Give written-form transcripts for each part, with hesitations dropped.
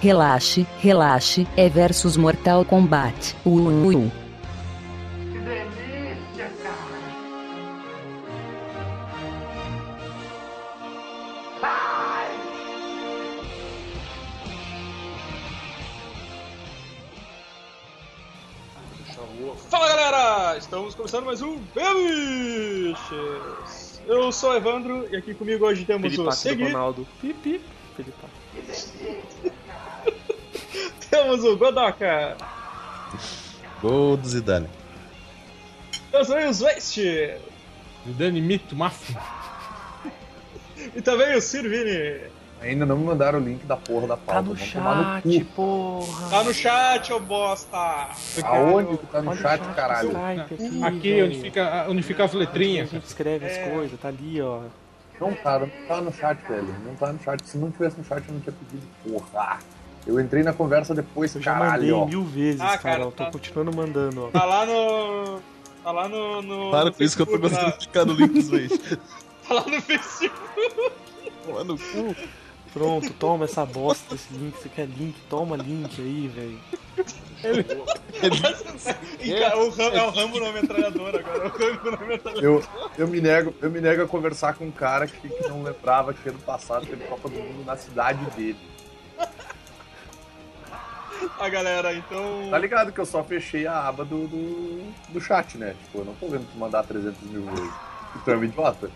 relaxe, relaxe, é versus Mortal Kombat. Que delícia, cara! Ai! Fala galera, estamos começando mais um Bemiches. Eu sou o Evandro e aqui comigo hoje temos o Segui. Ronaldo. Pipi. Felipe. Temos o Godoka. Gol do Zidane. Temos também o Zwest. Zidane mito máximo. E também o Sirvini. Ainda não me mandaram o link da porra da pauta. Tá no Vamos tomar chat, no cu. porra. Tá no chat, ô bosta. Aonde que tá no Olha o chat, do caralho? Skype Aqui, velho. onde fica as A letrinhas. gente escreve as coisas, tá ali, ó. Não tá no chat, velho. Não tá no chat. Se não tivesse no chat, eu não tinha pedido, porra. Eu entrei na conversa depois, Eu já mandei caralho, ó. 1000 vezes, Ah, cara. cara, Eu tô tá. continuando mandando, ó. Tá lá no... Para com isso que eu tô gostando de ficar no link dos vezes. Tá lá no Facebook. Mano, cu. Pronto, toma essa bosta desse link. Você quer link? Toma link aí, velho. É o Rambo na metralhadora agora. É o Rambo na metralhadora. Eu me nego a conversar com um cara que não lembrava que ano passado teve Copa do Mundo na cidade dele. Ah, galera, então... Tá ligado que eu só fechei a aba do chat, né? Tipo, eu não tô vendo tu mandar 300 mil vezes. Tu é um idiota?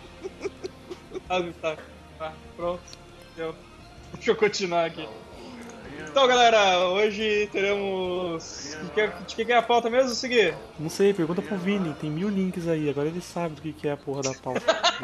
Tá, pronto. Deixa eu continuar aqui. Então, galera, hoje teremos... De que é a pauta mesmo? Seguir. Não sei, pergunta pro Vini. Tem 1000 links aí. Agora ele sabe do que é a porra da pauta.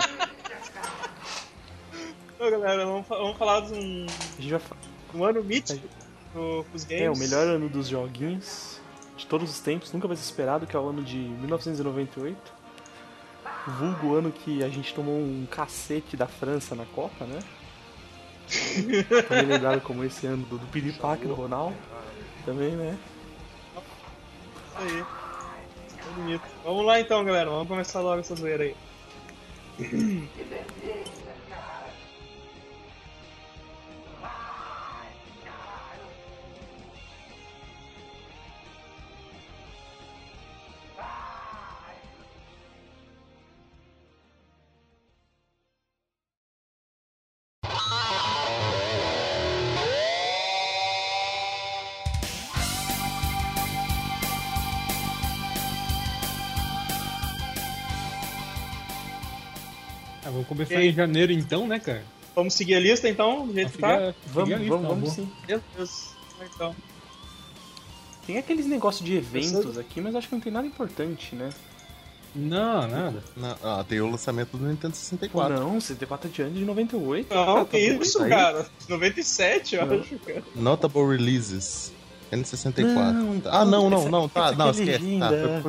Então, galera, vamos falar de A gente vai um ano mítico pros games. É, o melhor ano dos joguinhos de todos os tempos, nunca vai ser esperado, que é o ano de 1998. Vulgo o ano que a gente tomou um cacete da França na Copa, né? Também lembrado como esse ano do piripaque do Ronaldo. Também, né? Isso aí. Tá bonito. Vamos lá então, galera. Vamos começar logo essa zoeira aí. Vamos começar Ok. em janeiro então, né, cara? Vamos seguir a lista então, do jeito que tá? Vamos sim. Meu Deus. Então. Tem aqueles negócios de eventos aqui, mas acho que não tem nada importante, né? Não, nada. Não, tem o lançamento do Nintendo Pô, 64. não, 64 de ano de 98. Não, cara, que tá isso, doido. cara? 97, eu Não. acho, cara. Notable Releases. N64. Não, não, tá. essa Não, aqui é esquece. Tá, legenda.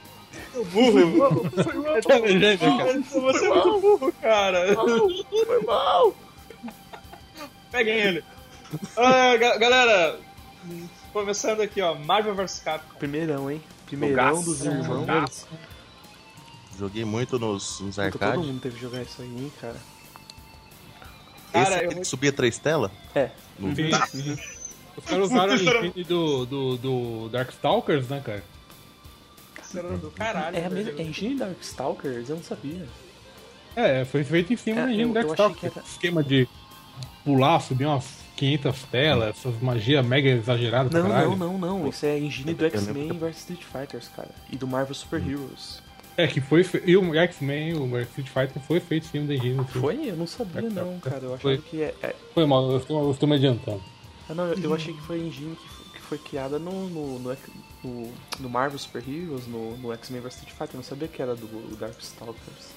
Burro. Tá legenda, cara. Você é muito burro, cara. Foi mal. Peguem ele. Galera, começando aqui, ó. Marvel vs Capcom. Primeirão, hein? Primeirão dos irmãos. Joguei muito nos Todo arcades. mundo teve que jogar isso aí, hein, cara. Esse Cara, é aquele que subia 3 telas? É. Os caras usaram a engine do Darkstalkers, né, cara? Isso era do caralho. É a velho. mesma engine Darkstalkers? Eu não sabia. É, foi feito em cima da engine eu achei Darkstalkers. que era- Esquema de pular, subir umas 500 telas, essas magias mega exageradas pra caralho. Não. Isso é a engine do eu X-Men lembro vs Street Fighters, cara. E do Marvel Super Heroes. É, que foi. E o X-Men, o Street Fighter foi feito em cima da engine. Assim. Foi? Eu não sabia, não, cara. Eu achava Foi. que Foi mal, eu estou me adiantando. Ah, não, eu achei que foi a engine que foi criada no Marvel Super Heroes, no X-Men vs Street Fighter. Eu não sabia que era do Darkstalkers.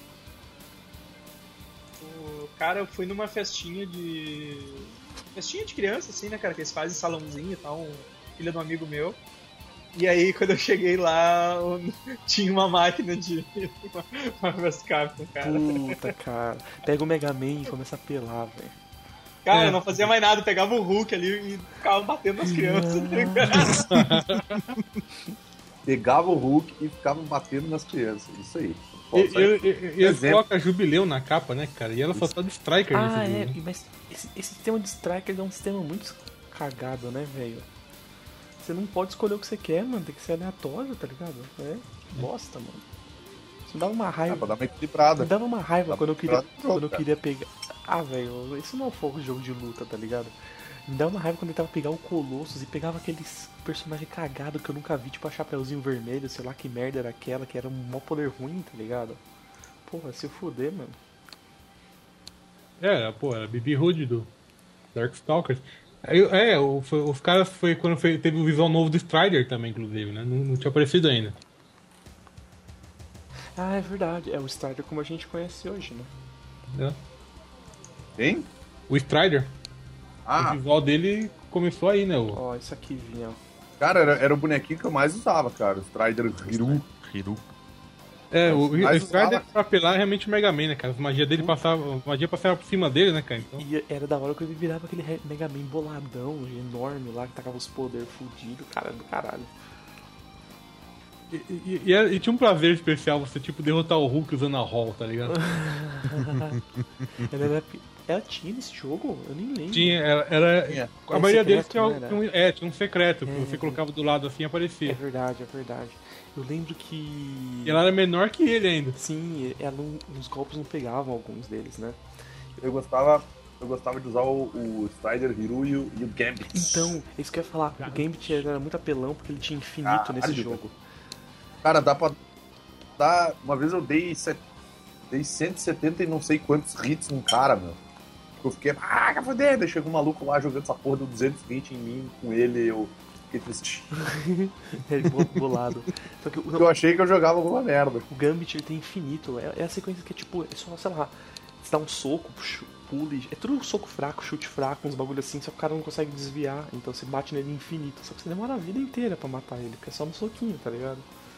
Cara, eu fui numa festinha de criança, assim, né, cara? Que eles fazem salãozinho e tal, filha de um amigo meu. E aí, quando eu cheguei lá, tinha uma máquina de Marvel vs Capcom, cara. Puta, cara. Pega o Mega Man e começa a pelar, velho. Cara, eu não fazia mais nada, eu pegava o Hulk ali e ficava batendo nas crianças, tá ligado? Pegava o Hulk e ficava batendo nas crianças. Isso aí. E eles Exemplo. colocam Jubileu na capa, né, cara? E ela só tá de Striker Ah, nesse é, jogo. mas esse sistema de Striker é um sistema muito cagado, né, velho? Você não pode escolher o que você quer, mano. Tem que ser aleatório, tá ligado? É bosta, mano. Isso me dava uma raiva. Pra dar uma equilibrada. Me dava uma raiva quando eu cara. queria pegar. Ah, velho, isso não foi um jogo de luta, tá ligado? Me dava uma raiva quando eu tava pegar o Colossus e pegava aqueles personagem cagado que eu nunca vi, tipo a Chapeuzinho Vermelho, sei lá que merda era aquela, que era um mó poder ruim, tá ligado? Porra, se eu fuder, mano. Era BB Hood do Darkstalkers. Os caras foi quando teve o visual novo do Strider também, inclusive, né? Não tinha aparecido ainda. Ah, é verdade. É o Strider como a gente conhece hoje, né? É. Quem? O Strider. Ah, O visual dele começou aí, né? Ó, isso aqui vinha, ó. cara, era o bonequinho que eu mais usava, cara. O Strider Hiru. O Mas Strider usava- pra apelar realmente o Mega Man, né, cara? As magias dele passavam por cima dele, né, cara? Então, E era da hora que ele virava aquele Mega Man boladão, enorme lá, que tacava os poderes fudidos, cara do caralho. e tinha um prazer especial você, tipo, derrotar o Hulk usando a Hall, tá ligado? Ela tinha nesse jogo? Eu nem lembro. Tinha, a É maioria deles secreto, tinha, não era? tinha um secreto, que você colocava do lado assim e É aparecia. verdade, é verdade. Eu lembro que. E ela era menor que ele ainda. Sim, os golpes não pegavam alguns deles, né? Eu gostava de usar o Strider Hiru e o Gambit. Então, é isso que eu ia falar. O Gambit era muito apelão porque ele tinha infinito nesse jogo. Cara, dá pra dar... Uma vez eu dei 170 e não sei quantos hits num cara, meu. Eu fiquei, que foder. Daí chegou um maluco lá jogando essa porra, deu 200 hits em mim, com ele, eu fiquei triste. Ele bolado. Só que Eu achei que eu jogava alguma merda. o Gambit ele tem infinito. É a sequência que é tipo, é só, sei lá, você dá um soco, pule. É tudo soco fraco, chute fraco, uns bagulho assim, só que o cara não consegue desviar. Então você bate nele infinito. Só que você demora a vida inteira pra matar ele, porque é só no soquinho, tá ligado?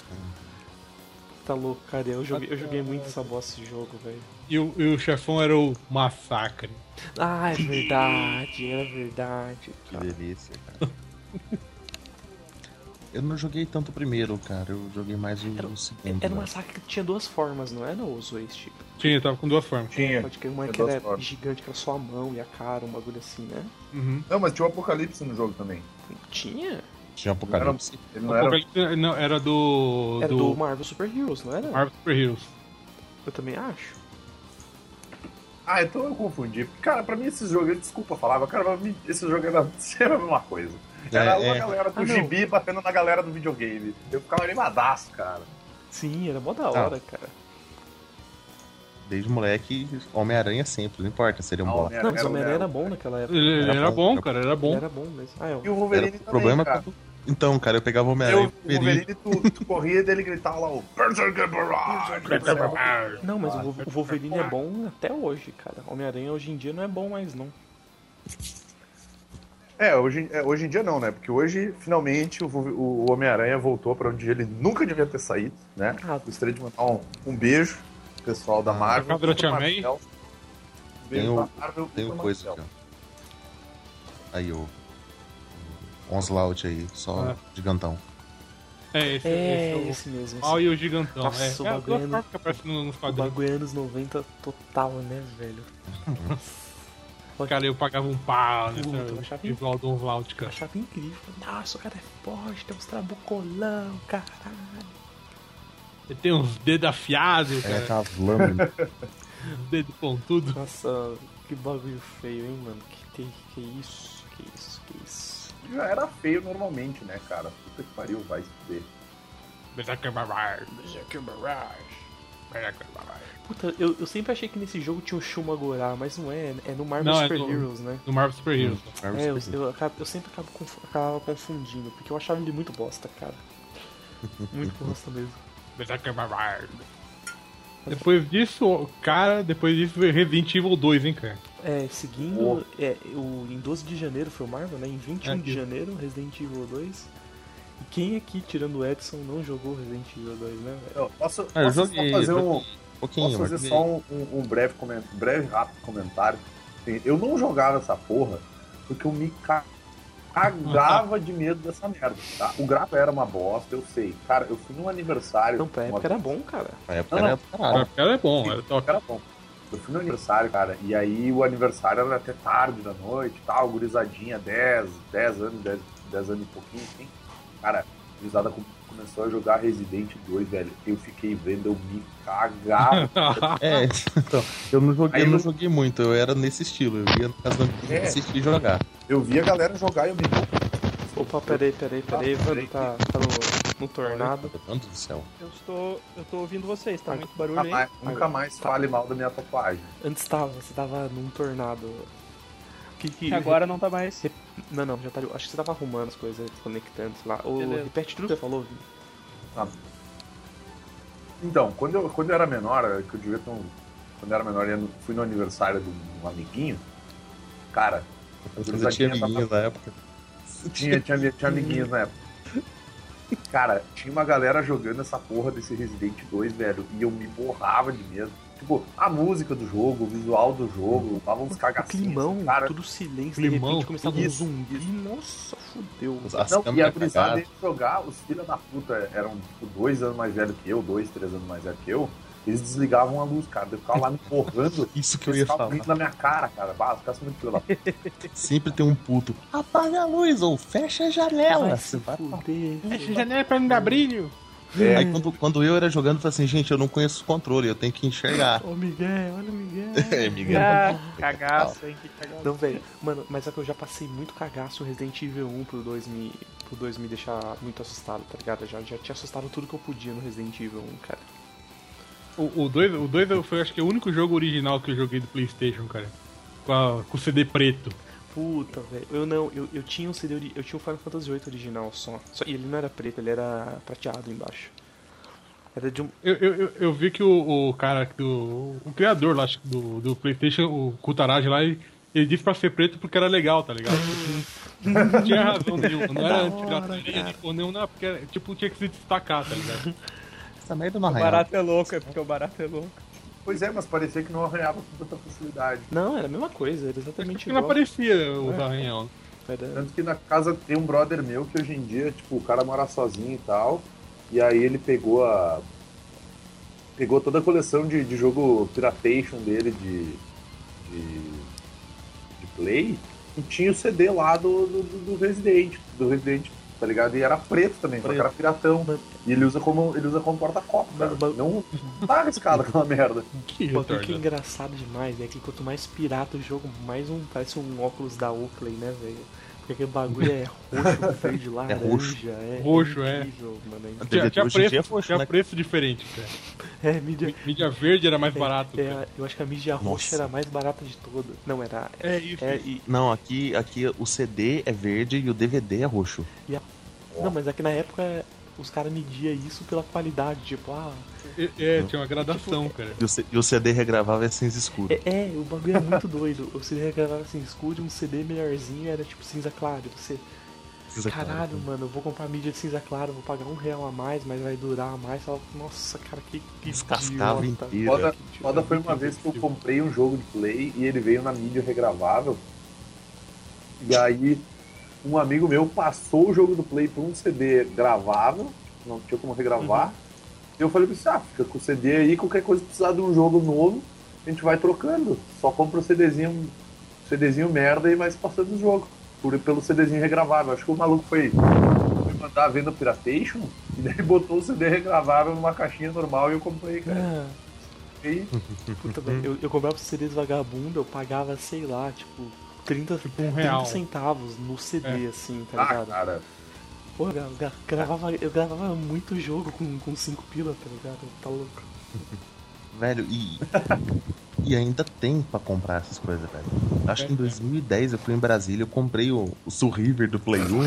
Tá louco, cara. Eu joguei muito essa bosta esse jogo, velho. E o chefão era o Massacre. Ah, é verdade, era verdade. Que delícia, cara. Eu não joguei tanto o primeiro, cara. Eu joguei mais o segundo. Era um né? massacre que tinha duas formas, não era, o Zoist? Tipo? Tinha, tava com duas formas. Tinha. Pode crer, uma Tinha que duas era formas. gigante, que era só a mão e a cara, um bagulho assim, né? Uhum. Não, mas tinha o Apocalipse no jogo também. Tinha? Tinha Apocalipse. Ele O não era... Apocalipse não, era do. Era do Marvel Super Heroes, não era? Marvel Super Heroes. Eu também acho. Ah, então eu confundi. Cara, pra mim esses jogos, desculpa falar, mas cara, pra mim esse jogo era sempre a mesma coisa. Era uma galera do gibi batendo na galera do videogame. Eu ficava animadaço, cara. Sim, era mó da hora, cara. Desde moleque, Homem-Aranha sempre, não importa, seria um Não, bom. Homem-Aranha Não, mas o Homem-Aranha era bom naquela época. Ele era bom, cara, era Ele bom. era bom mesmo. Ah, E o Wolverine O também, problema é cara. quando... Então, cara, eu pegava o Homem-Aranha O Wolverine, tu corria e ele gritava lá o Berserker Barrage. Não, mas o Wolverine é bom até hoje, cara. Homem-Aranha hoje em dia não é bom mais, não. Hoje em dia não, né? Porque hoje, finalmente, o Homem-Aranha voltou pra onde ele nunca devia ter saído, né? Gostaria de mandar um beijo pro pessoal da Marvel. Marvel, Tia May. Um beijo pra Marvel. Tem pro coisa Marcel. aqui, ó. Aí, o Onslaught aí, só gigantão. Esse Esse mesmo. o mal e o gigantão. Nossa, o é a bagulho duas formas que aparecem nos O quadrinhos. bagulho é anos 90 total, né, velho? Cara, eu pagava um pau Puta, eu nesse achava visual do Onslaught, Eu cara. achava incrível. Nossa, o cara é forte, tem uns trabucolão, caralho. Ele tem uns dedos afiados, É, cara. aquelas lâminas. Uns dedos pontudos. Nossa, que bagulho feio, hein, mano? Que isso, que isso. Já era feio normalmente, né, cara? Puta que pariu, vai se fuder. Berserker Barrage. Puta, eu sempre achei que nesse jogo tinha o Shumagorá, mas não é. É no Marvel Não, é Super no- Heroes, né? No Marvel Super Heroes. Eu sempre acabava confundindo, porque eu achava ele muito bosta, cara. Muito bosta mesmo. Berserker Barrage. Depois disso veio Resident Evil 2, hein, cara. Seguindo, em 12 de janeiro foi o Marvel, né? Em 21 de Isso. janeiro, Resident Evil 2. E quem aqui, tirando o Edson, não jogou Resident Evil 2, né, velho? Eu posso Ah, eu só joguei, fazer pouquinho, posso fazer mas só um breve rápido comentário. Assim, eu não jogava essa porra porque eu me cagava de medo dessa merda, tá? O gráfico era uma bosta, eu sei. Cara, eu fui num aniversário... Então, pra época era bom, cara. na época Não, era do caralho. Cara, é bom, era top. Era bom. Eu fui no aniversário, cara, e aí o aniversário era até tarde da noite e tal, gurizadinha, 10 anos, 10 anos e pouquinho, assim. Cara, a gurizada começou a jogar Resident 2, velho. Eu fiquei vendo, eu me cagava. Então, eu não joguei muito, eu era nesse estilo, eu ia na casa do amigo assistir jogar. Eu vi a galera jogar e eu me... Opa, peraí, Evandro tá no tornado. Meu Deus do céu. Eu tô ouvindo vocês, tá muito barulho aí. Nunca mais fale mal da minha tatuagem. Antes você tava num tornado. Agora não tá mais. Não, já tá. Acho que você tava arrumando as coisas, conectando, sei lá. Repete tudo que você falou, Vini. Tá. Então, quando eu era menor, que eu devia ter quando eu era menor, fui no aniversário de um amiguinho. Cara, eu tinha amiguinhos na época. Tinha amiguinhos na época. Cara, tinha uma galera jogando essa porra desse Resident 2, velho, e eu me borrava de medo. Tipo, a música do jogo, o visual do jogo, tava uns cagacinhos. Climão, cara. tudo silêncio, de repente começava um zumbi. Nossa, fudeu. Não, e a gurizada de jogar, os filhos da puta eram tipo 2 anos mais velho que eu, 2, 3 anos mais velho que eu. Eles desligavam a luz, cara. Eu ficava lá me borrando. Isso que eu ia falar. Na minha cara, cara. Os caras são muito filho da puta. Sempre tem um puto. Apaga a luz ou fecha a janela. Fecha a janela pra não dar brilho. Aí quando eu era jogando, eu falei assim, gente, eu não conheço o controle, eu tenho que enxergar. Ô, Miguel, olha o Miguel. Miguel. Cagaço, hein? Que cagaço. Não, velho, mano, mas é que eu já passei muito cagaço no Resident Evil 1 pro 2 me deixar muito assustado, tá ligado? Já tinha assustado tudo que eu podia no Resident Evil 1, cara. O 2 foi, acho que, o único jogo original que eu joguei do PlayStation, cara. Com o CD preto. Puta, velho. Eu tinha um CD, eu tinha o Final Fantasy VIII original só. E ele não era preto, ele era prateado embaixo. Era de um... Eu vi que o cara, o criador lá do PlayStation, o Kutaragi lá, ele disse pra ser preto porque era legal, tá ligado? Não tinha razão nenhuma, não era anti-pirataria ou nenhum, não, porque tipo, tinha que se destacar, tá ligado? Essa merda não O barato é louco, é porque o barato é louco. Pois é, mas parecia que não arranhava com tanta facilidade. Não, era a mesma coisa, era exatamente igual. Não aparecia o arranhão. Tanto que na casa tem um brother meu que hoje em dia, tipo, o cara mora sozinho e tal. E aí ele pegou toda a coleção de jogo Piratation dele de Play e tinha o CD lá do Resident, tá ligado? E era preto também, porque era piratão. E ele usa como porta-copo, cara. Não tá arriscado aquela merda. Que é engraçado demais, é que quanto mais pirata o jogo, mais parece um óculos da Oakley, né, velho? Porque aquele bagulho é roxo com verde laranja. É roxo. Roxo, incrível, mano. Tinha preço diferente, cara. Mídia verde era mais barato. Eu acho que a mídia roxa era a mais barata de todas. Não, era... isso. Não, aqui o CD é verde e o DVD é roxo. Não, mas aqui na época os caras mediam isso pela qualidade, tipo, tinha uma gradação, tipo, cara. E o CD regravável é cinza escuro. O bagulho é muito doido. O CD regravava cinza escuro e um CD melhorzinho era tipo cinza claro. Caralho, mano, eu vou comprar mídia de cinza claro, vou pagar R$1 a mais, mas vai durar mais. Nossa, cara, que descascava inteiro. Foda foi uma vez que eu comprei um jogo de Play e ele veio na mídia regravável. E aí um amigo meu passou o jogo do Play por um CD gravável, não tinha como regravar. E eu falei pra ele, fica com o CD aí, qualquer coisa precisar de um jogo novo, a gente vai trocando. Só compra o CDzinho merda e vai se passando o jogo. Pelo CDzinho regravável. Acho que o maluco foi mandar a venda Piratation e daí botou o CD regravável numa caixinha normal e eu comprei, cara. Puta, eu comprava os CDs vagabundo, eu pagava, sei lá, tipo 30 centavos no CD, assim, tá ligado? Cara. Pô, eu gravava muito jogo com 5 pila, tá ligado? Tá louco. Velho, e ainda tem pra comprar essas coisas, velho. Acho que em 2010 eu fui em Brasília, eu comprei o Soul River do Play 1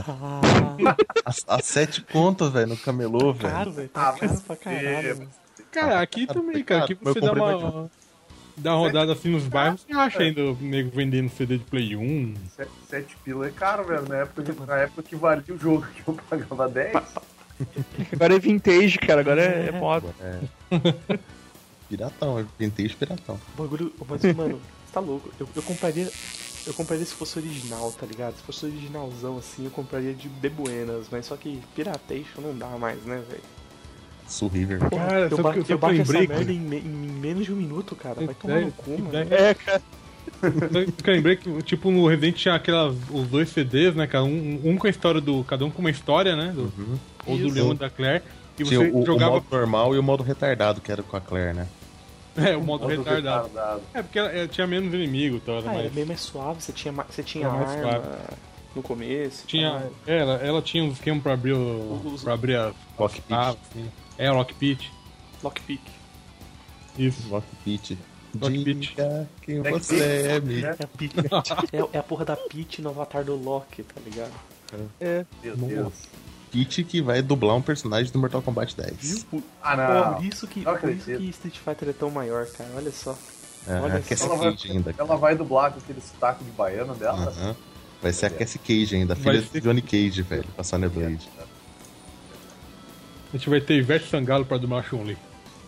a 7 contas, velho, no camelô, velho. Caro, velho, tá caro pra caralho. Cara, aqui também, cara, aqui você dá uma rodada assim nos bairros, você acha ainda o nego vendendo CD de Play 1? 7 pila é caro, velho. Na época que valia o jogo que eu pagava 10. Agora é vintage, cara. Agora é moda. Piratão, vintage piratão. Bagulho, mas, mano, você tá louco. Eu compraria se fosse original, tá ligado? Se fosse originalzão assim, eu compraria de Bebuenas, mas só que Piratation não dá mais, né, velho? Soul River. Cara, eu só que eu baixo essa lembrei, merda cara. em menos de um minuto, cara. Vai Que tomar no ideia, cu, que mano. ideia. É, cara. Eu lembrei que, tipo, no Resident tinha os dois CDs, né, cara? Um com a história do. Cada um com uma história, né? Ou do Isso. Leon e da Claire. E Tinha você o jogava. modo normal e o modo retardado, que era com a Claire, né? O modo retardado. É, porque tinha menos inimigo, então era Ah, era mais. bem mais suave, você tinha Era mais arma suave. no começo. Tinha, ela tinha uns esquemas pra abrir pra abrir a Lockpick. assim. É, o Lockpick. Lockpick. Isso. Lockpick. Lockpick. Diga quem você é, me. É a, Peach, é a porra da Peach no avatar do Loki, tá ligado? Meu Deus. Peach que vai dublar um personagem do Mortal Kombat 10. Por Não. isso que Não acredito. Street Fighter é tão maior, cara. Olha só. É, Olha a Cassie Ela vai, Cage ainda. ela vai dublar com aquele sotaque de baiana dela? Aham. Vai ser a Cassie Cage ainda, Vai filha ser- do Johnny Cage, velho, pra Sonya Blade. A gente vai ter Ivete Sangalo pra dublar a Chun-Li.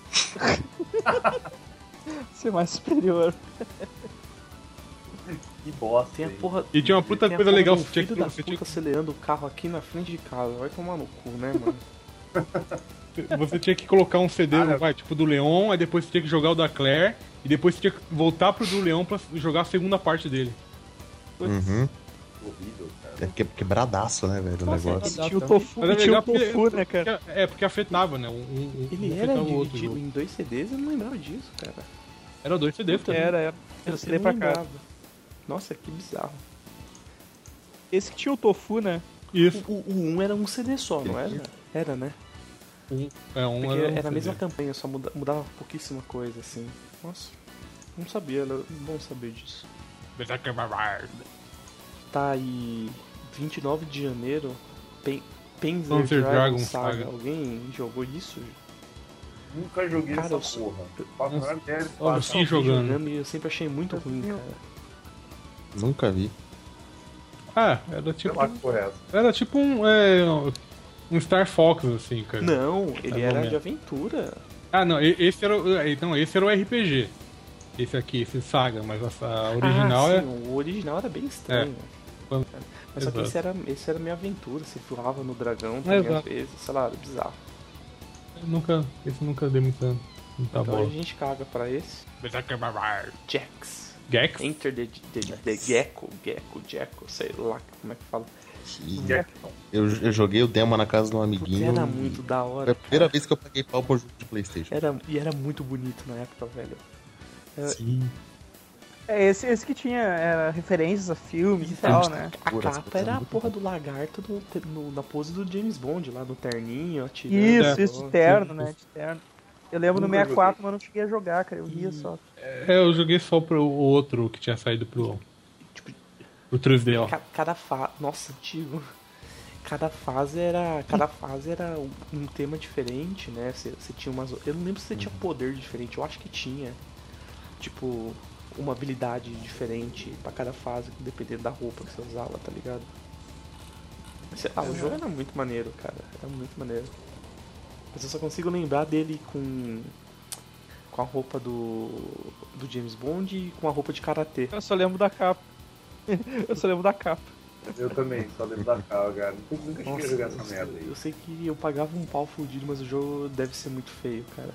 Ser mais superior. Que bosta. Tem a hein? porra. E tinha uma puta tem a coisa porra legal, do você tinha filho que- da você tinha puta acelerando o carro aqui na frente de casa. Vai tomar no cu, né, mano? Você tinha que colocar um CD, Ah, vai, tipo do Leon, aí depois você tinha que jogar o da Claire, e depois você tinha que voltar pro do Leon pra jogar a segunda parte dele. Uhum. Horrível, cara. É quebradaço, né, velho, o negócio. Tinha o Tofu, Mas é tinha legal o Tofu, né, cara? porque afetava, né? Ele Um era afetava o outro dividido jogo. em 2 CDs, eu não lembrava disso, cara. Era 2 CDs também. Era. Eu Era não CD pra cá. lembrava. Nossa, que bizarro. Esse que tinha o Tofu, né? Isso. O 1 era um CD só, não era? Era, né? Porque Era a mesma campanha, só mudava pouquíssima coisa, assim. Nossa, não sabia, era bom saber disso. Tá aí, 29 de janeiro, Panzer Panzer Dragon Dragon Saga. Saga. Alguém jogou isso? Nunca joguei Cara, essa eu sou- porra. Papo Nossa. na merda, Ó, passa. sim, jogando. E eu sempre achei muito ruim, cara. Nunca vi. Ah, era Sei tipo. lá que porra é essa. Era tipo um Star Fox, assim, cara. Não, ele Mais ou era menos. de aventura. Ah, não, esse era o RPG. Esse aqui, esse Saga, mas a original ah, sim, o original era bem estranho. Quando- Mas só que Exato. esse era minha aventura, você voava no dragão também às Exato. vezes, sei lá, era bizarro. Esse nunca deu muita Então bola. a gente caga pra esse. Jax. Gex? Enter the Gecko, sei lá como é que fala. Eu joguei o demo na casa de um amiguinho. Era muito da Foi hora. a primeira cara. vez que eu paguei pau por jogo de Playstation. Era muito bonito na época, velho. Sim. É, esse que tinha referências a filmes e Isso, tal, né? A Pura, essa capa coisa era a muito porra do lagarto na pose do James Bond, lá no terninho, atirando. Isso, de terno, né? De terno. Eu lembro no Nunca 64, mas não cheguei a jogar, cara. Eu ria só. Eu joguei só pro o outro que tinha saído pro 3D, ó. Cada fase. Nossa, tio. Cada fase era um tema diferente, né? Você tinha umas. Eu não lembro se você tinha poder diferente, eu acho que tinha. Tipo, uma habilidade diferente pra cada fase, dependendo da roupa que você usava, tá ligado? O jogo era muito maneiro, cara. Era muito maneiro. Mas eu só consigo lembrar dele com a roupa do James Bond e com a roupa de karatê. Eu só lembro da capa. Eu só lembro da capa. Eu também, só lembro da cara, cara. Nunca cheguei a jogar essa merda aí. Eu sei que eu pagava um pau fudido, mas o jogo deve ser muito feio, cara.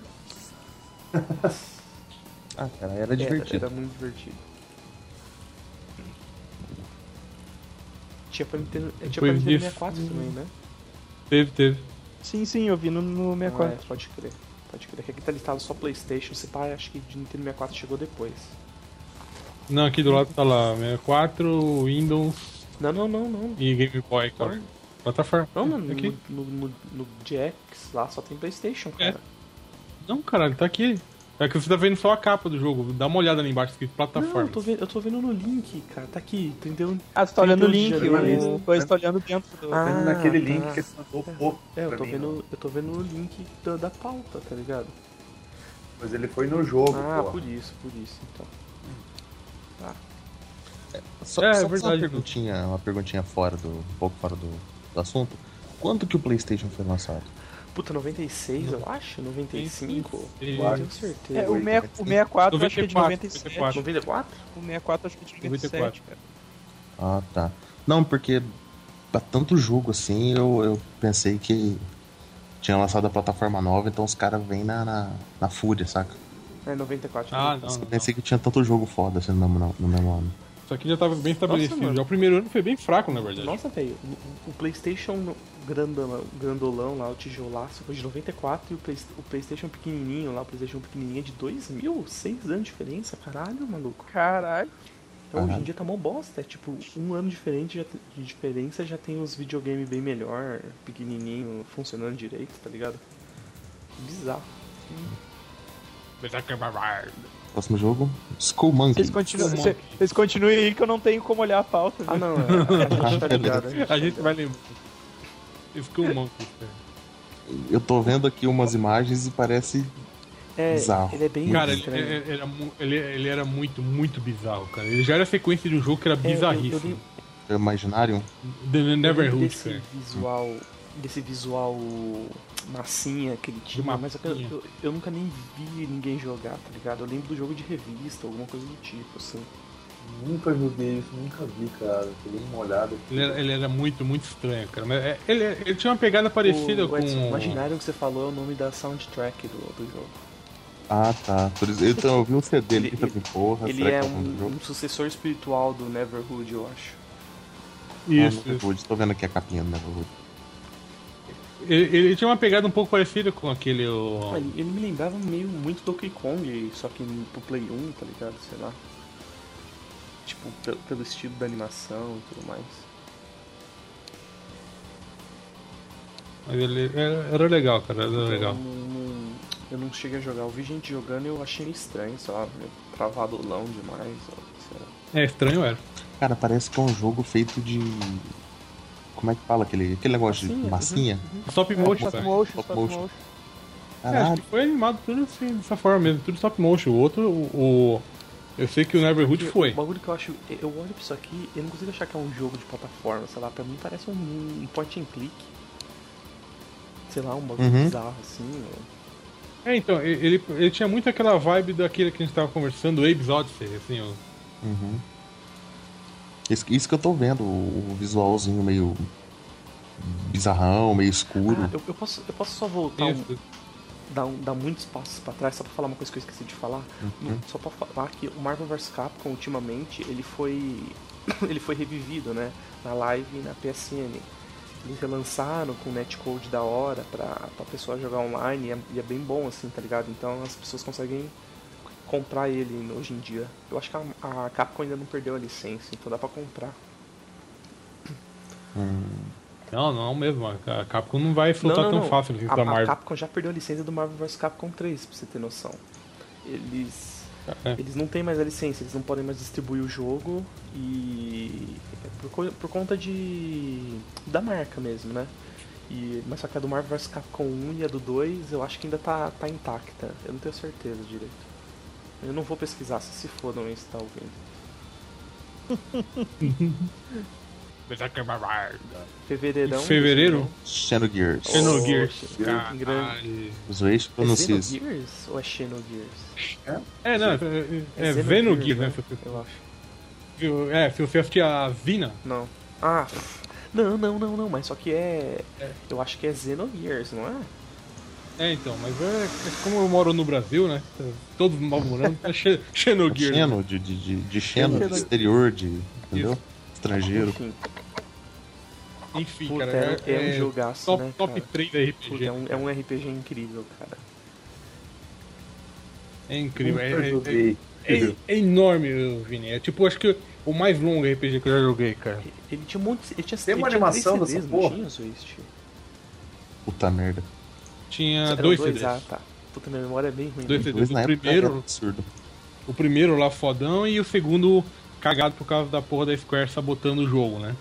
Ah, cara, era divertido. Era muito divertido. Tinha pra Nintendo, tinha pra Depois Nintendo disso- 64 também, né? Teve. Sim, eu vi no Ah, 64. pode crer. Pode crer. Que aqui tá listado só PlayStation, se pá, acho que de Nintendo 64 chegou depois. Não, aqui do lado tá lá, 64, Windows Não. e Game Boy, cara. Plataforma. Não, mano, Aqui. no Jax lá só tem PlayStation, cara. Não, caralho, tá aqui. É que você tá vendo só a capa do jogo. Dá uma olhada ali embaixo, escrito Não, plataforma. eu tô vendo no link, cara. Tá aqui, entendeu? Ah, você tá olhando o 31 de link, janeiro. o coisa tá olhando dentro do. Ah, Vendo naquele tá. link que você mandou pouco É, eu pra tô mim, vendo o link da pauta, tá ligado? Mas ele foi no jogo, Ah, pô. por isso, então. Só É uma verdade. perguntinha um pouco fora do assunto. Quando que o PlayStation foi lançado? Puta, 96, eu acho? 95? Eu Não tenho certeza. É, o 64 eu acho que é de 97. 94. 94? O 64 eu acho que é de 97, cara. Ah, tá. Não, porque pra tanto jogo assim, eu pensei que tinha lançado a plataforma nova, então os caras vêm na fúria, saca? É 94. Ah, né? não. Eu pensei que tinha tanto jogo foda assim no mesmo ano. Isso aqui já tava bem estabelecido. mano. Já o primeiro ano foi bem fraco, na verdade. Nossa, velho, o PlayStation grandolão lá, o tijolaço, foi de 94 e o PlayStation pequenininho lá, o PlayStation pequenininho é de 2000, 6 anos de diferença, caralho, maluco. Caralho. Então hoje em dia tá mó bosta, é tipo, um ano de diferença já tem os videogames bem melhor, pequenininho, funcionando direito, tá ligado? Bizarro. Próximo jogo, Skull Monkey. Vocês continuem aí que eu não tenho como olhar a pauta. Ah viu? não, a gente tá ligado. A gente vai lembrar. Ficou um monte. Eu tô vendo aqui umas imagens e parece bizarro. Ele é bem Cara, estranho. ele era muito, muito bizarro, cara. Ele já era sequência de um jogo que era bizarríssimo. Imaginário? The Neverhood, desse cara. visual massinha que ele tinha, De mas mapinha. eu nunca nem vi ninguém jogar, tá ligado? Eu lembro do jogo de revista, alguma coisa do tipo, assim. Nunca joguei isso, nunca vi, cara. Peguei uma olhada aqui. Ele era muito, muito estranho, cara. Mas ele tinha uma pegada parecida com... Edson, Imaginário que você falou é o nome da soundtrack do jogo. Ah, tá. Por isso, então eu vi um CD ali pra mim, porra. Ele será é que o nome do jogo? um sucessor espiritual do Neverhood, eu acho. Isso. Neverhood. Tô vendo aqui a capinha do Neverhood. Ele tinha uma pegada um pouco parecida com aquele... Ele me lembrava muito Donkey Kong, só que pro Play 1, tá ligado? Sei lá. Tipo, pelo estilo da animação e tudo mais. Mas ele era legal, cara. Era legal. Eu não cheguei a jogar. Eu vi gente jogando e eu achei estranho, sei lá, meio travadolão demais. Sei lá. É, estranho era. Cara, parece que é um jogo feito de... Como é que fala aquele negócio de massinha? Stop motion, Stop cara. motion, Stop stop motion. motion. Acho Caralho, que foi animado tudo assim, dessa forma mesmo. Tudo stop motion. O outro, eu sei que o Neverhood foi. O bagulho que eu acho... Eu olho pra isso aqui eu não consigo achar que é um jogo de plataforma, sei lá. Pra mim parece um point and click. Sei lá, um bagulho bizarro assim. Então, ele tinha muito aquela vibe daquele que a gente tava conversando, o Abe's Odyssey, assim, ó. Isso que eu tô vendo, o visualzinho meio bizarrão, meio escuro. Eu posso só voltar Isso. dar muitos passos pra trás só pra falar uma coisa que eu esqueci de falar. Só pra falar que o Marvel vs Capcom ultimamente ele foi revivido, né, na live e na PSN. Eles relançaram com netcode da hora pra pessoa jogar online e é bem bom assim, tá ligado? Então as pessoas conseguem comprar ele hoje em dia. Eu acho que a Capcom ainda não perdeu a licença, então dá pra comprar. Não mesmo. A Capcom não vai soltar tão fácil assim da A Marvel. Capcom já perdeu a licença do Marvel vs Capcom 3, pra você ter noção. Eles não têm mais a licença, eles não podem mais distribuir o jogo e por conta da marca mesmo, né? Mas só que a do Marvel vs Capcom 1 e a do 2 eu acho que ainda tá intacta. Eu não tenho certeza direito. Eu não vou pesquisar, se fodam aí se tá ouvindo. Fevereiro? Xenogears. Xenogears. Grande. Os eixos É pronunciam isso. Xenogears ou é Xenogears? É Xenogears, né? Eu acho. Se você assistir a Zina, Não. Não, mas só que eu acho que é Xenogears, não é? então, mas como eu moro no Brasil, né? Todos nós morando, é Xenogears. Xeno, de Xeno, de exterior, entendeu? Estrangeiro. Enfim, Puta, cara, é um jogaço, top, né, top cara? 3 da RPG. Puta, é um RPG incrível, cara. É incrível. Nunca joguei. É enorme, Vini. É tipo, acho que o mais longo RPG que eu já joguei, cara. Ele tinha um monte. Ele tinha, Tem uma ele tinha animação 3 dessa CDs, não porra? tinha, Zwist? Puta merda. Tinha Eram 2 dois, CDs. Ah, tá. Puta, minha memória é bem ruim. Dois né? CDs. Na época era absurdo. O primeiro lá fodão e o segundo cagado por causa da porra da Square sabotando o jogo, né?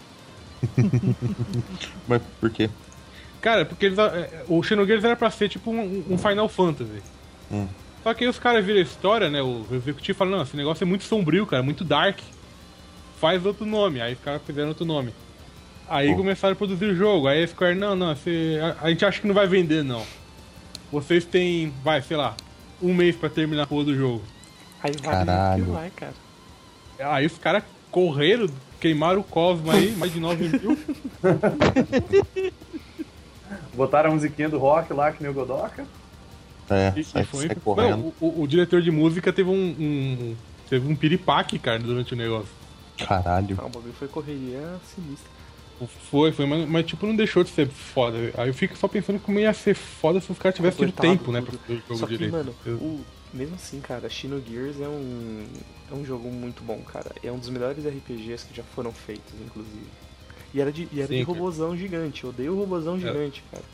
Mas por quê? Cara, porque o Xenogears era pra ser tipo um Final Fantasy. Só que aí os caras viram a história, né? O executivo falou, não, esse negócio é muito sombrio, cara, muito dark. Faz outro nome. Aí os caras fizeram outro nome. Aí começaram a produzir o jogo. Aí a Square, não, a gente acha que não vai vender, não. Vocês têm, sei lá, 1 mês pra terminar a porra do jogo. Aí Caralho. que vai, cara. Aí os caras correram, queimaram o Cosmo aí, mais de 9 mil. Botaram a musiquinha do rock lá, que nem o Godoka. Sai correndo. Não, o diretor de música teve teve um piripaque, cara, durante o negócio. Caralho. O bagulho foi correria sinistra. Foi, mas tipo, não deixou de ser foda. Aí eu fico só pensando como ia ser foda se os caras tivessem tido tempo, né, pra fazer o jogo só que, direito. mano, mesmo assim, cara, Xenogears é um jogo muito bom, cara. É um dos melhores RPGs que já foram feitos, inclusive. E era de robozão gigante. Eu odeio o robozão gigante, cara.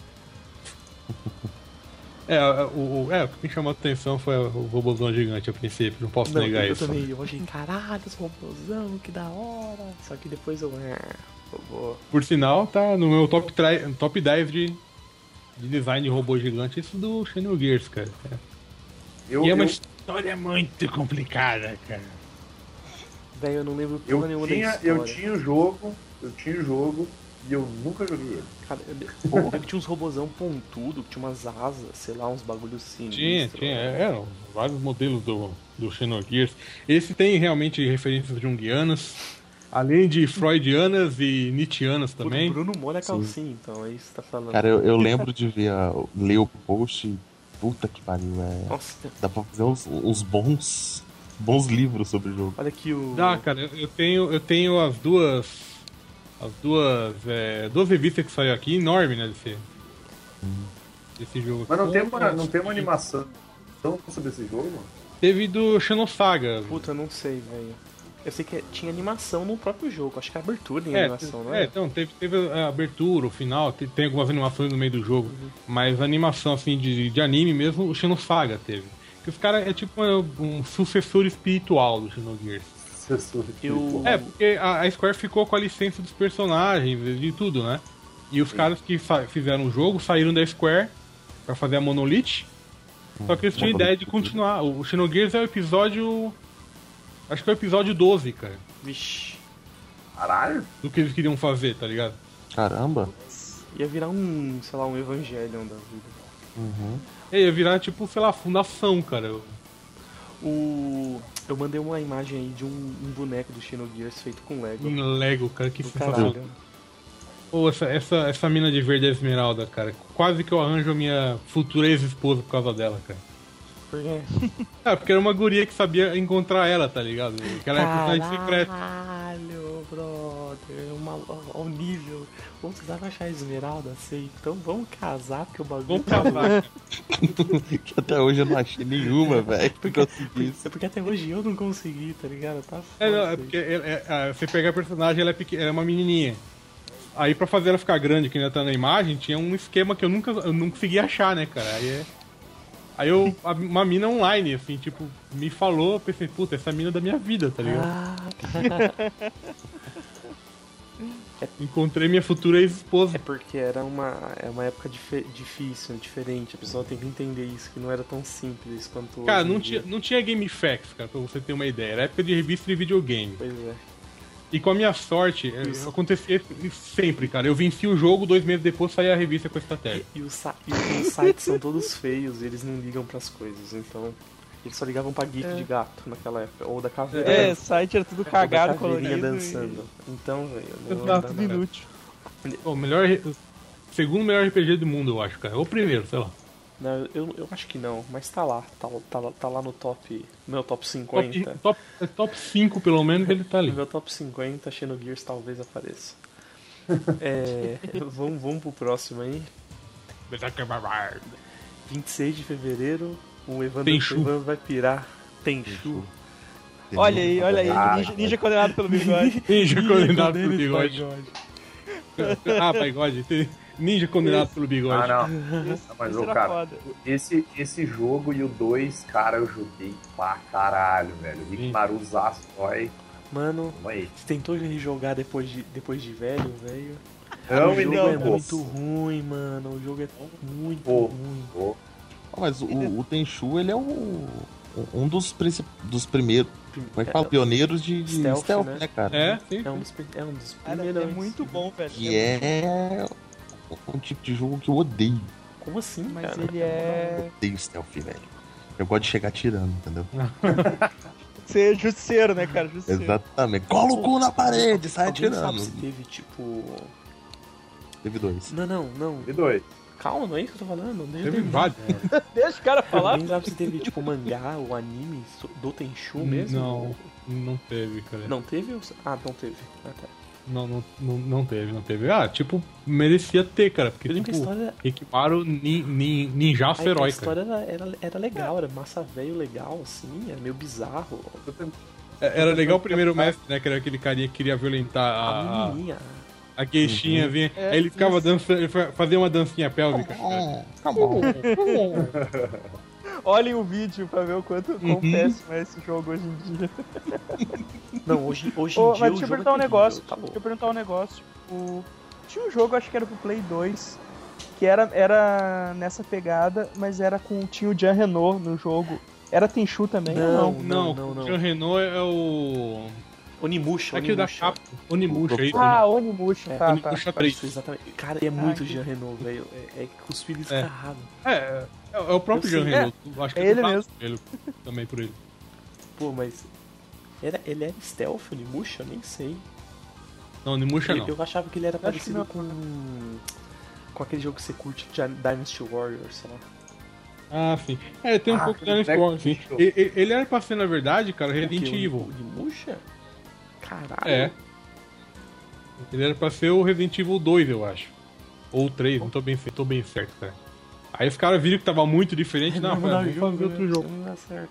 O que me chamou a atenção foi o robôzão gigante a princípio, não posso negar isso. Eu também, eu achei, caralho, esse robôzão, que da hora. Só que depois eu... robô. Por sinal, tá no meu top 10 de design de robô gigante, isso do Xenogears, cara. E é uma história muito complicada, cara. Velho, eu não lembro porra nenhuma da história. Eu tinha o jogo e eu nunca joguei ele. Cara, tinha uns robôzão pontudo, tinha umas asas, sei lá, uns bagulhos sinistros. Tinha, eram vários modelos do Xenogears. Esse tem realmente referências junguianas, além de freudianas e nietzschianas também. O Bruno molha a calcinha, então, é isso que você tá falando. Cara, eu lembro de ler o post, puta que pariu, Nossa. Dá pra fazer uns bons livros sobre o jogo. Olha aqui o... Cara, eu tenho as duas revistas que saiu aqui, enorme, né, desse jogo. Mas não tem uma animação sobre esse jogo, mano? Teve do Xenosaga. Puta, eu não sei, velho. Eu sei que tinha animação no próprio jogo, acho que a abertura em animação, não é? Então, teve a abertura, o final, tem algumas animações no meio do jogo, mas a animação, assim, de anime mesmo, o Xenosaga teve. Que os caras é tipo um sucessor espiritual do Xenogears. Porque a Square ficou com a licença dos personagens, de tudo, né? E os caras que fizeram o jogo saíram da Square pra fazer a Monolith, só que eles tinham a ideia de continuar. O Xenogears é o episódio... Acho que é o episódio 12, cara. Vixe. Caralho. Do que eles queriam fazer, tá ligado? Caramba. Ia virar um Evangelion da vida. Ia virar, tipo, sei lá, fundação, cara. Eu mandei uma imagem aí de um boneco do Xenogears feito com Lego. Lego, cara, que sensacional. Pô, essa mina de verde esmeralda, cara. Quase que eu arranjo a minha futura ex-esposa por causa dela, cara. Por quê? Porque era uma guria que sabia encontrar ela, tá ligado? Que ela é personagem secreto. Caralho, brother. Ao nível. Vamos precisar achar a esmeralda, sei. Então vamos casar, porque o bagulho... Vamos casar. Que até hoje eu não achei nenhuma, velho. Porque até hoje eu não consegui, tá ligado? Tá foda. Porque você pega a personagem, ela é uma menininha. Aí pra fazer ela ficar grande, que ainda tá na imagem, tinha um esquema que eu não consegui achar, né, cara? Aí uma mina online, assim, tipo, me falou, eu pensei, puta, essa mina é da minha vida, tá ligado? Encontrei minha futura ex-esposa. É porque era uma época difícil, diferente. A pessoa tem que entender isso, que não era tão simples quanto cara, hoje. não tinha GameFAQs, cara, pra você ter uma ideia. Era época de revista de videogame. Pois é. E com a minha sorte, acontecia sempre, cara. Eu venci o jogo, 2 meses depois saía a revista com a estratégia. E os sites são todos feios, eles não ligam pras coisas, então... Eles só ligavam pra GIF de gato naquela época, ou da caveira. Site era tudo cagado, colorido. Dançando. Então, velho... Exato, tudo inútil. O segundo melhor RPG do mundo, eu acho, cara. Ou o primeiro, sei lá. Não, eu acho que não, mas tá lá no top... Meu top 50. Top 5, pelo menos, ele tá ali. No meu top 50, Xenogears talvez apareça. Vamos pro próximo aí. 26 de fevereiro, o Evandro vai pirar. Tenchu. Olha aí, ninja condenado pelo bigode. Ninja condenado pelo bigode. Bigode. Ninja condenado pelo bigode. Não, mas cara, esse jogo e o 2, cara, eu joguei pra caralho, velho. Rikimaru Zasoi. Mano, você tentou jogar depois de velho? Não, o jogo é muito ruim, mano. O jogo é muito ruim. Mas o Tenchu, ele é um dos primeiros, como é que fala? Pioneiros de stealth, né, cara? Sim. É um dos primeiros. É muito bom, velho. Que é um tipo de jogo que eu odeio. Como assim, mas cara? Ele é... Eu odeio stealth, velho. Eu gosto de chegar tirando, entendeu? Você é justiceiro, né, cara? Justiceiro. Exatamente. Cola o cu na parede, sai Alguém atirando. Sabe se teve, tipo... Teve 2. Não. E 2. Calma, não é isso que eu tô falando. Deixa eu Teve terminar. vários. Deixa o cara falar. Nem sabe se teve, tipo, mangá ou anime do Tenchu mesmo? Não teve, cara. Não teve? Ah, não teve. Ah, tá. Não teve. Ah, tipo, merecia ter, cara. Porque, Eu lembro que a tipo, história- Hikimaru ninjaço A herói, história cara. era legal, era massa velho legal, assim, era meio bizarro. Era legal o primeiro mestre, né? Que era aquele carinha que queria violentar A menininha. a gueixinha, vinha. Aí ele ficava dançando, ele fazia uma dancinha pélvica. Olhem o vídeo pra ver o quão péssimo é esse jogo hoje em dia. Não, hoje em dia Mas o deixa eu jogo perguntar um é terrível, negócio. tá bom. Deixa eu perguntar um negócio. Tipo, tinha um jogo, acho que era pro Play 2, que era nessa pegada, mas tinha o Jean Reno no jogo. Era Tenchu também ou não? Não. O Jean Reno é o. Onimusha, Aquele da Onimusha. capa. Onimusha, é isso. Ah, Onimusha, tá. Onimusha 3. Isso, exatamente. Cara, é muito que- Jean Reno, velho. É cuspido escarrado. É o próprio Eu Jean sei. Reno. Acho que É ele dublado mesmo. Ele, também por ele. Pô, mas. Ele era stealth, Onimusha? Eu nem sei. Não, Onimusha não. Eu achava que ele era que parecido não. com aquele jogo que você curte, Dynasty Warriors, sei lá. Ah, sim. Tem um pouco da Black Spawn, sim. Widow. Ele era pra ser, na verdade, cara, Resident O quê? Evil. Onimusha? Caralho. É. Ele era pra ser o Resident Evil 2, eu acho. Ou o 3, não tô bem certo, cara. Aí os caras viram que tava muito diferente, não, vamos fazer outro jogo. Não dá certo.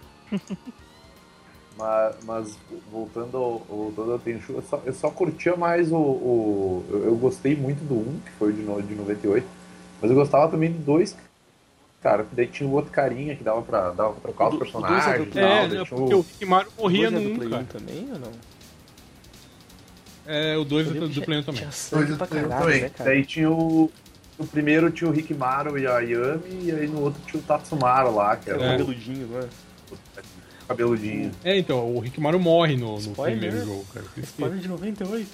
Mas voltando ao Tenchu, eu só curtia mais eu gostei muito do 1, que foi o de 98, mas eu gostava também do 2, cara, que daí tinha o outro carinha que dava pra trocar os O personagens. 2 é do e Play tal, É, daí né, tinha porque o Hikimaru morria no do 1, Play 1 cara. também ou não? É, o 2 Eu é lembro do que Play 1 também. Tinha sangue pra caralho, também. né, cara? Daí tinha o primeiro tinha o Hikimaru e a Yami, e aí no outro tinha o Tatsumaru lá, que era O É. cabeludinho, né? o cabeludinho. Então, o Hikimaru morre no Spoiler. primeiro jogo, cara. Spoiler de 98.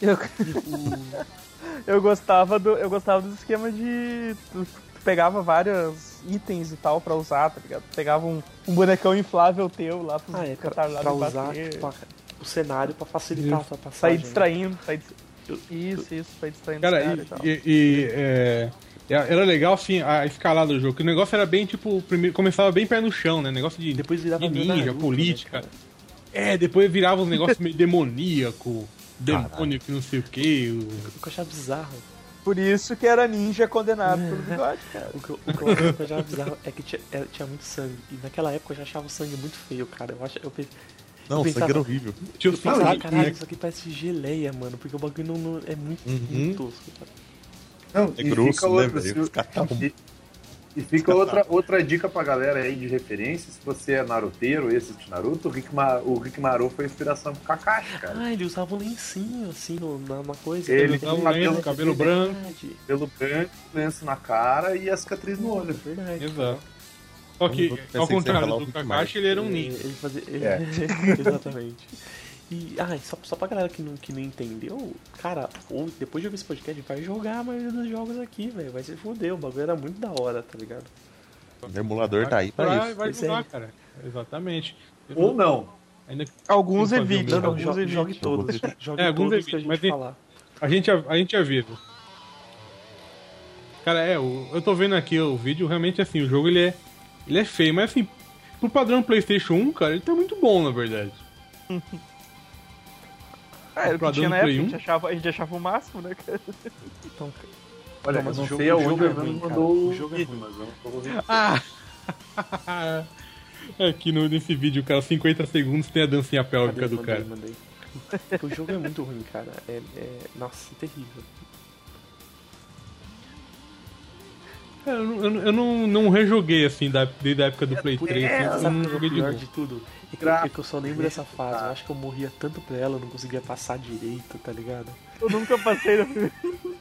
Eu gostava do esquema de tu pegava vários itens e tal pra usar, tá ligado? Tu pegava um bonecão inflável teu lá pros retardados pra usar bater, tipo, o cenário pra facilitar a sua sair passagem. distraindo, Isso, sair distraindo Cara, os caras e tal. era legal, assim, a escalada do jogo. Que o negócio era bem, tipo, primeiro, começava bem pé no chão, né? Negócio de, Depois virava de meio ninja, Naruto, política. né, cara? Depois virava uns negócios meio demoníaco, demônio que não sei o que. O que eu achava bizarro. Por isso que era ninja condenado pelo bigode, cara. O que eu achava bizarro é que tinha muito sangue. E naquela época eu já achava o sangue muito feio, cara. Não, o pensava- sangue era horrível. Tinha Eu os pensava, sangue, caralho, né? isso aqui parece geleia, mano. Porque o bagulho não é muito tosco, cara. Não, É e grosso, fica né, outra, velho? se- Os caras tavam- E fica outra dica pra galera aí de referência, se você é naruteiro e assiste Naruto, o Hikimaru foi inspiração pro Kakashi, cara. Ah, ele usava um lencinho, assim, na coisa. Ele usava um lenço, cabelo branco. Pelo branco, lenço na cara e a cicatriz no olho. Verdade. Exato. Só que, Eu pensei ao que você ia contrário falar o do Rick Kakashi, ele era um ninja. Ele fazia. É. Exatamente. E só pra galera que não entendeu, cara, depois de ouvir esse podcast, vai jogar a maioria dos jogos aqui, velho. Vai se fuder, o bagulho era muito da hora, tá ligado? O emulador tá aí pra Vai isso. vai Pois jogar, é. cara. Exatamente. Ou não. Ainda Alguns tem que fazer evitem, o Não, meu. não, jogue todos. Jogue alguns todos que a evitem, mas gente tem- falar. A gente avisa. Cara, eu tô vendo aqui o vídeo, realmente assim, o jogo ele é feio, mas assim, pro padrão PlayStation 1, cara, ele tá muito bom, na verdade. Era o que Pra tinha dar na no época, Play a gente achava o máximo, né, cara? Então, Olha, Não, mas eu o não jogo- sei o aonde jogo é o Evandro ruim, cara. mandou O o jogo é vídeo, ruim. mas eu não tô ouvindo. Aqui nesse vídeo, cara, 50 segundos tem a dancinha pélvica do cara. mandei. O jogo é muito ruim, cara. Nossa, terrível. Cara, eu não rejoguei assim desde a época do Play 3, assim, eu Sabe não o que é joguei o de pior novo. de tudo? É que eu só lembro dessa fase. Eu acho que eu morria tanto pra ela, eu não conseguia passar direito, tá ligado? Eu nunca passei na primeira.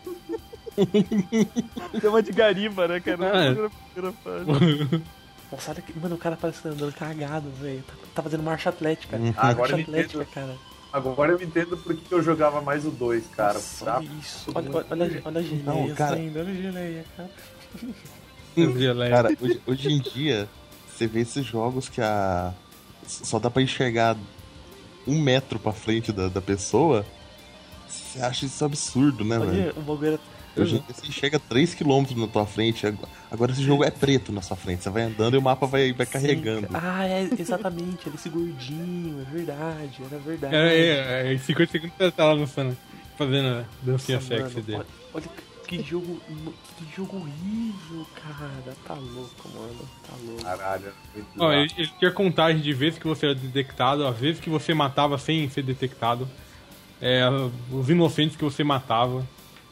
Tem uma de gariba, né, cara? Ah, é. Na primeira fase. Nossa, olha que. Mano, o cara parece andando cagado, velho. Tá fazendo marcha atlética. Agora Marcha eu me atlética, entendo. cara. Agora eu entendo por que eu jogava mais o 2, cara. Nossa, Tá? olha isso. Olha a geleia Não, cara. saindo, olha a geleia, cara. Cara, hoje em dia, você vê esses jogos que só dá pra enxergar 1 metro pra frente da pessoa. Você acha isso absurdo, né, velho? Olha, o bagulho era. Hoje em dia você chega 3 km na tua frente. Agora esse jogo é preto na sua frente. Você vai andando e o mapa vai carregando. Ah, exatamente. Era esse gordinho, é verdade, era verdade. Em 50 segundos você tá lá no Sana fazendo a dancinha Nossa, sexy mano, dele. olha que jogo horrível, cara. Tá louco, mano. Tá louco. Caralho. Ó, ele tinha contagem de vezes que você era detectado, às vezes que você matava sem ser detectado. Os inocentes que você matava.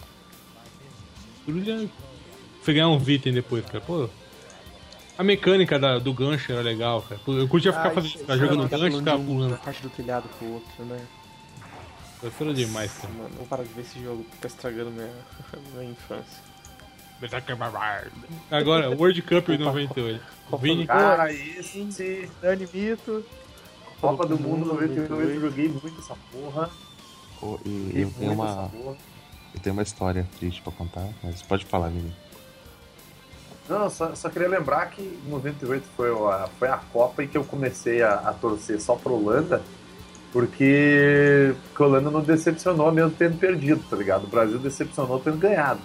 Tudo já... Você ganhar uns itens depois, cara. Pô, a mecânica do gancho era legal, cara. Pô, eu curtia ficar fazendo, ficar jogando gancho e ficar pulando. Parte do telhado pro outro, né? Isso era demais, cara. Mano, vou parar de ver esse jogo, tá estragando minha infância. Agora, World Cup 98. Vini, Cara, esse... Dani Mito. Copa do Mundo 98, eu joguei muito essa porra. Pô, Joguei eu tenho muito uma. essa porra. Eu tenho uma história triste pra contar, mas pode falar, Vini. Não, só queria lembrar que em 98 foi a Copa em que eu comecei a torcer só pra Holanda, porque a Holanda não decepcionou mesmo tendo perdido, tá ligado? O Brasil decepcionou tendo ganhado.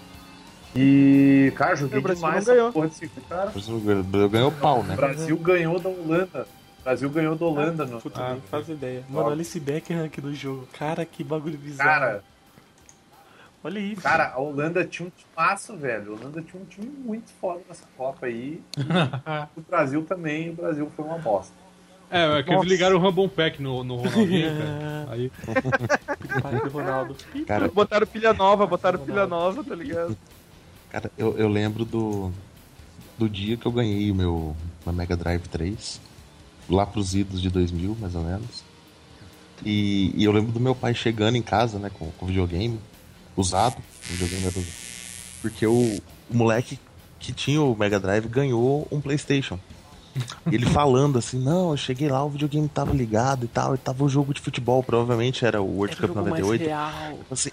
E, cara, joguei O Brasil demais não ganhou. essa porra desse cara. O Brasil ganhou pau, né? O Brasil ganhou da Holanda. O Brasil ganhou da Holanda. No... Puta, nem faz ideia. Mano, olha esse Beckham aqui do jogo. Cara, que bagulho bizarro. Cara, olha isso. cara, a Holanda tinha um timaço, velho. A Holanda tinha um time muito foda nessa Copa aí. E o Brasil também. O Brasil foi uma bosta. é que eles ligaram o Rambon Pack no Ronaldinho, cara. Aí, Pai do Ronaldo. Cara, Botaram pilha nova, tá ligado? cara, eu lembro do dia que eu ganhei o meu Mega Drive 3, lá pros idos de 2000, mais ou menos. E eu lembro do meu pai chegando em casa, né, com o videogame usado, porque o moleque que tinha o Mega Drive ganhou um PlayStation. E ele falando assim, não, eu cheguei lá, o videogame tava ligado e tal, e tava o jogo de futebol, provavelmente era o World Era o Cup jogo mais 98. real. Assim,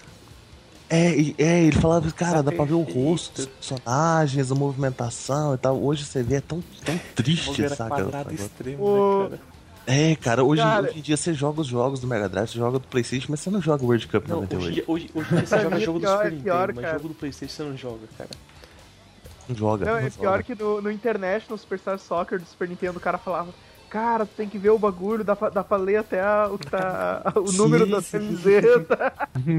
ele falava, cara, dá pra ver o rosto dos personagens, a movimentação e tal. Hoje você vê, é tão triste, Era saca? quadrado extremo, né, cara? Cara, hoje Cara, em dia você joga os jogos do Mega Drive, você joga do PlayStation, mas você não joga o World Cup Não, 98. hoje você joga jogo do Super Nintendo, pior, mas cara. jogo do PlayStation você não joga, cara. Não joga. Não, não é joga. pior que no Internet, no Superstar Soccer do Super Nintendo, o cara falava: cara, tu tem que ver o bagulho, dá pra ler até o que tá. O número da camiseta.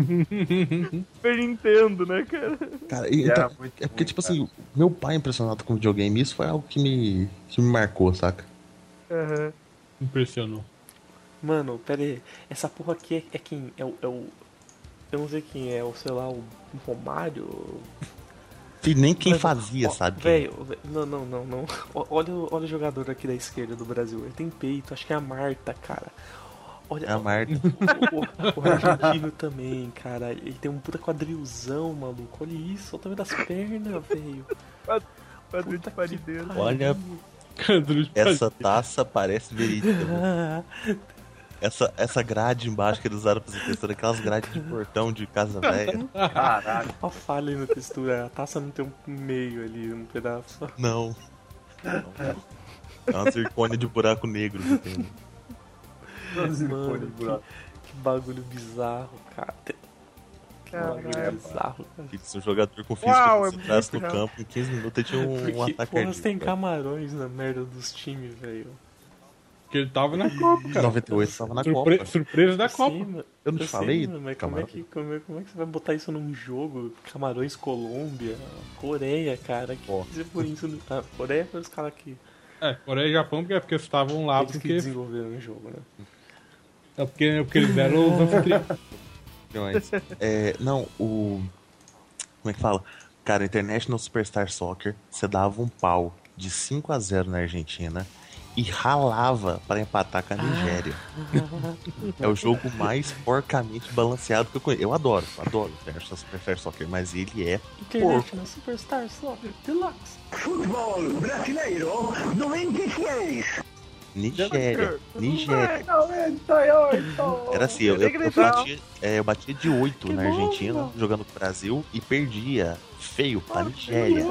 Super Nintendo, né, cara? Cara, E então, era muito é porque, ruim, tipo cara. assim, meu pai é impressionado com videogame, isso foi algo que me marcou, saca? Aham. impressionou. Mano, pera aí. Essa porra aqui é quem? É o. Eu não sei quem é, sei lá, o Romário? E nem quem Mano, fazia, ó, sabe? quem é. Velho, não. Olha o jogador aqui da esquerda do Brasil. Ele tem peito, acho que é a Marta, cara. Olha, É a Marta. o argentino também, cara. Ele tem um puta quadrilzão, maluco. Olha isso, olha o tamanho das pernas, velho. Quadril de parideiro. Olha, essa taça parece verídica. Essa grade embaixo que eles usaram pra fazer textura, aquelas grades de portão de casa velha. Caralho. Uma falha aí na textura. A taça não tem um meio ali, um pedaço. Não. É uma zircônia de buraco negro que tem. Mano, que bagulho bizarro, cara. Que bagulho bizarro, cara. Se um jogador com físico Uau, se é entrasse no muito campo, em 15 minutos ele tinha um Porque, ataque porra, cardíaco. tem camarões na merda dos times, velho. Porque ele tava na Copa, cara. 98 tava na Copa. Surpresa da Copa. Sim, mano. Eu não te sei, falei? mano, mas Camarão? como é que você vai botar isso num jogo? Camarões, Colômbia, Coreia, cara. Que Ó. dizer por isso? Ah, Coreia foi os caras que Coreia e Japão, porque eles estavam lá, eles que porque, desenvolveram o jogo, né? porque eles deram os anfitriões. Não, como é que fala? Cara, International Superstar Soccer, você dava um pau de 5-0 na Argentina e ralava para empatar com a Nigéria. É o jogo mais porcamente balanceado que eu conheço. Eu adoro International Superstar Soccer, mas ele é Internet na Superstar Soccer Deluxe. Futebol brasileiro 96. Nigéria. 98. Era assim, eu batia de 8 na Argentina, jogando pro Brasil, e perdia feio pra Nigéria.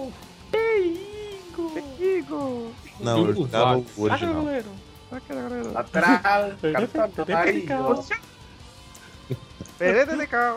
Perigo! Não, eu jogava o original. Atrás, cara, tá aí, ó. legal.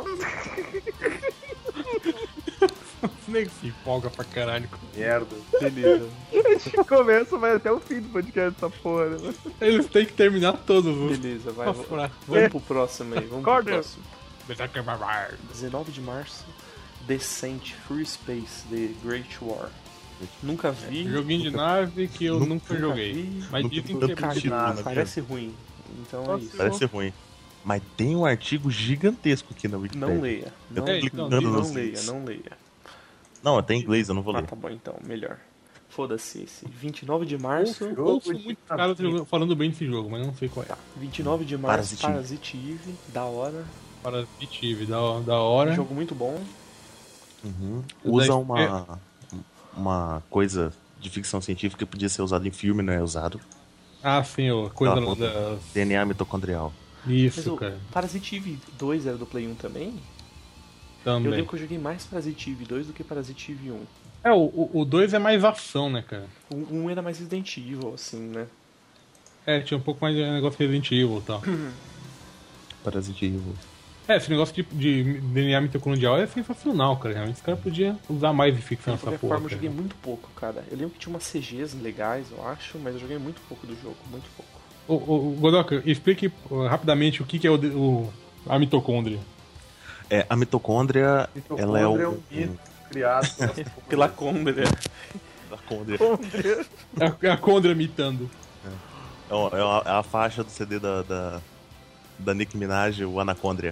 Esse nego se empolga pra caralho. Merda. Beleza. A gente começa, vai até o fim do podcast essa porra, né? Eles têm que terminar todos. Beleza, vai. Vamos Vamos pro próximo aí. Vamos pro Corda. próximo. 19 de março, Descent Free Space, The Great War. Nunca vi. Joguinho de nave que eu nunca joguei. vi. Mas Nunca dizem vi que é tanto muito título bom. na Parece ruim. Então é Nossa, isso. Parece ser ruim. Mas tem um artigo gigantesco aqui na Wikipedia. Não leia. Não, É, clicando então, nos não leia, links. não leia. Não, até em inglês, eu não vou Ah, ler. tá bom então, melhor. Foda-se esse. 29 de março. Ouço muito cara falando bem desse jogo, mas não sei qual é. Tá. 29 de março, Parasite Eve. Parasite Eve, da hora. Parasite Eve, da hora. Um jogo muito bom. Uhum. Daí- Usa uma coisa de ficção científica que podia ser usada em filme, não é usado. Ah, sim, ó, coisa Tá, da... DNA mitocondrial. Mas Isso, o cara. Parasite Eve 2 era do Play 1 também? Eu Também. lembro que eu joguei mais Parasite Eve 2 do que Parasite Eve 1. É, o 2 é mais ação, né, cara? O 1 era mais Resident Evil, assim, né? É, tinha um pouco mais de negócio de Resident Evil e tal. Parasite Evil. É, esse negócio de DNA mitocondrial é sensacional, cara. Realmente, esse cara podia usar mais de ficção De nessa qualquer porra. forma, eu cara. joguei muito pouco, cara. Eu lembro que tinha umas CGs legais, eu acho, mas eu joguei muito pouco do jogo, muito pouco. Ô, Godoka, explique rapidamente o que é a mitocôndria. É, a mitocôndria, ela é Mitocôndria um mito criado Pela Condra. mitocôndria. É a Condra mitando. É a faixa do CD da Nicki Minaj, o Anacôndria.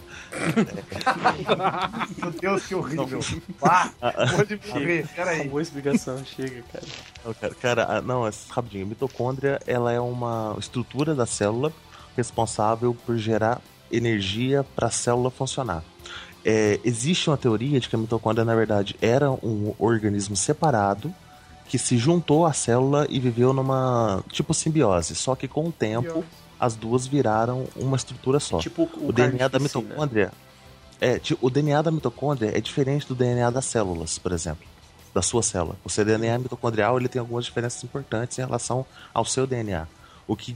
Meu Deus, que horrível. Vá, pode morrer, peraí. Boa explicação, chega, cara. Não, rapidinho. A mitocôndria, ela é uma estrutura da célula responsável por gerar energia para a célula funcionar. Existe uma teoria de que a mitocôndria, na verdade, era um organismo separado que se juntou à célula e viveu numa, tipo, simbiose. Só que com o tempo, as duas viraram uma estrutura só. Tipo O DNA da carnificina. mitocôndria... o DNA da mitocôndria é diferente do DNA das células, por exemplo. Da sua célula. O seu DNA mitocondrial, ele tem algumas diferenças importantes em relação ao seu DNA. O que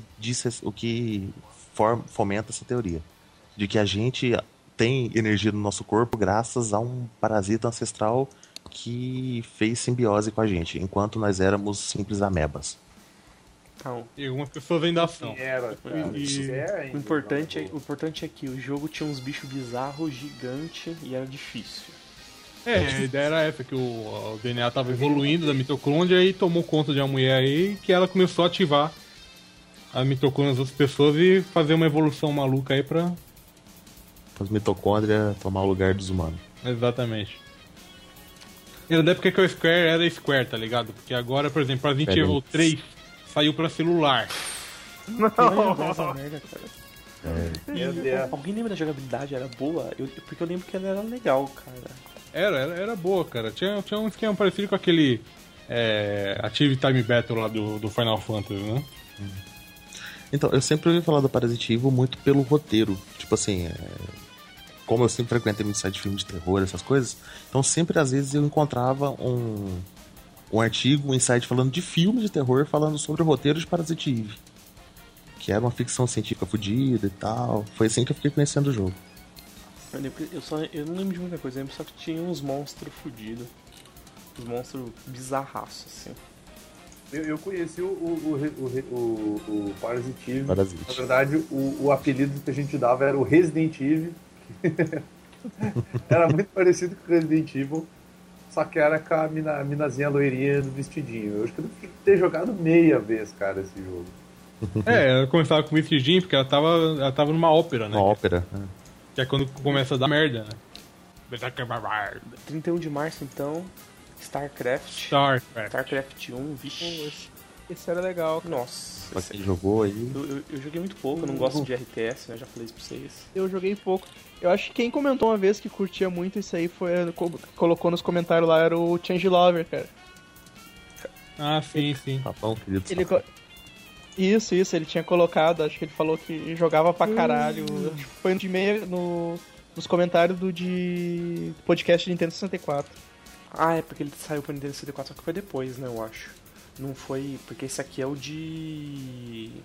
fomenta essa teoria. De que a gente tem energia no nosso corpo graças a um parasita ancestral que fez simbiose com a gente, enquanto nós éramos simples amebas. Então, E algumas pessoas vêm da ação. Era, cara. E- ainda, o importante é que o jogo tinha uns bichos bizarros, gigantes, e era difícil. É, a ideia era essa, que o DNA tava evoluindo da mitocôndria e tomou conta de uma mulher aí que ela começou a ativar a mitocôndria das outras pessoas e fazer uma evolução maluca aí pra... As mitocôndrias tomar o lugar dos humanos. Exatamente. E na época que o Square era Square, tá ligado? Porque agora, por exemplo, Resident Pera aí. Evil 3 saiu pra celular. Essa merda, cara. Meu Deus. Alguém lembra da jogabilidade? Era boa? Porque eu lembro que ela era legal, cara. Era boa, cara. Tinha um esquema parecido com aquele Active Time Battle lá do Final Fantasy, né? Então, eu sempre ouvi falar do Parasite Evil muito pelo roteiro. Tipo assim, como eu sempre frequentei muito site de filme de terror, essas coisas, então sempre às vezes eu encontrava um artigo, um insight falando de filme de terror, falando sobre o roteiro de Parasite Eve. Que era uma ficção científica fodida e tal. Foi assim que eu fiquei conhecendo o jogo. Eu não lembro de muita coisa, eu lembro só que tinha uns monstros fodidos. Uns monstros bizarraços, assim. Eu conheci o Parasite Eve. Parasite. Na verdade, o apelido que a gente dava era o Resident Evil. Era muito parecido com o Resident Evil, só que era com a minazinha loirinha do vestidinho. Eu acho que eu devo ter jogado meia vez, cara, esse jogo. Ela começava com o vestidinho porque ela tava numa ópera, né? Uma ópera. Que é quando começa a dar merda, né? 31 de março, então, StarCraft. StarCraft. StarCraft 1, vixe. Esse era legal. Nossa. Pra quem jogou aí. Eu joguei muito pouco, eu não gosto de RTS, né? Já falei isso pra vocês. Eu joguei pouco. Eu acho que quem comentou uma vez que curtia muito isso aí foi. Colocou nos comentários lá, era o Change Lover, cara. Ah, sim. Papão, querido. Ele Isso, ele tinha colocado, acho que ele falou que jogava pra caralho. Acho que foi de meia nos comentários do podcast de Nintendo 64. Ah, é porque ele saiu pro Nintendo 64, só que foi depois, né, eu acho. Não foi... Porque esse aqui é o de...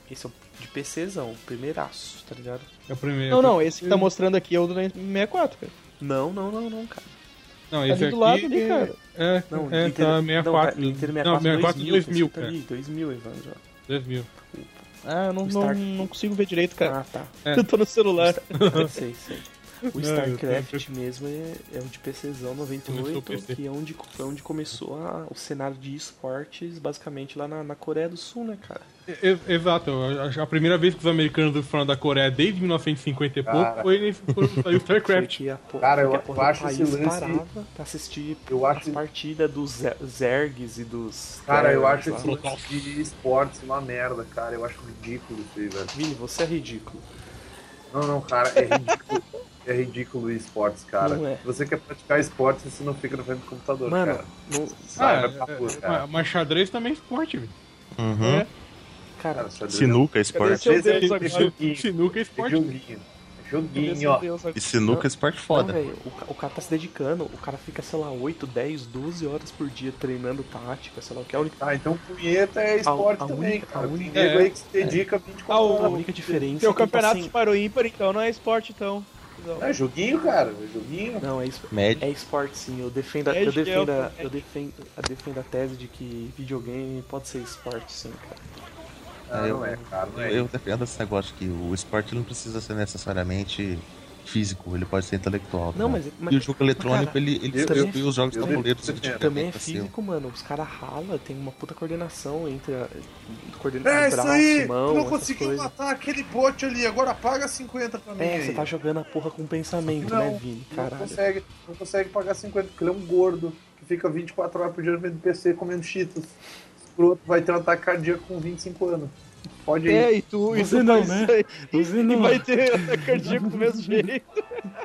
Esse é o de PCzão, o primeiraço, tá ligado? É o primeiro. Não, esse que tá mostrando aqui é o do 64, cara. Não, cara. Não, Tá esse ali do lado ali, aqui cara. Não, tá Nintendo 64. Nintendo Não, 64 2000, tá cara. ali, 2000, Evandro. 2000. Ah, não, O Star- não consigo ver direito, cara. Ah, tá. É. Eu tô no celular. Sei. O Não, StarCraft mesmo é o de PCzão Começou o 98, PC. que é onde começou o cenário de esportes, basicamente lá na Coreia do Sul, né, cara? Exato, a primeira vez que os americanos foram da Coreia desde 1950 e pouco Cara. foi nesse quando saiu o Foi StarCraft. que Cara, eu que a porra do acho esse país lance- parava pra assistir Eu acho- as partidas dos Zergs e dos... Cara, eu Terrans acho lá. esse lance de esportes uma merda, cara. Eu acho ridículo isso aí, velho. Vini, você é ridículo. Não, cara, é ridículo. É ridículo esportes, cara. Não é. Se você quer praticar esportes, você não fica na frente do computador, Mano, cara. não- Sai, vai pra puta, cara. Mas xadrez também é esporte, velho. Uhum. cara, Cara, xadrez Sinuca, Cadê esporte. seu Esse é Deus agora? joguinho. Sinuca é É esporte. joguinho. É joguinho, Meu ó. Deus, agora. E sinuca é esporte foda. Não, velho, o cara tá se dedicando, o cara fica, sei lá, 8, 10, 12 horas por dia treinando tática, sei lá o que. A única, Ah, então punheta é esporte A também, única- cara. a Tem única- nego aí que se dedica 24 o- a horas. única diferença Seu é que ele tá campeonato sem- para o ímpar, então não é esporte, então. Não. É joguinho, cara. É joguinho. Não, é Médio. É esporte sim, eu defendo, Magic eu defendo a tese de que videogame pode ser esporte sim, cara. Ah, não é, cara. Não é. Eu defendo esse negócio que o esporte não precisa ser necessariamente físico, ele pode ser intelectual. Não, né? mas E o jogo eletrônico, cara, ele eu- distribui os jogos eu tabuleiros defendo. de também é assim, físico, mano. Os caras ralam, tem uma puta coordenação entre É isso aí! mão, Tu não essas conseguiu coisas. matar aquele bot ali, agora paga 50 pra mim. É, aí. você tá jogando a porra com pensamento, Não, né, Vini? não Caralho. consegue pagar 50, porque ele é um gordo que fica 24 horas por dia no meio do PC comendo cheetos. Escroto, vai ter um ataque cardíaco com 25 anos. Pode ir. É, e tu Você não, faz né? isso aí, Você e não. vai ter ataque cardíaco do mesmo jeito.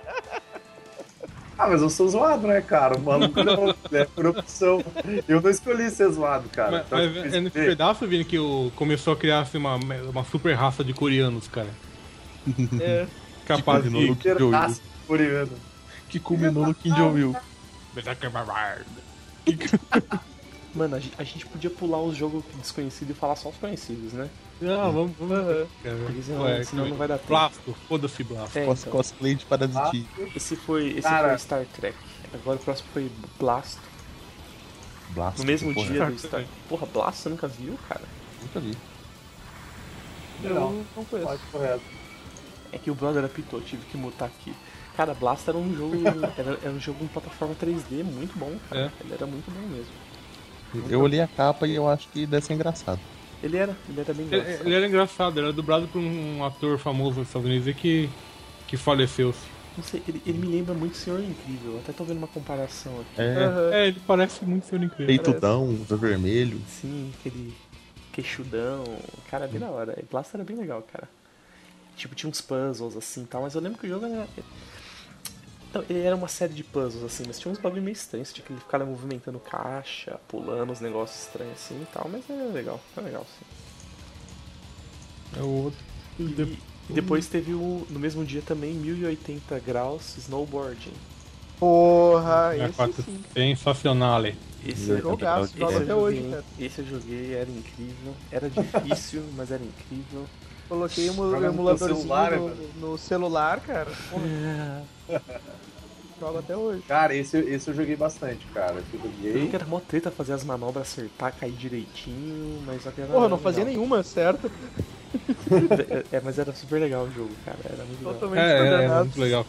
Ah, mas eu sou zoado, né, cara? O maluco não, é por opção. Eu não escolhi ser zoado, cara. Mas, Então, mas difícil é nesse ver. pedaço, Vini, que começou a criar assim, uma super raça de coreanos, cara. É. Capaz culminou de. no Kim Jong-il. Pedaço coreano. Que culminou no Kim Jong-il. Mano, a gente podia pular os jogos desconhecidos e falar só os conhecidos, né? Não, vamos. Porque senão não vai dar tempo. Blasto, foda-se Blasto. É, então, Cosplay de Parasite. esse foi Cara. Star Trek. Agora o próximo foi Blasto. Blast, No mesmo porra, dia do Star... Porra, Blasto você nunca viu, cara? Nunca vi. Eu não conheço. Pode, correto. É que o brother apitou, tive que mutar aqui. Cara, Blast era um jogo. era um jogo em plataforma 3D muito bom, cara. É. Ele era muito bom mesmo. Eu olhei a capa e eu acho que deve ser engraçado. Ele era bem engraçado. Ele era engraçado, ele era dublado por um ator famoso nos Estados Unidos e que faleceu. Não sei, ele me lembra muito Senhor Incrível. Eu até tô vendo uma comparação aqui. É, Ele parece muito ser incrível. peitudão, usa vermelho. Sim, aquele queixudão. Cara, bem da hora. Blast era bem legal, cara. Tipo, tinha uns puzzles assim e tal, mas eu lembro que o jogo era. Não, ele era uma série de puzzles assim, mas tinha uns bagulho meio estranhos, tinha que ele ficava movimentando caixa, pulando uns negócios estranhos assim e tal, mas era legal sim. É o outro. E depois teve no mesmo dia também 1080 graus snowboarding. Porra, É esse sim. sensacional. Esse Eu Jogaço, Esse joga eu até hoje, joguei, cara. esse eu joguei, era incrível, era difícil, mas era incrível. Coloquei um Joga no emuladorzinho celular, no celular, cara. Porra, joga até hoje. Cara, esse eu joguei bastante, cara. Eu Eu joguei. lembro que era mó treta fazer as manobras, acertar, cair direitinho, mas só que era Porra, não fazia legal. nenhuma, certo? Mas era super legal o jogo, cara, era muito legal. Totalmente É coordenado. muito legal.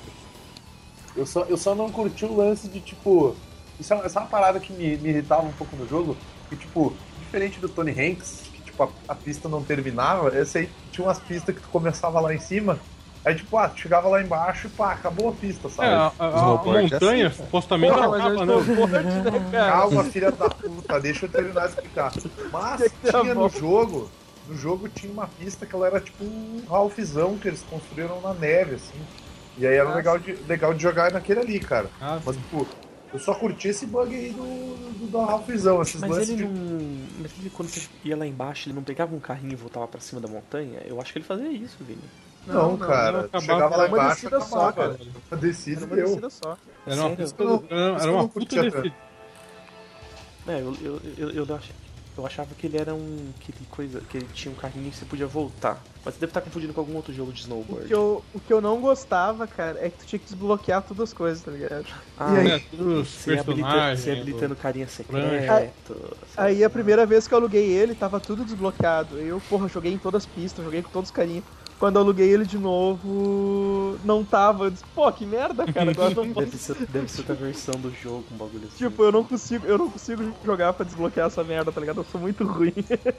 Eu só não curti o lance de, tipo... Isso é uma parada que me irritava um pouco no jogo. Que, tipo, diferente do Tony Hanks, que, tipo, a pista não terminava, esse aí tinha umas pistas que tu começava lá em cima, aí, tipo, tu chegava lá embaixo e, pá, acabou a pista, É, sabe? a Snowboard é montanha assim, cara. supostamente Porra, mas acaba, eu né? estou forte, né, cara? Calma, filha da puta, deixa eu terminar de explicar. Mas tinha no jogo tinha uma pista que ela era tipo um Ralphzão que eles construíram na neve, assim. E aí era legal de jogar naquele ali, cara. Ah, Mas, tipo, eu só curti esse bug aí do Ralphzão, esses Mas lances ele de... não. Mas ele, quando você ia lá embaixo, ele não pegava um carrinho e voltava pra cima da montanha? Eu acho que ele fazia isso, Vini. Não, cara. não, acabava- Chegava lá era uma embaixo descida só, acabava. cara. A descida Era uma deu. descida só. Era uma Sério? puta, Isso eu era não uma curtia puta tanto. descida. É, eu eu achava que ele era aquele coisa, que ele tinha um carrinho e você podia voltar. Mas você deve estar confundindo com algum outro jogo de snowboard. O que eu não gostava, cara, é que tu tinha que desbloquear todas as coisas, tá ligado? Ah, E aí- Os personagens. Você habilitando carinha secreto. Aí a primeira vez que eu aluguei ele, tava tudo desbloqueado. Eu, joguei em todas as pistas, joguei com todos os carinhos. Quando eu aluguei ele de novo, não tava. Eu disse, pô, que merda, cara. Agora não posso. Deve ser outra versão do jogo, um bagulho assim. Tipo, eu não consigo jogar pra desbloquear essa merda, tá ligado? Eu sou muito ruim.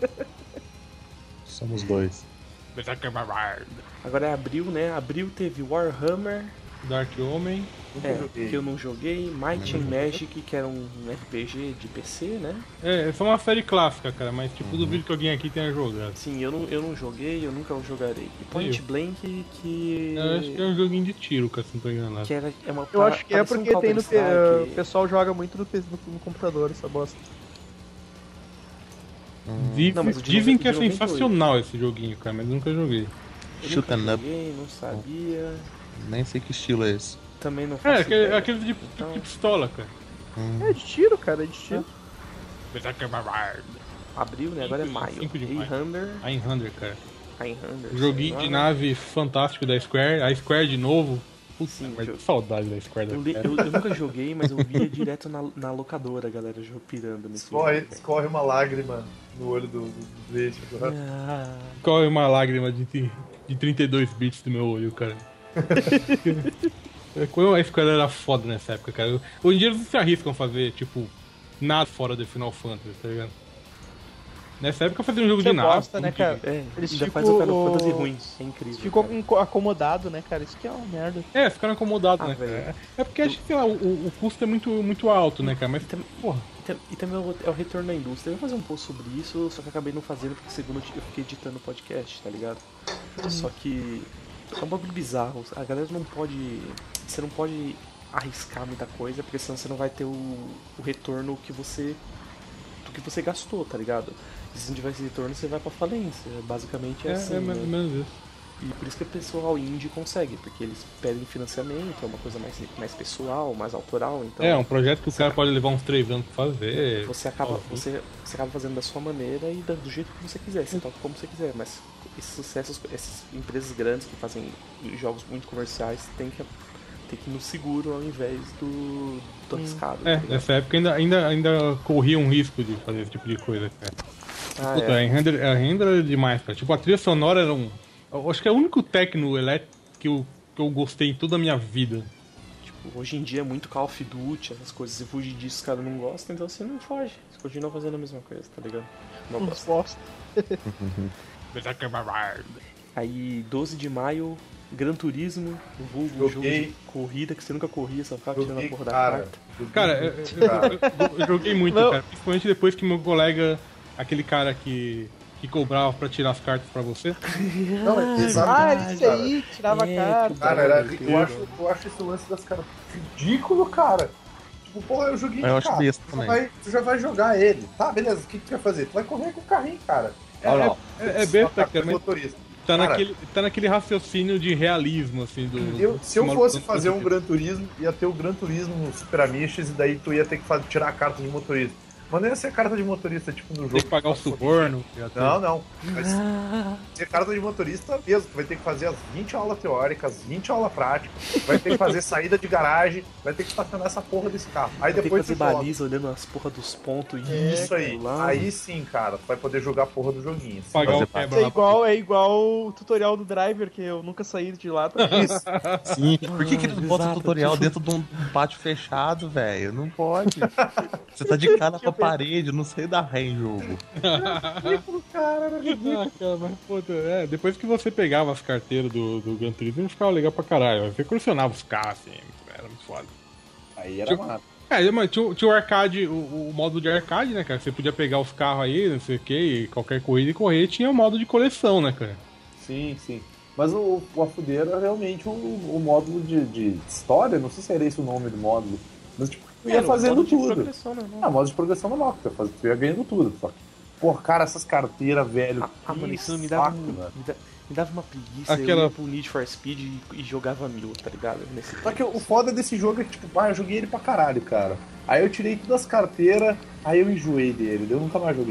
Somos dois. Agora é abril, né? Abril teve Warhammer, Dark Homem. que eu não joguei, Might and Magic, que era um RPG de PC, né? Essa é uma série clássica, cara, mas tipo, duvido que alguém aqui tenha jogado. Sim, eu não joguei, eu nunca o jogarei. E Point Blank, que... Eu acho que é um joguinho de tiro, cara, se não tô enganado. que é uma Eu acho que é parece um porque tem no Counter-Strike. o pessoal joga muito no computador, essa bosta. Não, mas o de Dizem que é 98. sensacional esse joguinho, cara, mas nunca joguei. Eu Shoot nunca 'em up. joguei, não sabia. Nem sei que estilo é esse. Também não faço Aquele, ideia. aquele de Então, pistola, cara. É de tiro, cara, é de tiro. abril, né? Agora é maio. 5 de maio. Einhander. Einhander, cara. Einhander. Joguinho sei de lá, né? nave fantástico da Square. A Square de novo. Putz, Sim, mas jogo. que saudade da Square da Square. Eu nunca joguei, mas eu via direto na locadora, a galera pirando nesse Escorre uma lágrima no olho do Blade agora. Ah, Corre uma lágrima de 32 bits do meu olho, cara. Quando a Square era foda nessa época, cara. Hoje em dia eles não se arriscam a fazer, tipo, nada fora do Final Fantasy, tá ligado? Nessa época fazer um jogo Você de nave. gosta, né, cara? Eles ainda ficam- faz o Final Fantasy ruim. É incrível. Ficou cara. acomodado, né, cara? Isso que é uma merda. Ficaram incomodados, Ah, né, velho. cara? É porque acho que, sei lá, o custo é muito alto, né, cara? Mas, porra. E também é o retorno da indústria. Eu ia fazer um post sobre isso, só que acabei não fazendo porque segundo eu fiquei editando o podcast, tá ligado? Só que é um bagulho bizarro. A galera não pode. Você não pode arriscar muita coisa, porque senão você não vai ter o retorno que você gastou, tá ligado? E se não tiver esse retorno, você vai pra falência. Basicamente é assim. É mais ou né? menos isso. E por isso que o pessoal indie consegue, porque eles pedem financiamento, é uma coisa mais pessoal, mais autoral, então É um projeto que o cara pode levar uns 3 anos pra fazer. você acaba fazendo da sua maneira e do jeito que você quiser, você toca como você quiser, mas esses sucessos, essas empresas grandes que fazem jogos muito comerciais tem que ir no seguro ao invés do arriscado. tá ligado? Nessa época ainda corria um risco de fazer esse tipo de coisa, cara. Ah, Puta, a Render era demais, cara. Tipo, a trilha sonora era eu acho que é o único techno elétrico que eu gostei em toda a minha vida. Tipo, hoje em dia é muito Call of Duty, essas coisas, se fugir disso os caras não gostam, então você não foge. Você continua fazendo a mesma coisa, tá ligado? Uma bosta. Aí, 12 de maio, Gran Turismo, o vulgo, um jogo de corrida que você nunca corria, só ficava tirando a porra da carta. Cara, eu joguei muito, cara. Principalmente depois que meu colega, aquele cara que cobrava pra tirar as cartas pra você. Não, exatamente. Esse aí, tirava a cara. Cara, eu acho esse lance das caras ridículo, cara. Tipo, porra, eu joguei Eu acho cara. besta também. Tu já vai jogar ele. Tá, beleza, o que tu vai fazer? Tu vai correr com o carrinho, cara. É besta, cara, mas motorista. tá Cara, naquele raciocínio de realismo, assim, se eu fosse fazer um Gran Turismo, ia ter o Gran Turismo no Super Amish e daí tu ia ter que tirar a carta de motorista. Mas não ia ser carta de motorista, tipo, no jogo. Tem que pagar o suborno. Não. Vai ser carta de motorista mesmo. Tu vai ter que fazer as 20 aulas teóricas, 20 aulas práticas, vai ter que fazer saída de garagem, vai ter que estacionar essa porra desse carro. Aí Tem que depois fazer tu joga. baliza olhando as porra dos pontos e Isso aí. lá. Aí sim, cara, tu vai poder jogar a porra do joguinho. Pagar o Fazer quebra É lá. igual o tutorial do driver, que eu nunca saí de lá. Isso. Sim, por que eles botam exato. tutorial dentro de um pátio fechado, velho? Não pode. Você tá de cara pra parede, não sei dar ré em jogo. Cara, mas, puta, depois que você pegava as carteiras do Gran Turismo, ficava legal pra caralho. Você colecionava os carros, assim, era muito foda. Aí era mata. Mas tinha o arcade, o modo de arcade, né, cara? Você podia pegar os carros aí, não sei o que, qualquer corrida e correr, tinha o modo de coleção, né, cara? Sim. Mas o Afudeiro é realmente o módulo de história, não sei se era esse o nome do módulo. Mas tipo, tu ia fazendo tudo. Modo de progressão normal, tu ia ganhando tudo. Só que, porra, cara, essas carteiras, velho. Mano, isso me saco, dava uma preguiça. Aquela- Eu ia pro Need for Speed e jogava 1000, tá ligado? Nesse Só que o foda desse jogo é que, tipo, eu joguei ele pra caralho, cara. Aí eu tirei todas as carteiras, aí eu enjoei dele, eu nunca mais joguei.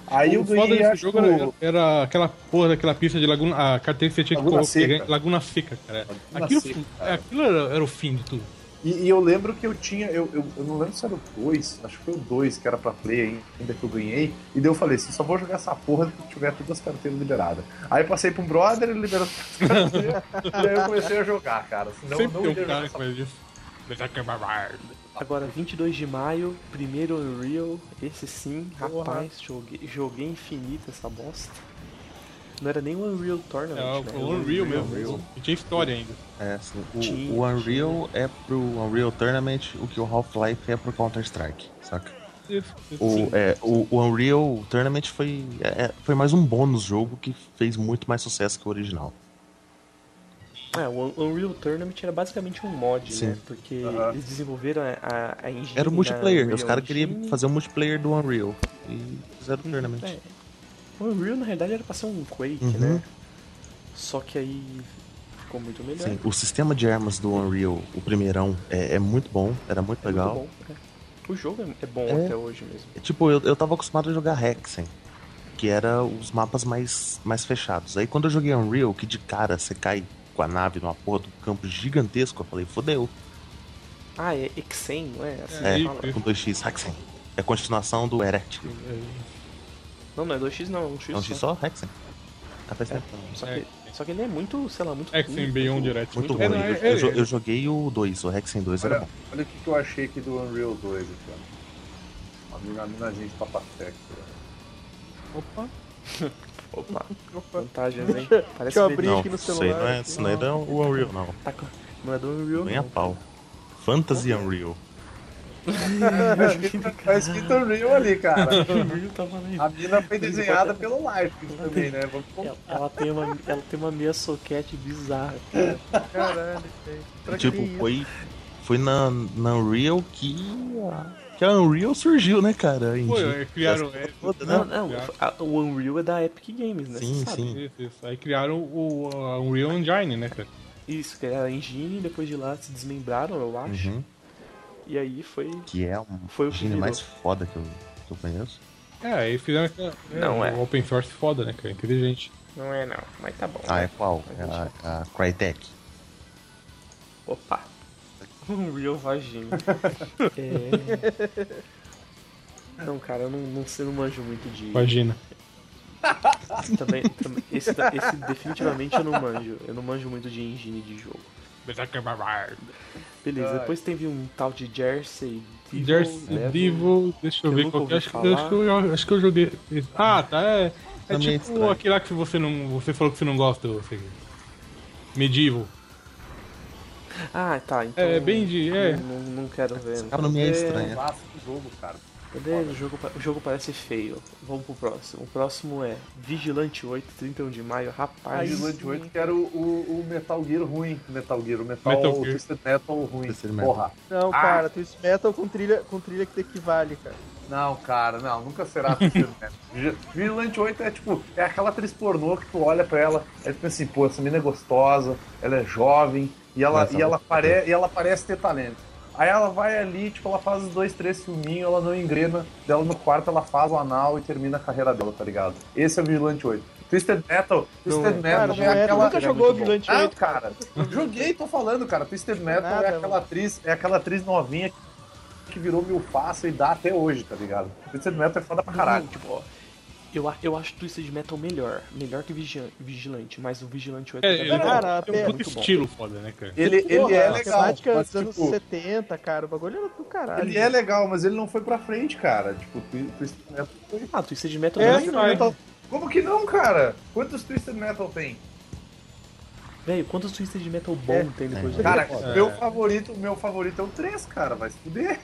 Aí eu O foda ganhei, desse acho jogo era aquela porra daquela pista de Laguna. A carteira que você tinha Laguna que Seca. Laguna Seca, cara. Laguna Aquilo, Seca, cara. aquilo era o fim de tudo. E eu lembro que eu tinha, eu não lembro se era o 2, acho que foi o 2 que era pra play ainda que eu ganhei, e daí eu falei assim, só vou jogar essa porra se tiver todas as carteiras liberadas. Aí passei pra um brother, ele liberou todas as carteiras, e aí eu comecei a jogar, cara, senão eu Sempre não tem ia um jogar cara essa que faz isso. Agora, 22 de maio, primeiro Unreal, esse sim, Porra. rapaz, joguei infinito essa bosta. Não era nem o Unreal Tournament, É né? o Unreal mesmo. E tinha história ainda. É, assim, Tinha, o Unreal é pro Unreal Tournament o que o Half-Life é pro Counter-Strike, saca? Isso. O Unreal Tournament foi mais um bônus jogo que fez muito mais sucesso que o original. O Unreal Tournament era basicamente um mod, Sim. né? Porque eles desenvolveram a engine. Era o multiplayer, na os caras Unreal queriam Engine. fazer o multiplayer do Unreal e fizeram o Tournament. É. O Unreal, na realidade, era pra ser um Quake, Uhum. né? Só que aí ficou muito melhor. Sim, o sistema de armas do Unreal, o primeirão, é muito bom, era muito legal. Muito bom, O jogo é bom É. até hoje mesmo. Tipo, eu tava acostumado a jogar Hexen, que era os mapas mais fechados. Aí quando eu joguei Unreal, que de cara você cai com a nave numa porra do campo gigantesco, eu falei, fodeu. Ah, é Exen, não é? Assim É, que fala. com 2x, Hexen. É a continuação do Erect. Não é 2x não, é um X É um X só? Hexen? Ah, faz tempo. Só que ele é muito, sei lá, muito Hexen ruim, Beyond Direct. Muito É, ruim. não, Eu joguei o 2, o Hexen 2 era Olha, bom. olha o que eu achei aqui do Unreal 2 aqui, ó. Uma minazinha de papatec. Opa. Opa, vantagens, hein? Deixa Parece eu ver- abrir Não, aqui no isso aí celular. não é, isso não é do Unreal, não. Tá, não é do Unreal, Nem a não. pau. Fantasy Unreal. Tá escrito Unreal ali, cara. Unreal tá valendo. A mina foi desenhada pelo Life também, né? Vamos Ela tem uma meia soquete bizarra. Caralho, velho. Pra que Tipo, isso? foi na Unreal que a Unreal surgiu, né, cara? Pô, Indie. criaram. Toda, Não, né? não, o Unreal é da Epic Games, né? Sim, Você sabe. sim. Isso. Aí criaram a Unreal Engine, né, cara? Isso, que era a engine, depois de lá se desmembraram, eu acho. Uhum. E aí foi. Que é Foi o o que gene virou. mais foda que eu conheço. É, aí fizeram aquela. Não é. O open source foda, né, cara? Inteligente. Não é não, mas tá bom. Ah, né? é qual? É a Crytek. Opa! Unreal Vagina. É. Não, cara, eu não manjo muito de. Imagina. Também, esse definitivamente eu não manjo. Eu não manjo muito de engine de jogo. Beleza, Ai. depois teve um tal de Jersey Devil. Jersey Level. Devil, deixa eu eu ver nunca qual que é. ouvi Acho que eu joguei. Ah, tá. É Tá meio tipo estranho. aquele lá que você falou que você não gosta. Medieval. Ah, tá. Então, É, bem de. É. Não quero ver. Esse cara não me é estranho. clássico jogo, cara. Cadê? O jogo parece feio. Vamos pro próximo. O próximo é Vigilante 8, 31 de maio. Rapaz. Vigilante 8, que era o Metal Gear ruim. o Metal Gear. Twisted Metal ruim. Twisted Metal. Porra. Não, cara, Twist Metal com trilha que equivale, cara. Não, cara, não, nunca será Twisted Metal. Vigilante 8 é tipo, é aquela atriz pornô que tu olha pra ela, aí tu pensa assim, pô, essa mina é gostosa, ela é jovem, e ela parece ter talento. Aí ela vai ali, tipo, ela faz os 2, 3 filminhos, ela não engrena, dela no quarto ela faz o anal e termina a carreira dela, tá ligado? Esse é o Vigilante 8. Twisted Metal Cara, não é é, tu aquela... nunca jogou Vigilante Ah, 8, cara, joguei, tô falando, cara. Twisted Metal Nada, é aquela atriz novinha que virou milfaça e dá até hoje, tá ligado? Twisted Metal é foda pra caralho. Tipo, ó, eu acho Twisted Metal melhor que Vigilante, mas o Vigilante 8 Ele Cara, tem um puto muito bom. estilo foda, né, cara? Ele Porra, é a legal, temática mas, dos anos tipo, 70, cara, o bagulho era do caralho. ele é legal, mas ele não foi pra frente, cara. Tipo, Twisted Metal foi... Ah, Twisted Metal É, não Twisted vai. Metal... Como que não, cara? Quantos Twisted Metal tem? Velho, quantos Twisted Metal bom tem depois do Cara, É. meu favorito é o 3, cara. Vai se fuder.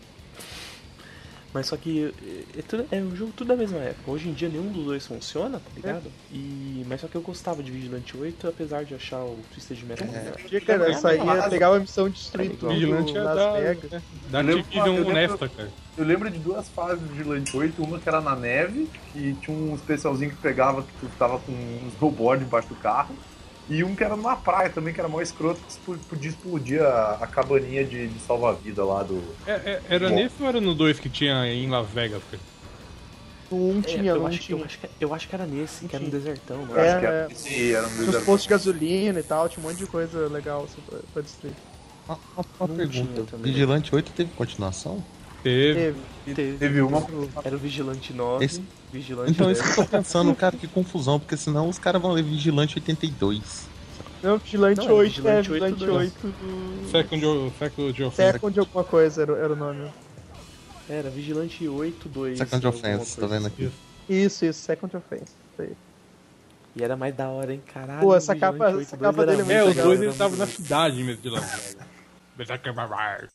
Mas só que é um jogo tudo da mesma época. Hoje em dia nenhum dos dois funciona, tá ligado? Mas só que eu gostava de Vigilante 8, apesar de achar o Twisted Metal melhor. Cara, eu saía, pegava a missão de destruir tudo Vigilante é Las da Vegas. Activision honesta, cara. Eu lembro de duas fases do Vigilante 8, uma que era na neve, que tinha um especialzinho que pegava, que tu tava com um snowboard embaixo do carro, e um que era numa praia também, que era mó escroto, que podia explodir a cabaninha de salva-vida lá do... Era Bom. nesse ou era no 2 que tinha em Las Vegas, cara? No 1 tinha, eu no 1 acho, tinha. eu acho que era nesse, que era um desertão, não É, Acho que era, sim, era um Tinha os deserto. postos de gasolina e tal, tinha um monte de coisa legal assim, pra destruir. Uma Não tinha pergunta. também. Vigilante 8 teve continuação? Teve. Teve uma. Era o Vigilante 9, Esse- Vigilante Então 10. isso que eu tô pensando, cara, que confusão, porque senão os caras vão ler Vigilante 82. Não, Vigilante Não, 8, Vigilante Vigilante 8 8 do... Second of Second alguma coisa era o nome. Era Vigilante 8, 2. Second alguma Offense, tá coisa vendo assim. aqui? Isso, Second Offense. Isso aí. E era mais da hora, hein? Caralho. Pô, essa Vigilante capa- 8, essa 2 capa era dele é muito É, os legal, dois era eles estavam muito na cidade mesmo de Las Vegas. Berserker Barbarian.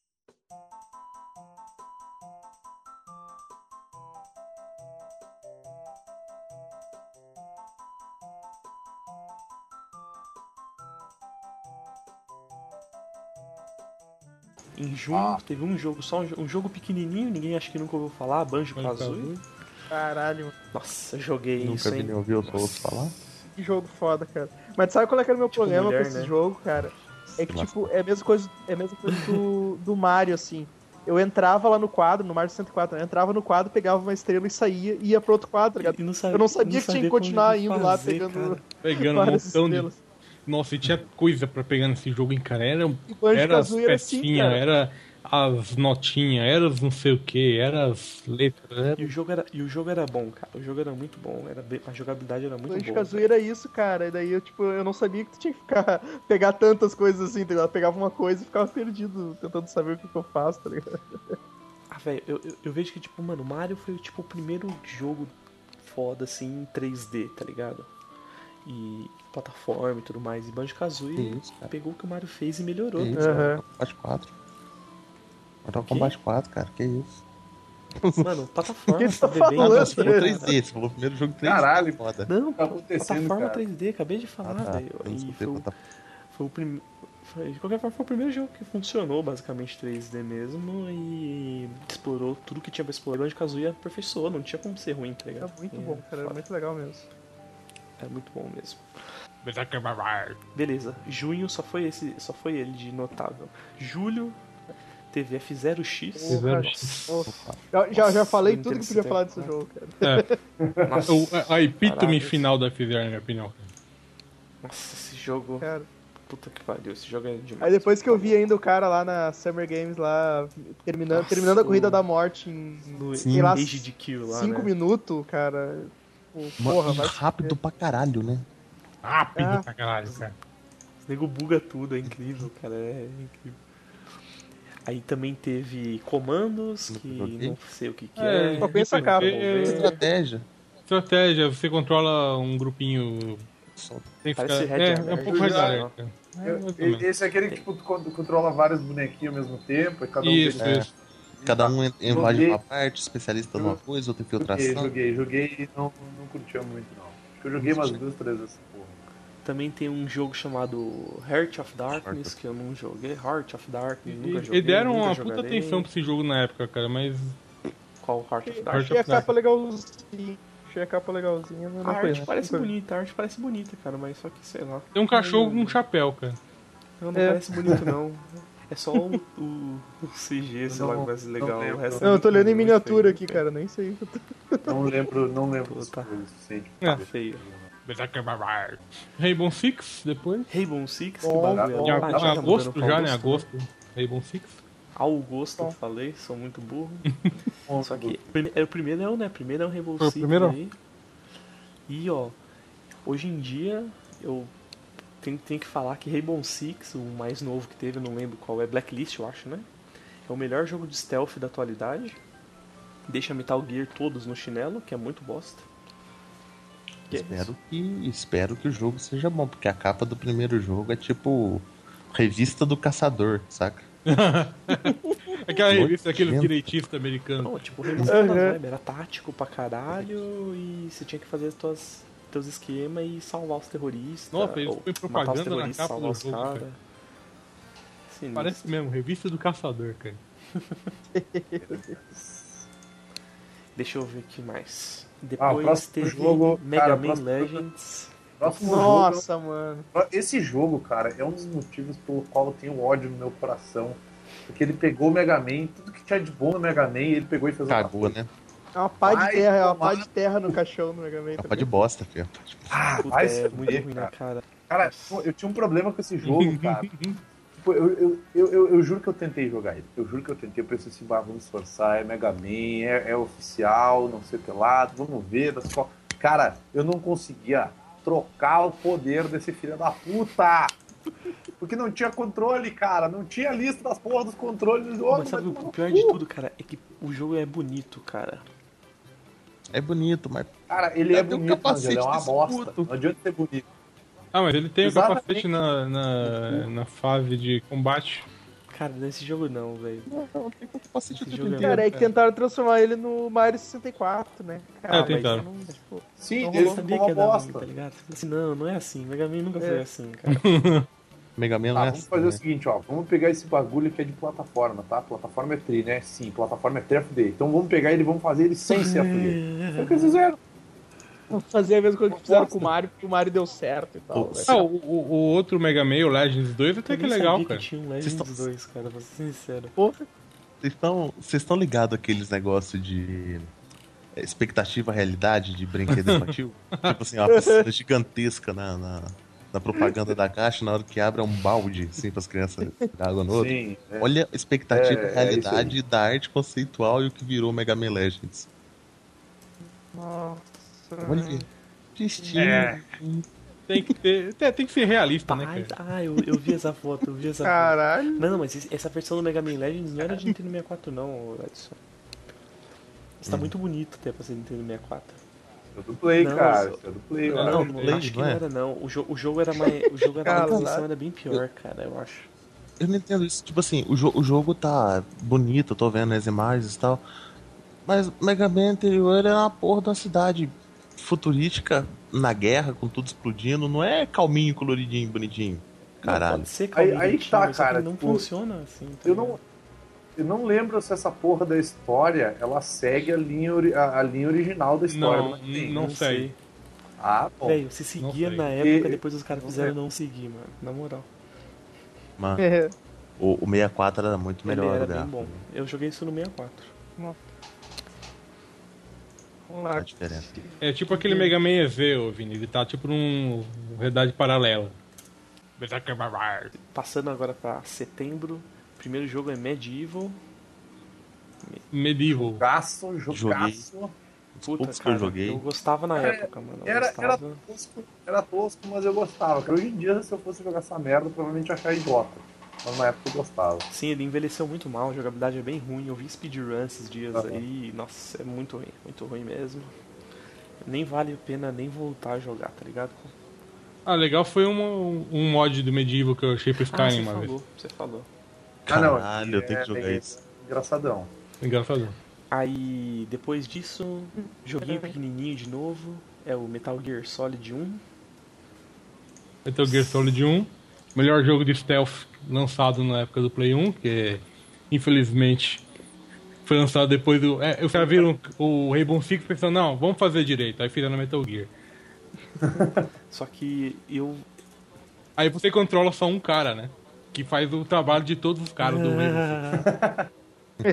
Em junho teve um jogo, só um jogo pequenininho, ninguém acha que nunca ouviu falar, Banjo-Kazooie. Caralho, mano. Nossa, joguei Nunca isso, vi hein? nem ouvir os outros falar. Que jogo foda, cara. Mas sabe qual é que era o meu Tipo problema mulher, com esse né? jogo, cara? É que, Nossa. tipo, é a mesma coisa do Mario, assim. Eu entrava lá no quadro, no Mario 64, né? Eu entrava no quadro, pegava uma estrela e saía e ia pro outro quadro, tá ligado? E não sabia, Eu não sabia que tinha que pra onde continuar indo lá, fazer, pegando cara. Pegando um várias montão de. estrelas. Nossa, e tinha coisa pra pegar nesse jogo, hein, cara. Era as Banjo-Kazooie era assim, pecinhas, cara. era as notinhas, era as não sei o que, era as letras. E o jogo era bom, cara. O jogo era muito bom. A jogabilidade era muito boa. Banjo-Kazooie era isso, cara. E daí eu não sabia que tu tinha que pegar tantas coisas assim, tá ligado? Eu pegava uma coisa e ficava perdido, tentando saber o que eu faço, tá ligado? Ah, velho, eu vejo que, tipo, mano, Mario foi, tipo, o primeiro jogo foda, assim, em 3D, tá ligado? E plataforma e tudo mais. E Banjo-Kazooie Que isso, cara. pegou o que o Mario fez e melhorou. Que tá isso, Aham. Mortal Kombat 4. Mortal quê? Kombat 4, cara, que isso? Mano, plataforma, Que que você tá sabe bem, falando, Não, você falou velho? 3D, você falou o primeiro jogo 3D. Caralho. Foda. Não, Tá acontecendo, plataforma cara. 3D, acabei de falar, velho. Eu não E escutei foi o primeiro. De qualquer forma, foi o primeiro jogo que funcionou basicamente 3D mesmo e explorou tudo que tinha pra explorar. Banjo-Kazooie aperfeiçoou, não tinha como ser ruim, tá ligado? Era muito bom, cara. Era foda. muito legal mesmo. Era muito bom mesmo. Berserker Barbarian. Beleza, junho só foi ele de notável. Julho teve F0X. Já falei Nossa, tudo que podia falar desse jogo, cara. É. Nossa, A epítome Caralho. final da F0, na minha opinião. nossa, esse jogo. Cara. Puta que pariu, esse jogo é demais. Aí depois que eu vi ainda o cara lá na Summer Games lá, terminando a corrida da morte em, no sei lá, Age de Kill lá, 5 né? minutos, cara. Pô, Mano, porra, e vai. rápido pra caralho, né? Rápido Ah. pra caralho, cara. Os nego buga tudo, é incrível, cara, é incrível. Aí também teve comandos, que joguei. não sei o que É, é. só conheço a capa. Estratégia. Estratégia, você controla um grupinho. Tem que Parece ficar. Red É Alert. um pouco Red Já- Alert. É, mais ou menos. Esse é aquele que tipo, tu controla vários bonequinhos ao mesmo tempo, e cada um Isso, deles- isso. Cada um invade Joguei. uma parte, especialista numa coisa, outra infiltração. Joguei e não curtia muito, não. Acho que eu joguei umas 2, 3 vezes, porra. Também tem um jogo chamado Heart of Darkness, que eu não joguei. Heart of Darkness, nunca joguei. E deram nunca uma jogarei. puta atenção pra esse jogo na época, cara, mas. Qual Heart of Achei Darkness? a capa legalzinha. Achei a capa legalzinha, mas A não arte conheço. parece Nunca vi. bonita, a arte parece bonita, cara, mas só que sei lá. Tem um cachorro com um chapéu, cara. Não É. parece bonito, não. É só o CG, sei lá, que parece legal. lembro. O resto é Não, eu tô muito olhando em ruim, miniatura feio, aqui, feio. cara. Nem sei. Não lembro das Tá. coisas, sei. É. Feio. Berserker Barbarian. Rainbow Six, depois. Rainbow Six, que Bom, bagulho bom. Em é. ag- Ah, em já tá agosto mudando pra já, né? agosto, Agosto. Rainbow Six. Agosto, eu Bom. falei, sou muito burro. Bom, Só que o primeiro é o, né? Primeiro é o Rainbow Foi o Six primeiro? aí. E ó, hoje em dia eu tenho que falar que Rainbow Six, o mais novo que teve, eu não lembro qual é, Blacklist, eu acho, né? É o melhor jogo de stealth da atualidade. Deixa Metal Gear todos no chinelo, que é muito bosta. Que é isso? Espero que o jogo seja bom, porque a capa do primeiro jogo é tipo revista do caçador, saca? Aquela revista, aquele Nojento. direitista americano. Não, tipo, Rainbow Six era vibe, era tático pra caralho e você tinha que fazer teus esquemas e salvar os terroristas. Nossa, eles ou põem matar os propaganda na terroristas, capa salvar do os jogo, caras. cara. Sinistro. Parece mesmo, revista do caçador, cara. Deixa eu ver o que mais. o Depois próximo teve jogo, Mega cara, Man próximo jogo- Legends. Próximo jogo. Nossa, mano. Esse jogo, cara, é um dos motivos pelo qual eu tenho ódio no meu coração. Porque ele pegou o Mega Man, tudo que tinha de bom no Mega Man, ele pegou e fez outra Cagou, coisa. né? É uma pá de Vai terra, é uma tomar- pá de terra no caixão do Mega Man. Pode de bosta, filho. Ah, Puta, vai é se muito fuder, ruim, cara. né, cara? Cara, eu tinha um problema com esse jogo, cara. Tipo, eu juro que eu tentei jogar ele. Eu juro que eu tentei. Eu pensei assim, vamos esforçar, é Mega Man, é oficial, não sei o que lá, vamos ver. Cara, eu não conseguia trocar o poder desse filho da puta. Porque não tinha controle, cara. Não tinha lista das porras dos controles do jogo. Mas sabe o pior de tudo, cara? É que o jogo é bonito, cara. É bonito, mas. Cara, ele é Cadê o bonito, mas ele é capacete uma desse bosta. puto? Não adianta ser bonito. Ah, mas ele tem o Exatamente. capacete na fase de combate. Cara, nesse jogo não, velho. Não, tem capacete Esse o jogo tempo é- Cara, inteiro. é que tentaram transformar ele no Mario 64, né? Cara, É, tentaram. mas não, tipo, Sim, Não ele rolou. ficou Sabia uma que ia dar ruim, bosta. tá ligado? Assim, não é assim. Mega Man nunca foi É. assim, cara. Mega Man não Tá, é vamos assim, fazer né? o seguinte, ó. Vamos pegar esse bagulho que é de plataforma, tá? Plataforma é 3, né? Sim, plataforma é 3FD. Então vamos pegar ele e vamos fazer ele sem ser FD. Foi o que eles fizeram. vamos fazer a mesma coisa que fizeram com o Mario, porque o Mario deu certo e tal. Putz. né? Ah, o outro Mega Man, o Legends 2, até que é Eu nem legal, sabia cara. que tinha um Vocês Legends estão- 2, cara, pra ser sincero. Porra, Vocês estão ligados àqueles negócios de expectativa realidade de brinquedo infantil? Tipo assim, uma piscina gigantesca na propaganda da caixa, na hora que abre é um balde, assim, pras crianças jogar água no outro. Sim. É. Olha a expectativa É, é realidade da arte conceitual e o que virou Mega Man Legends. nossa. Olha, destino. É. Tem que ter. Tem que ser realista, né, Pai, cara? eu vi essa foto, eu vi essa foto. Caralho. Não, mas essa versão do Mega Man Legends não era de Nintendo 64 não, Edson. Isso tá muito bonito até pra ser Nintendo 64. Isso é do Play, Não, cara. só- Isso é do Play, Não, ó. Não, Não, Play, acho que não não é? era não. O jogo era mais. O jogo era, a Caralho. animação era bem pior, cara, eu acho. Eu não entendo isso. Tipo assim, o jogo tá bonito, eu tô vendo as imagens e tal. Mas o Mega Man anterior era uma porra de uma cidade futurística na guerra, com tudo explodindo. Não é calminho, coloridinho, bonitinho. Caralho. Pode ser Aí que tá, mas só que cara, não tipo, funciona assim. tá Eu ligado? não lembro se essa porra da história ela segue a linha original da história. Não, mas tem. não sei. Ah, bom. Velho, se seguia sei. na época, E- depois os caras não fizeram sei. não seguir, mano. Na moral. Mano, É. o 64 era muito Ele melhor era o bem gráfico. bom. Eu joguei isso no 64. Vamos A lá. diferença. É tipo aquele Mega Man EZ, ô Vini. Ele tá tipo num realidade paralela. Passando agora pra setembro. O primeiro jogo é Medieval. Medieval. Jogaço. Puta, poucos que cara, eu joguei. eu gostava na época, mano. Eu Era gostava. tosco, mas eu gostava. Cara, hoje em dia, se eu fosse jogar essa merda, provavelmente ia achar idiota. Mas na época eu gostava. Sim, ele envelheceu muito mal, a jogabilidade é bem ruim. Eu vi speedrun esses dias Aham. aí. Nossa, é muito ruim mesmo. Nem vale a pena nem voltar a jogar, tá ligado? Ah, legal foi um mod do Medieval que eu achei pro Ah, Skyrim você uma vez. falou, você falou. Caralho, eu tenho que jogar é isso. Engraçadão. Engraçado. Aí, depois disso, joguinho pequenininho de novo. É o Metal Gear Solid 1. Metal Gear Solid 1. Melhor jogo de stealth lançado na época do Play 1, que infelizmente foi lançado depois do. Os caras viram o Rainbow Six pensando, não, vamos fazer direito. Aí fizeram Metal Gear. Só que eu. Aí você controla só um cara, né? Que faz o trabalho de todos os caras do Rainbow Six.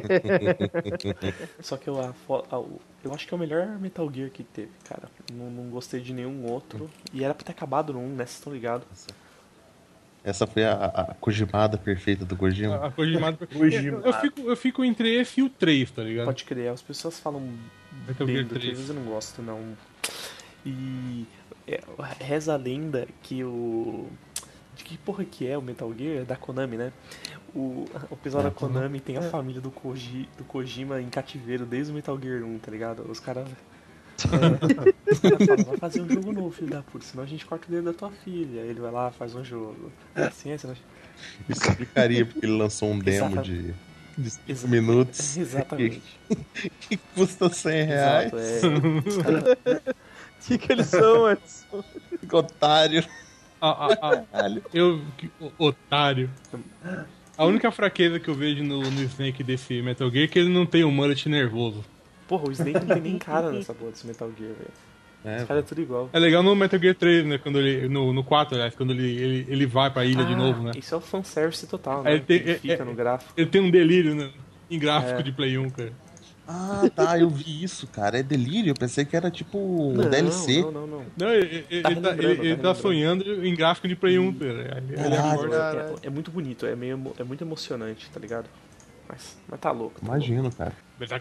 Só que eu acho que é o melhor Metal Gear que teve, cara. Não gostei de nenhum outro. E era pra ter acabado no 1, né? Vocês estão ligados? Essa foi a Kojimada perfeita do Kojima. A Kojimada- Kojima. eu fico entre esse e o 3, tá ligado? Pode crer, as pessoas falam Metal bem Gear do 3. 3, mas eu não gosto, não. E reza a lenda que o... De que porra que é o Metal Gear? É da Konami, né? O pessoal da Konami tem a família do Kojima em cativeiro desde o Metal Gear 1, tá ligado? Os caras... os caras falam, vai fazer um jogo novo, filho da puta, senão a gente corta o dedo da tua filha. Aí ele vai lá, faz um jogo. Assim, senão... Isso explicaria porque ele lançou um demo de 5 minutos Exatamente. que custa 100 reais. Exato, os caras... O que eles são, Edson? Que otário. Caralho. Otário. A única fraqueza que eu vejo no Snake desse Metal Gear é que ele não tem um mullet nervoso. Porra, o Snake não tem nem cara nessa porra desse Metal Gear, velho. É, Os caras é tudo igual. É legal no Metal Gear 3, né? Quando ele, no 4, aliás, quando ele vai pra ilha de novo, né? Isso é o fanservice total, Aí né? ele tem- Que fica no gráfico. Ele tem um delírio, né, em gráfico É. de Play 1, cara. Ah, tá, eu vi isso, cara. É delírio, eu pensei que era tipo um DLC. Não. Não, ele tá sonhando em gráfico de Play 1, cara. Aí ele acorda. É muito bonito, é muito emocionante, tá ligado? Mas tá louco. Imagino, cara.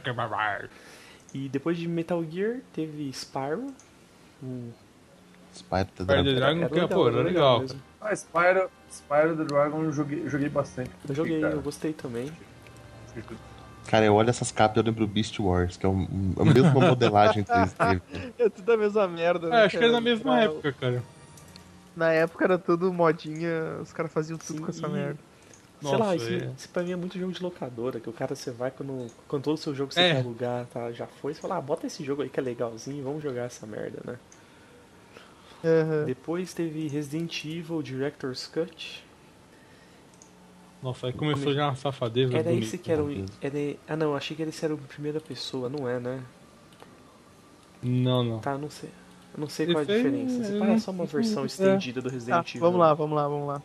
E depois de Metal Gear, teve Spyro. Spyro the Spyro the Dragon. Dragon, que é, pô, era legal. mesmo. Ah, Spyro the Dragon eu joguei bastante. Eu joguei, cara. eu gostei também. Cara, eu olho essas capas e eu lembro Beast Wars, que é a mesma modelagem 3D. É tudo a mesma merda, né? É, acho que era na mesma cara? época, cara. Na época era tudo modinha, os caras faziam tudo com essa merda. Sei lá, Nossa, isso pra mim é muito jogo de locadora, que o cara você vai quando todo o seu jogo você quer alugar, tá, já foi, você fala, bota esse jogo aí que é legalzinho, vamos jogar essa merda, né? Uhum. Depois teve Resident Evil Director's Cut. Nossa, aí começou já uma safadeza Era bonita. esse que era o. Ah não, achei que esse era o primeira pessoa, não é, né? Não. Tá, não sei. Eu não sei qual é a Esse aí, diferença. Esse parece só uma versão estendida do Resident Tá, Evil. vamos lá.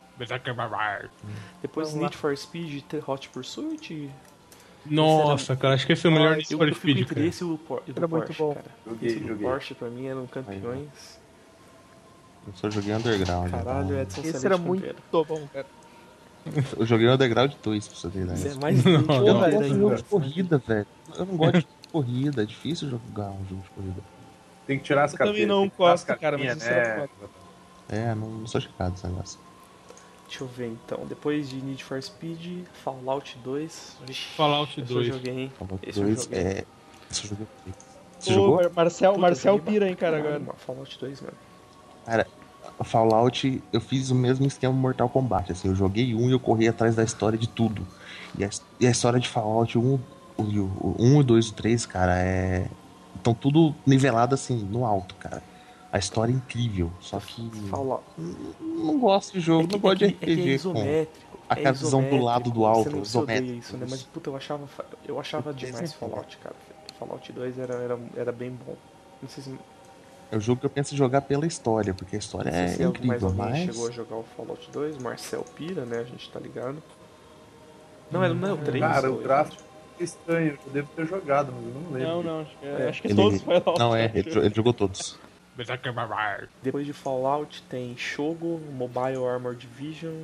Depois Vamos lá. Need for Speed Hot Pursuit. Nossa, cara, acho que esse é o melhor Need for Eu fico Speed, entre cara. esse e o Era muito Porsche, bom. cara. Joguei, Esse do joguei. Porsche pra mim eram campeões. Eu só joguei Underground. Caralho, então. Edson Esse Celeste era campeiro. muito bom, cara. Eu joguei Underground 2, pra você ter ideia. Isso é mais Não, triste, Eu não Porra, gosto de jogo ainda. de corrida, velho. Eu não gosto de corrida, é difícil jogar um jogo de corrida. Tem que tirar as Eu também carteiras. não tem que tirar as gosto, cara, mas cartinhas, isso era foda. É, não sou chegado esse negócio. Deixa eu ver então. Depois de Need for Speed, Fallout 2. Vixe, Fallout esse 2. eu joguei, hein? Fallout Esse eu 2 joguei. é. Esse eu joguei. Você Ô, jogou? Marcel Puta, joguei pira, hein, cara, caralho, agora. mano, Fallout 2, mano. Cara, Fallout, eu fiz o mesmo esquema Mortal Kombat. Assim, eu joguei um e eu corri atrás da história de tudo. E a história de Fallout 1, o 1, o 2 e o 3, cara, é. Estão tudo nivelado assim, no alto, cara. A história é incrível, só que. Fallout. Não gosto de jogo, não gosto de É que é RPG com isométrico. aquela visão do lado do alto, Você não se odeia isométrico. isso, né? Mas puta, eu achava demais Fallout, cara. Fallout 2 era bem bom. Não sei se É o jogo que eu penso em jogar pela história, porque a história Não sei é se mais incrível, alguém mas. chegou a jogar o Fallout 2, Marcel Pira, né? A gente tá ligado. Não, não é o 3. Cara, o gráfico é estranho. Eu devo ter jogado, mas eu não lembro. Não, acho que Ele- todos Fallout. Não, ele jogou todos. Depois de Fallout tem Shogo, Mobile Armor Division.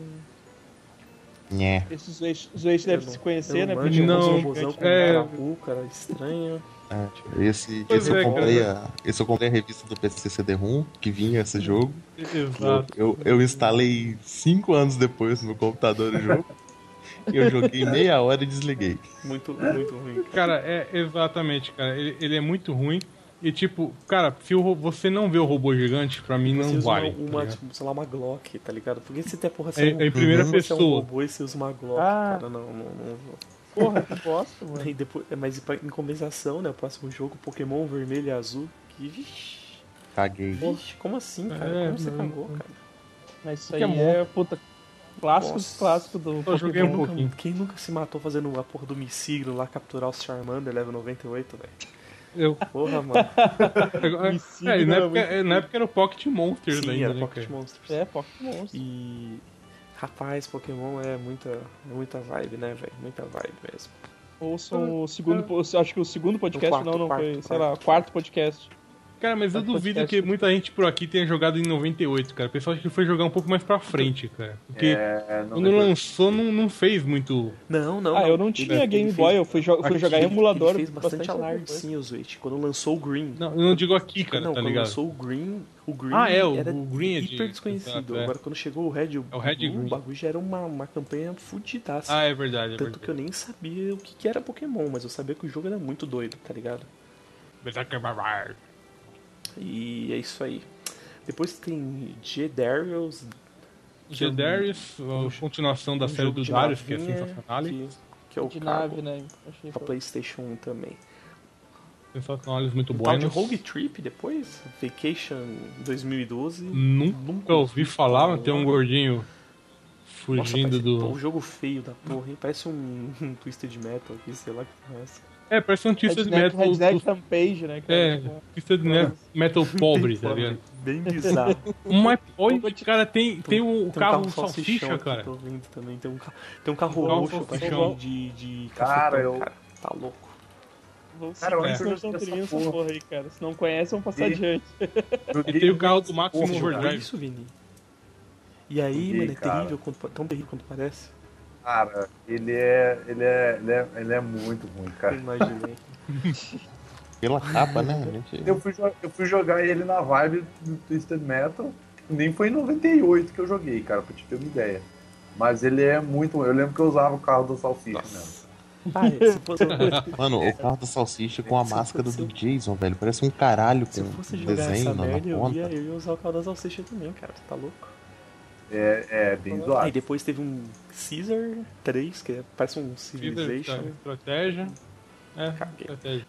Nhé. Esses dois devem se conhecer, né? Porque Porque Não, tinha um um robôzão com é. carapu, cara, estranho. Esse Pois eu é, comprei esse eu comprei a revista do PC CD-ROM, que vinha esse jogo. Exato. Eu instalei 5 anos depois no meu computador o jogo. E eu joguei meia hora e desliguei. Muito ruim. Cara, exatamente, cara. Ele é muito ruim. E tipo, cara, se você não vê o robô gigante, pra mim Você não usa vale. uma, tá ligado? tipo, sei lá, uma Glock, tá ligado? Porque se tem porra, É em primeira você é um pessoa. robô e você usa uma Glock, Ah. cara, não. Porra, que bosta, mano. Aí depois, mas em compensação, né, o próximo jogo, Pokémon Vermelho e Azul, que Caguei. como assim, cara? É, Como você não. cagou, cara? Mas isso aí Pokémon. é, puta, clássico Nossa. clássico do Só joguei um Pokémon. pouquinho. Quem nunca se matou fazendo a porra do Missigno lá, capturar os Charmander, level 98, velho? Eu. Porra, mano. Missigno Na época era o Pocket Monsters Sim, ainda, era né, Pocket cara? Monsters. É, Pokémon. E... Rapaz, Pokémon é muita vibe, né, velho? Muita vibe mesmo. Ouçam o segundo, acho que o segundo podcast, quarto, não quarto, foi, sei quarto. lá, quarto podcast. Cara, mas eu Podcast. duvido que muita gente por aqui tenha jogado em 98, cara. O pessoal acho que foi jogar um pouco mais pra frente, cara. Porque quando lançou, não fez muito. Não. Eu não tinha Game Boy, eu fui jogar em emulador. Ele fez bastante alarde, depois. sim, o Switch. Quando lançou o Green. Não, eu não digo aqui, cara, Não, tá quando ligado? lançou o Green Ah, é, o era Green é de- hiper desconhecido. exato, é. Agora quando chegou o Red, É o Red e Blue, Green. o bagulho já era uma campanha fudidaça. Ah, é verdade, Tanto que eu nem sabia o que era Pokémon, mas eu sabia que o jogo era muito doido, tá ligado? E é isso aí. Depois tem G-Darius, G-Darius, a continuação da um série jogo do de Darius, que é navinha, sensacional. que é o De Cargo, nave, né? Achei pra PlayStation 1 também. Sensacional, muito Um tal de buenos. Rogue Trip depois, Vacation 2012. Nunca ouvi falar, mas tem um gordinho fugindo Nossa, do. o jogo feio da porra, hein? Parece um Twisted Metal aqui, sei lá o que é essa. É, parece um Twisted Metal. Redneck Rampage, né, cara? É, Tipo, Twisted Metal pobre, tá ligado? Bem bizarro. Mas, olha, cara, tem o Tem um carro salsichão salsicha, aqui, cara. tô vendo também. Tem um carro Carro roxo salsichão. de Cara, cafetão, eu- cara. Tá louco. Vamos Cara, eu seguir acho que eu essa joguei essa essa porra. porra aí, cara. Se não conhece, vamos passar E- adiante. Joguei Tem o carro do Maximum Porra, Jogou Overdrive. isso, Vini? E aí, Joguei, mano, é cara. terrível, tão terrível quanto parece. Cara, ele é muito ruim, Eu cara. imaginei. Pela capa, né? A gente... Eu fui jogar ele na vibe do Twisted Metal. Nem foi em 98 que eu joguei, cara, pra te ter uma ideia. Mas ele é muito. Eu lembro que eu usava o carro do Salsicha mesmo. Ah, se fosse, Mano, o carro da salsicha com a Se máscara fosse- do Jason, velho. Parece um caralho se eu com fosse jogar essa desenho na merda, eu ponta. ia usar o carro da salsicha também, cara. Tu tá louco? É bem Aí zoado. depois teve um Caesar 3, que parece um Civilization. Estratégia. É, Caguei. estratégia.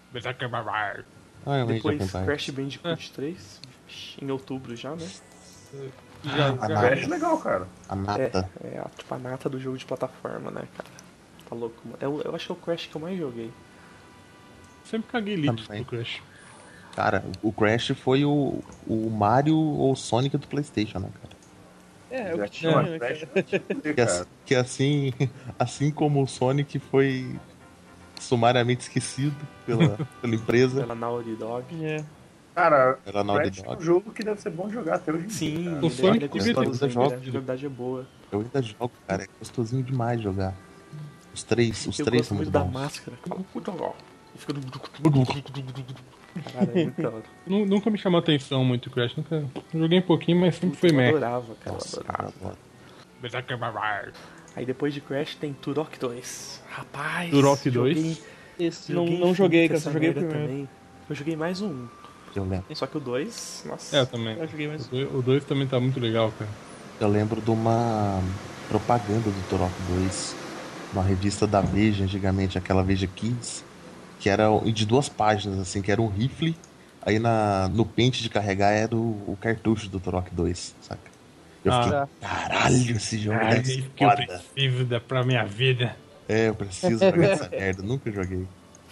Ah, é o Age of Depois Empires. Crash Bandicoot 3, em outubro já, né? Já, Ah, já- Crash é legal, cara. A nata. É tipo a nata do jogo de plataforma, né, cara? Tá louco, mano. Eu acho que é o Crash que eu mais joguei. Sempre caguei litros Também. pro Crash. Cara, o Crash foi o Mario ou Sonic do PlayStation, né, cara? É, o Já que tinha tinha, uma né, Crash cara? pra te fuder, cara. Que assim como o Sonic foi sumariamente esquecido pela empresa, Pela Naughty Dog. É. Cara, pela Naughty Crash é um Dog. jogo que deve ser bom jogar até hoje em dia. Sim, cara. O ele Sonic é devia ter gostoso, jogos, a jogabilidade é boa. Eu ainda jogo, cara. É gostosinho demais jogar. Os três Eu são gosto muito muito da bons. máscara. Fala, puta, ó. E fica do... Caralho, é muito da hora. Nunca me chamou atenção muito o Crash. Nunca joguei um pouquinho, mas sempre foi Eu meh. adorava, cara. Nossa, Eu adorava. adoro. Aí depois de Crash tem Turok 2. Rapaz, Turok joguei- 2? Esse joguei não joguei, muito cara, essa só joguei o merda primeiro. também. Eu joguei mais um. Eu lembro. Só que o 2, nossa. É, eu também. Eu joguei mais. O 2 também tá muito legal, cara. Eu lembro de uma propaganda do Turok 2, uma revista da Veja, antigamente, aquela Veja Kids, que era de 2 páginas, assim, que era um rifle, aí no pente de carregar era o cartucho do Turok 2, saca? Eu Ah. fiquei, caralho, esse jogo É deve isso ser que eu foda. preciso pra minha vida. É, eu preciso jogar essa merda, nunca joguei.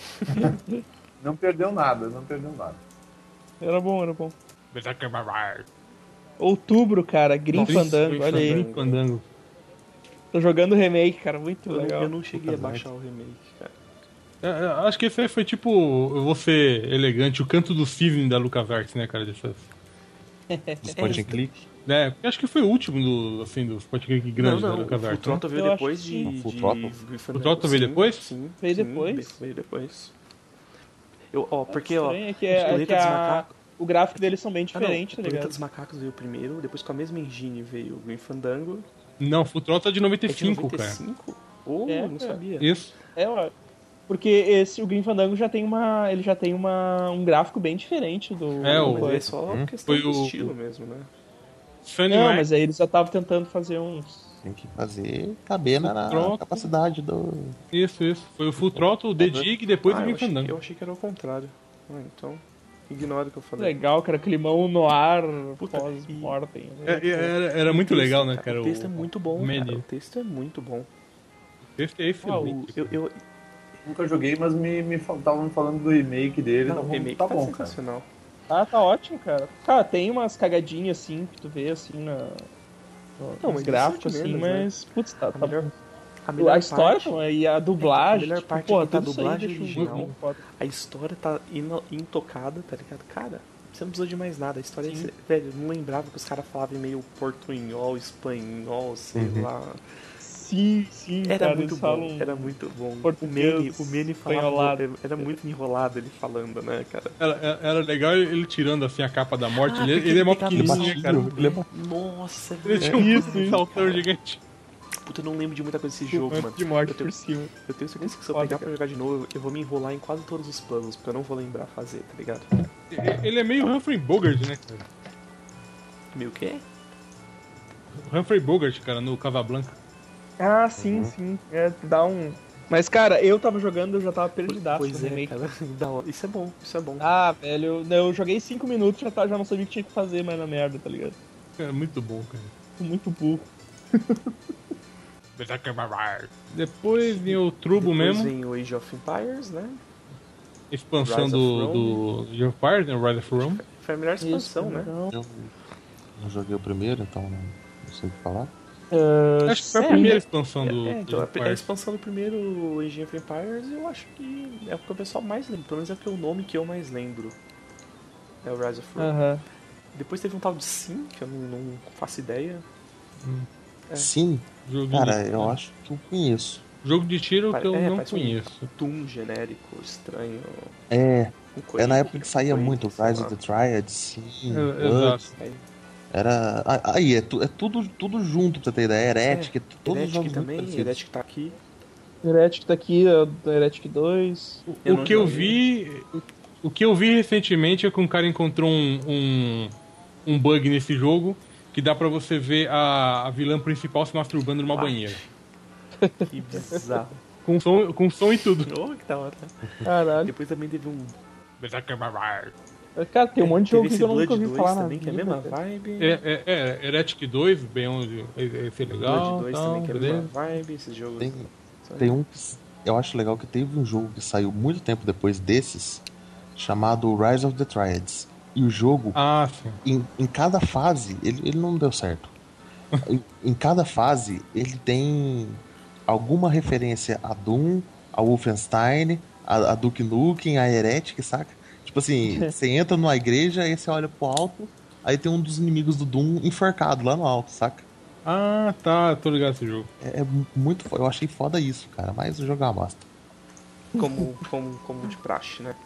Não perdeu nada, não perdeu nada. Era bom, era bom. Outubro, cara, Grim Nossa, Fandango, Grim olha aí. Fandango. Fandango. Tô jogando remake, cara, muito Eu legal. não cheguei a Puta baixar o remake, cara. Acho que esse aí foi tipo, eu vou ser elegante, o canto do cisne da LucasArts, né, cara, dessas... Dos point and click. É, acho que foi o último dos point and click grandes da Não, o LucasArts. Né? Trota veio Eu depois acho de... que- O Full de Throttle? Grim O Trota veio Sim, depois? Sim, Veio sim, depois? Veio depois. Porque, Estranho, ó, é que, é Planeta que dos a- Macacos... o gráfico deles são bem Ah, não, diferentes, tá Planeta ligado? dos Macacos veio primeiro, depois com a mesma engine veio o Grim Fandango. Não, Full Throttle é de É de 95, cara. 95? Oh, É, não cara. sabia. Isso. É, ó, porque o Grim Fandango já tem um gráfico bem diferente do... É, do o- Mas coisa. é só questão Foi do o- estilo mesmo, né? Sunny Não, Mac, mas aí eles já estavam tentando fazer uns... Tem que fazer caber na Pronto. capacidade do. Isso. Foi o Full Throttle, o The Dig e depois o eu Grim achei, Fandango. eu achei que era o contrário. Ah, então, ignora o que eu falei. Legal, cara, climão no ar, Puta, pós-mortem. Era muito O texto, legal, né, cara? O texto é muito bom, menu. cara. O texto é muito bom. Esse é excelente. Eu, Nunca joguei, mas estavam me falando do remake dele. não, o Então, remake tá tá bom, cara. sensacional. Ah, tá ótimo, cara. Cara, tem umas cagadinhas assim que tu vê assim Não, nos mas gráficos, isso é de assim, menos, né? mas, putz, tá. A A história parte, e a dublagem. a melhor tipo, parte pô, é que tá a tudo isso aí dublagem deixa original. muito foda. a história tá intocada, tá ligado? Cara, você não precisa de mais nada. A história é... Velho, eu não lembrava que os caras falavam meio portunhol, espanhol, sei lá. Sim, Era cara, muito eles bom, falam era muito bom. português O Manny falava, espanholado. era muito enrolado ele falando, né, cara? Era legal ele tirando assim a capa da morte. Ah, ele porque ele é mó pegava pequenininho, no né, cara? Ele é Nossa, Ele velho. tinha um Isso, saltão cara. gigante. Puta, eu não lembro de muita coisa desse Um jogo, monte mano. de morte eu tenho, por cima. eu tenho certeza que se eu Foda, pegar cara. pra jogar de novo, eu vou me enrolar em quase todos os puzzles, porque eu não vou lembrar fazer, tá ligado? Ele é meio Humphrey Bogart, né, cara? Meio que? O Humphrey Bogart, cara, no Casablanca. Ah, sim. É, dá um. Mas, cara, eu tava jogando, eu já tava perdidaço Pois no é, remake. cara. Da hora. Isso é bom, isso é bom. Ah, velho, eu joguei 5 minutos já não sabia o que tinha que fazer mais na merda, tá ligado? É muito bom, cara. Tô muito burro. Depois vem o Trubo Depois mesmo. vem o Age of Empires, né? Expansão Rise do of Age of Empires, né? Rise of Rome. Foi a melhor expansão, né? Não. Eu não joguei o primeiro, então não sei o que falar. Acho que foi a primeira expansão do. Então, do a Empires. expansão do primeiro Age of Empires eu acho que é o que o pessoal mais lembra. Pelo menos é o que o nome que eu mais lembro. É o Rise of Rome. Aham. Depois teve um tal de Sim, que eu não faço ideia. Sim, Jogo cara, de, eu acho que eu conheço. jogo de tiro que eu não parece conheço. um Doom genérico, estranho. É, com é na Quake, época que saía Quake, muito sei Rise lá. of the Triad, sim. Exato. Aí, Era. Aí, é tudo junto pra você ter ideia. Heretic, todos os Heretic jogos também, muito parecidos. Heretic tá aqui. Heretic tá aqui, é o Heretic 2. O que eu vi recentemente é que um cara encontrou um bug nesse jogo que dá pra você ver a vilã principal se masturbando numa banheira. Que bizarro. Com som e tudo. Oh, que da hora. Caralho. Depois também teve um. Cara, tem um monte de jogo Teve que esse eu nunca Blood ouvi 2 falar na também, que é a vida, mesma cara. vibe. Heretic 2, bem onde esse é legal. Blood 2 Então, também, que é a beleza. mesma vibe. Esses jogos. Tem um que eu acho legal que teve um jogo que saiu muito tempo depois desses, chamado Rise of the Triads. E o jogo, Ah, sim. em cada fase, ele não deu certo. Em cada fase, ele tem alguma referência a Doom, a Wolfenstein, a Duke Nukem, a Heretic, saca? Tipo assim, você entra numa igreja, aí você olha pro alto, aí tem um dos inimigos do Doom enforcado lá no alto, saca? Ah, tá. Tô ligado esse jogo. É muito. Eu achei foda isso, cara, mas o jogo é uma bosta. Como de praxe, né?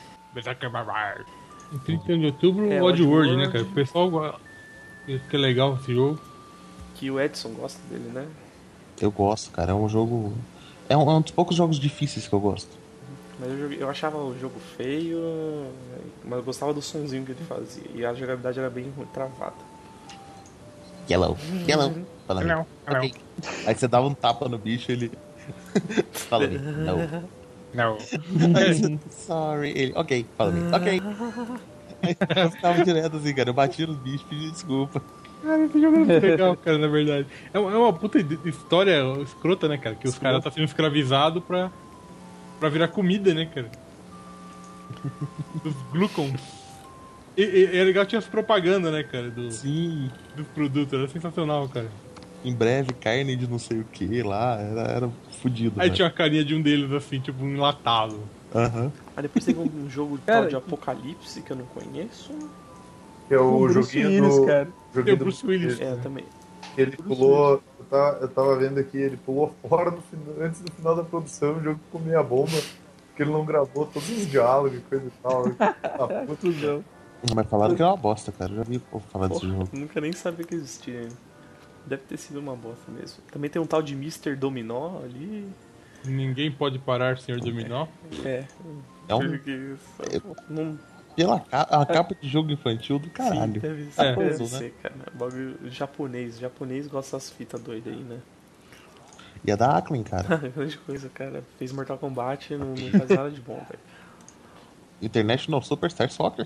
Em 31 de outubro, É, Oddworld, Oddworld. né, cara? O pessoal que é legal esse jogo. Que o Edson gosta dele, né? Eu gosto, cara, é um jogo. É um dos poucos jogos difíceis que eu gosto. Mas eu achava o jogo feio, mas eu gostava do sonzinho que ele fazia. E a jogabilidade era bem travada. Yellow. Fala Hello, hello. Ok. Aí você dava um tapa no bicho, ele. Fala aí. Não. Não. Aí você, sorry. Ele. Ok, fala aí. Ok. Aí eu ficava direto assim, cara. Eu batia nos bichos, pedia desculpa. Cara, esse jogo é muito legal, cara, na verdade. É uma puta história escrota, né, cara? Que os caras tá sendo escravizados pra virar comida, né, cara? Dos glucons. E é legal que tinha as propagandas, né, cara? Sim. Dos produtos. Era sensacional, cara. Em breve, carne de não sei o que lá. Era fudido. Aí né? tinha a carinha de um deles, assim, tipo, um enlatado. Aham. Aí depois teve um jogo Cara, tal de Apocalipse que eu não conheço. Que é o Bruce joguinho Willis, do. cara. Tem Joguinho o Bruce Willis. É, também. Que ele pulou. Eu tava vendo aqui, ele pulou fora antes do final da produção, o jogo ficou meia bomba, porque ele não gravou todos os diálogos e coisa e tal. Ah, puta, Cusão. Mas falaram que é uma bosta, cara. Eu já vi o povo falar desse Porra, jogo. nunca nem sabia que existia. Deve ter sido uma bosta mesmo. Também tem um tal de Mr. Dominó ali. Ninguém pode parar, senhor Dominó. É. É um. Porque não. A capa de jogo infantil do caralho. Sim, deve ser, É. deve né? ser, cara. Bagulho japonês. Japonês gosta dessas fitas doidas aí, né? E é da Acklin, cara. Grande coisa, cara. Fez Mortal Kombat e não faz nada de bom, velho. International Superstar Soccer.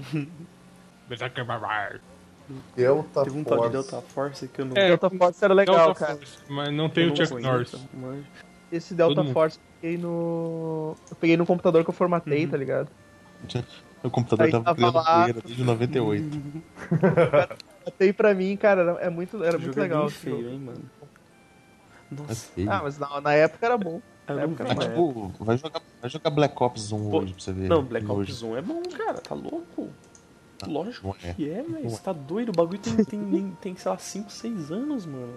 Delta Teve um tal de Force. Delta Force que eu não. É, Delta Force era legal, Delta cara. Force, mas não tem eu o não Chuck conheço, Norris. mas- Esse Delta Todo mundo. Force eu peguei no computador que eu formatei, tá ligado? O computador Aí tava tava criando lá. poeira desde 98. Formatei pra mim, cara, era muito O jogo é legal. bem esse feio, jogo. hein, mano. É Nossa. feio. Ah, mas na época era bom. Eu Na não época vi, era Mas, bom. tipo, vai jogar Black Ops 1 Pô, hoje pra você ver. Não, Black Hoje. Ops 1 é bom, cara. Tá louco? Lógico não é. que é, velho. Não Você é. tá doido? O bagulho tem sei lá, 5, 6 anos, mano.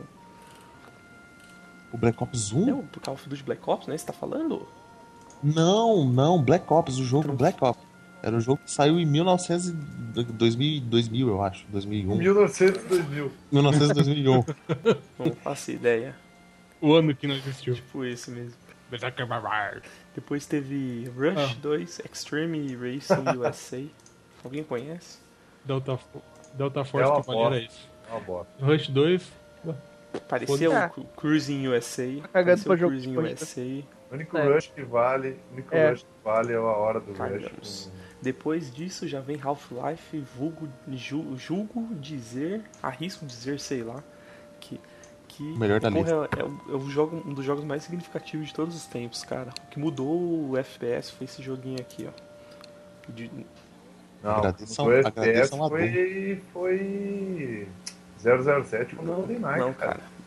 O Black Ops 1? É o Call of Duty Black Ops, né? Você tá falando? Não, Black Ops, o jogo Então- Black Ops. Era um jogo que saiu em 2000, eu acho, 2001. 1900 2000. 1900 2001. Não faço ideia. O ano que não existiu. Tipo esse mesmo. Depois teve Rush 2 Extreme Racing USA. Alguém conhece? Delta É Force, uma que maneira é bosta. isso. É uma bosta. Rush 2. Parecia Foda-se. o Cruising USA. Tá cagando Parecia pra o jogo Cruising de corrida. USA. O único É. rush que vale, é a hora do Cagamos. rush. Depois disso já vem Half-Life, julgo dizer, arrisco dizer, sei lá, que O melhor da porra, um dos jogos mais significativos de todos os tempos, cara. O que mudou o FPS foi esse joguinho aqui, ó. Não, Agradeçam- o FPS agradeçam a foi 007 contra o GoldenEye, Não, cara. cara.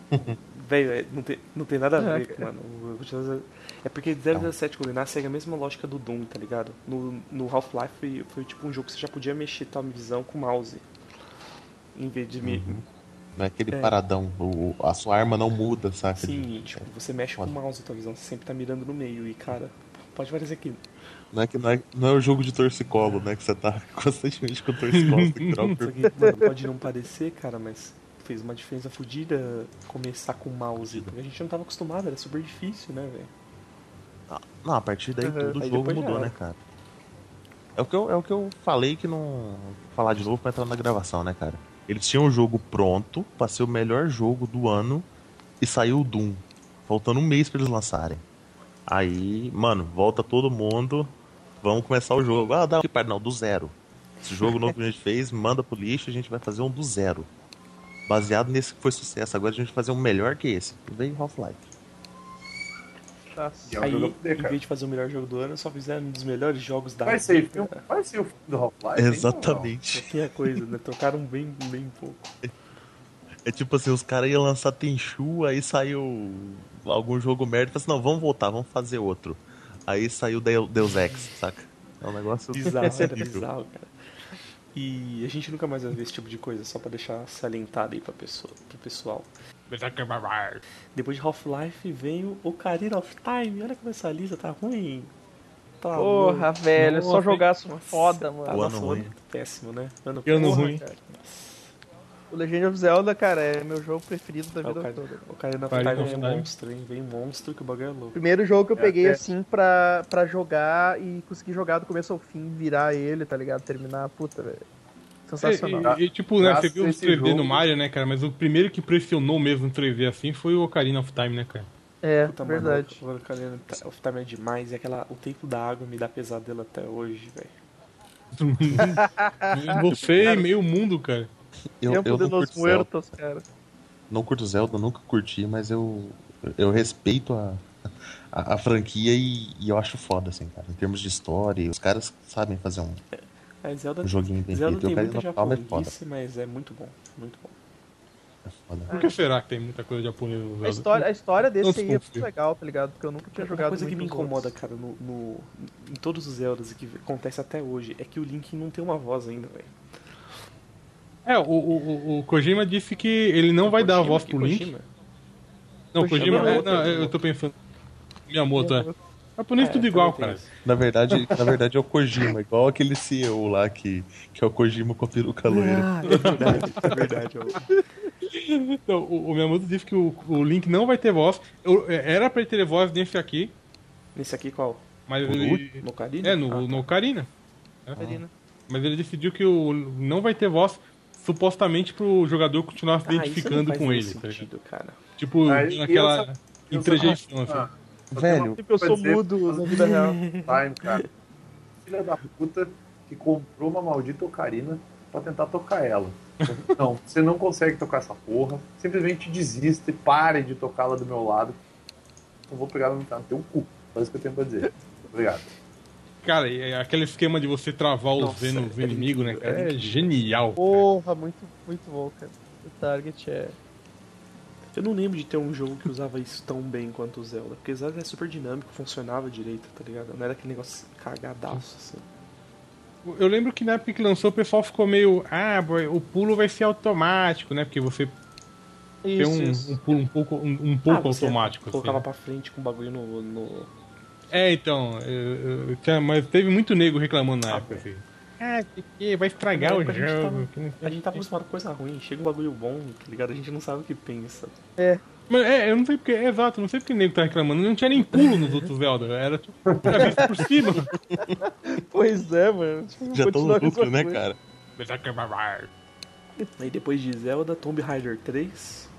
Velho, não tem nada a ver, mano. É porque 007 GoldenEye segue a mesma lógica do Doom, tá ligado? No Half-Life foi tipo um jogo que você já podia mexer tua visão com o mouse. Em vez de... Não é aquele paradão, a sua arma não muda, saca? Sim, tipo, você mexe com o mouse, tua visão, você sempre tá mirando no meio. E, cara, pode parecer que... Não é o jogo de torcicolo, né? Que você tá constantemente com o torcicolo. Você troca. Mano, pode não parecer, cara, mas fez uma diferença fodida começar com o mouse. Porque a gente não tava acostumado, era super difícil, né, velho? Não, a partir daí todo o jogo mudou, né, cara? É o que eu falei que não... Vou falar de novo pra entrar na gravação, né, cara? Eles tinham o jogo pronto pra ser o melhor jogo do ano e saiu o Doom. Faltando um mês pra eles lançarem. Aí, mano, volta todo mundo, vamos começar o jogo. Ah, dá que não, do zero. Esse jogo novo que a gente fez, manda pro lixo, a gente vai fazer um do zero. Baseado nesse que foi sucesso. Agora a gente vai fazer um melhor que esse. Veio Half-Life. Aí, em vez de fazer o melhor jogo do ano, só fizeram um dos melhores jogos da Vai ser o filme do Half-Life? Exatamente. Tinha coisa, né? Trocaram bem pouco. É tipo assim, os caras iam lançar Tenchu, aí saiu algum jogo merda e falaram assim, não, vamos voltar, vamos fazer outro. Aí saiu Deus Ex, saca? É um negócio bizarro, era bizarro, cara. E a gente nunca mais vai ver esse tipo de coisa, só pra deixar salientado aí pro pessoal. Depois de Half-Life vem o Ocarina of Time. Olha como essa lista tá ruim. Tá Porra, louco. velho, é só Nossa, jogaço nossa, foda, mano. Tá, O nossa, ano ruim. péssimo, né? Ano porra, ruim. Cara. O Legend of Zelda, cara, é meu jogo preferido da vida toda. O Ocarina of Ocarina Time of é Time. monstro, hein? Vem monstro que o bagulho é louco. Primeiro jogo que eu peguei, assim, pra jogar e conseguir jogar do começo ao fim, virar ele, tá ligado? Terminar, puta, velho. Sensacional. E tipo, né, você viu os esse 3D jogo. no Mario, né, cara? Mas o primeiro que pressionou mesmo no 3D assim foi o Ocarina of Time, né, cara? É, Puta, verdade. Mano, o Ocarina of Time é demais. E o tempo da água me dá pesadelo até hoje, velho. Você e meio mundo, cara. Eu Tempo não de los curto Zelda. muertos, cara. Não curto Zelda, nunca curti, mas eu respeito a franquia e eu acho foda, assim, cara. Em termos de história, os caras sabem fazer um joguinho bem Zelda feito. tem E o muita Ocarina of Time é foda. japonesice, mas é muito bom, muito bom. É foda. Por que será que tem muita coisa japonesa no Zelda? A história desse Não aí é muito desconfio. legal, tá ligado? Porque eu nunca tinha Uma jogado coisa que me muitos incomoda, outros. cara, em todos os Zeldas e que acontece até hoje, é que o Link não tem uma voz ainda, velho. O Kojima disse que ele não vai dar a voz Que pro Link. Kojima? Não, Kojima. Miyamoto, Eu tô pensando. Miyamoto, é. Japonês tudo também igual, tem cara. isso. Na verdade é o Kojima, igual aquele CEO lá que é o Kojima com a peruca loira. Ah, é verdade. Então, o Miyamoto disse que o Link não vai ter voz. Era pra ele ter voz nesse aqui, Nesse aqui qual? mas No ele. No Ocarina? É, no Ocarina. Ocarina. Mas ele decidiu que não vai ter voz supostamente pro jogador continuar se identificando com ele. Tá ligado? sentido, cara. Tipo, Aí, naquela eu interjeição, assim. Velho, Tipo, eu sou mudo na vida real. Time, cara. Filha da puta que comprou uma maldita Ocarina pra tentar tocar ela. Não, você não consegue tocar essa porra. Simplesmente desista e pare de tocá-la do meu lado. Eu vou pegar no teu cu. Só isso que eu tenho pra dizer. Obrigado. Cara, e aquele esquema de você travar os Nossa, Venom é inimigos, né, incrível, cara? é É genial. Porra, muito bom, cara. O Target é... Eu não lembro de ter um jogo que usava isso tão bem quanto o Zelda. Porque o Zelda é super dinâmico, funcionava direito, tá ligado? Não era aquele negócio cagadaço, assim. Eu lembro que na época que lançou o pessoal ficou meio. Ah, boy, o pulo vai ser automático, né? Porque você tem um pulo um pouco você automático. colocava assim, né? pra frente com o bagulho no... É, então. Mas teve muito nego reclamando na época, assim. Ah, que vai estragar o Na época jogo. A gente tava acostumado com coisa ruim. Chega um bagulho bom, tá ligado? A gente não sabe o que pensa. Mas eu não sei porque, exato, não sei porque o nego tá reclamando. Não tinha nem pulo nos outros Zelda. Era tipo, era visto por cima. Pois é, mano. já tô Continua no com essa lucro, né, coisa. cara? Aí depois de Zelda, Tomb Raider 3.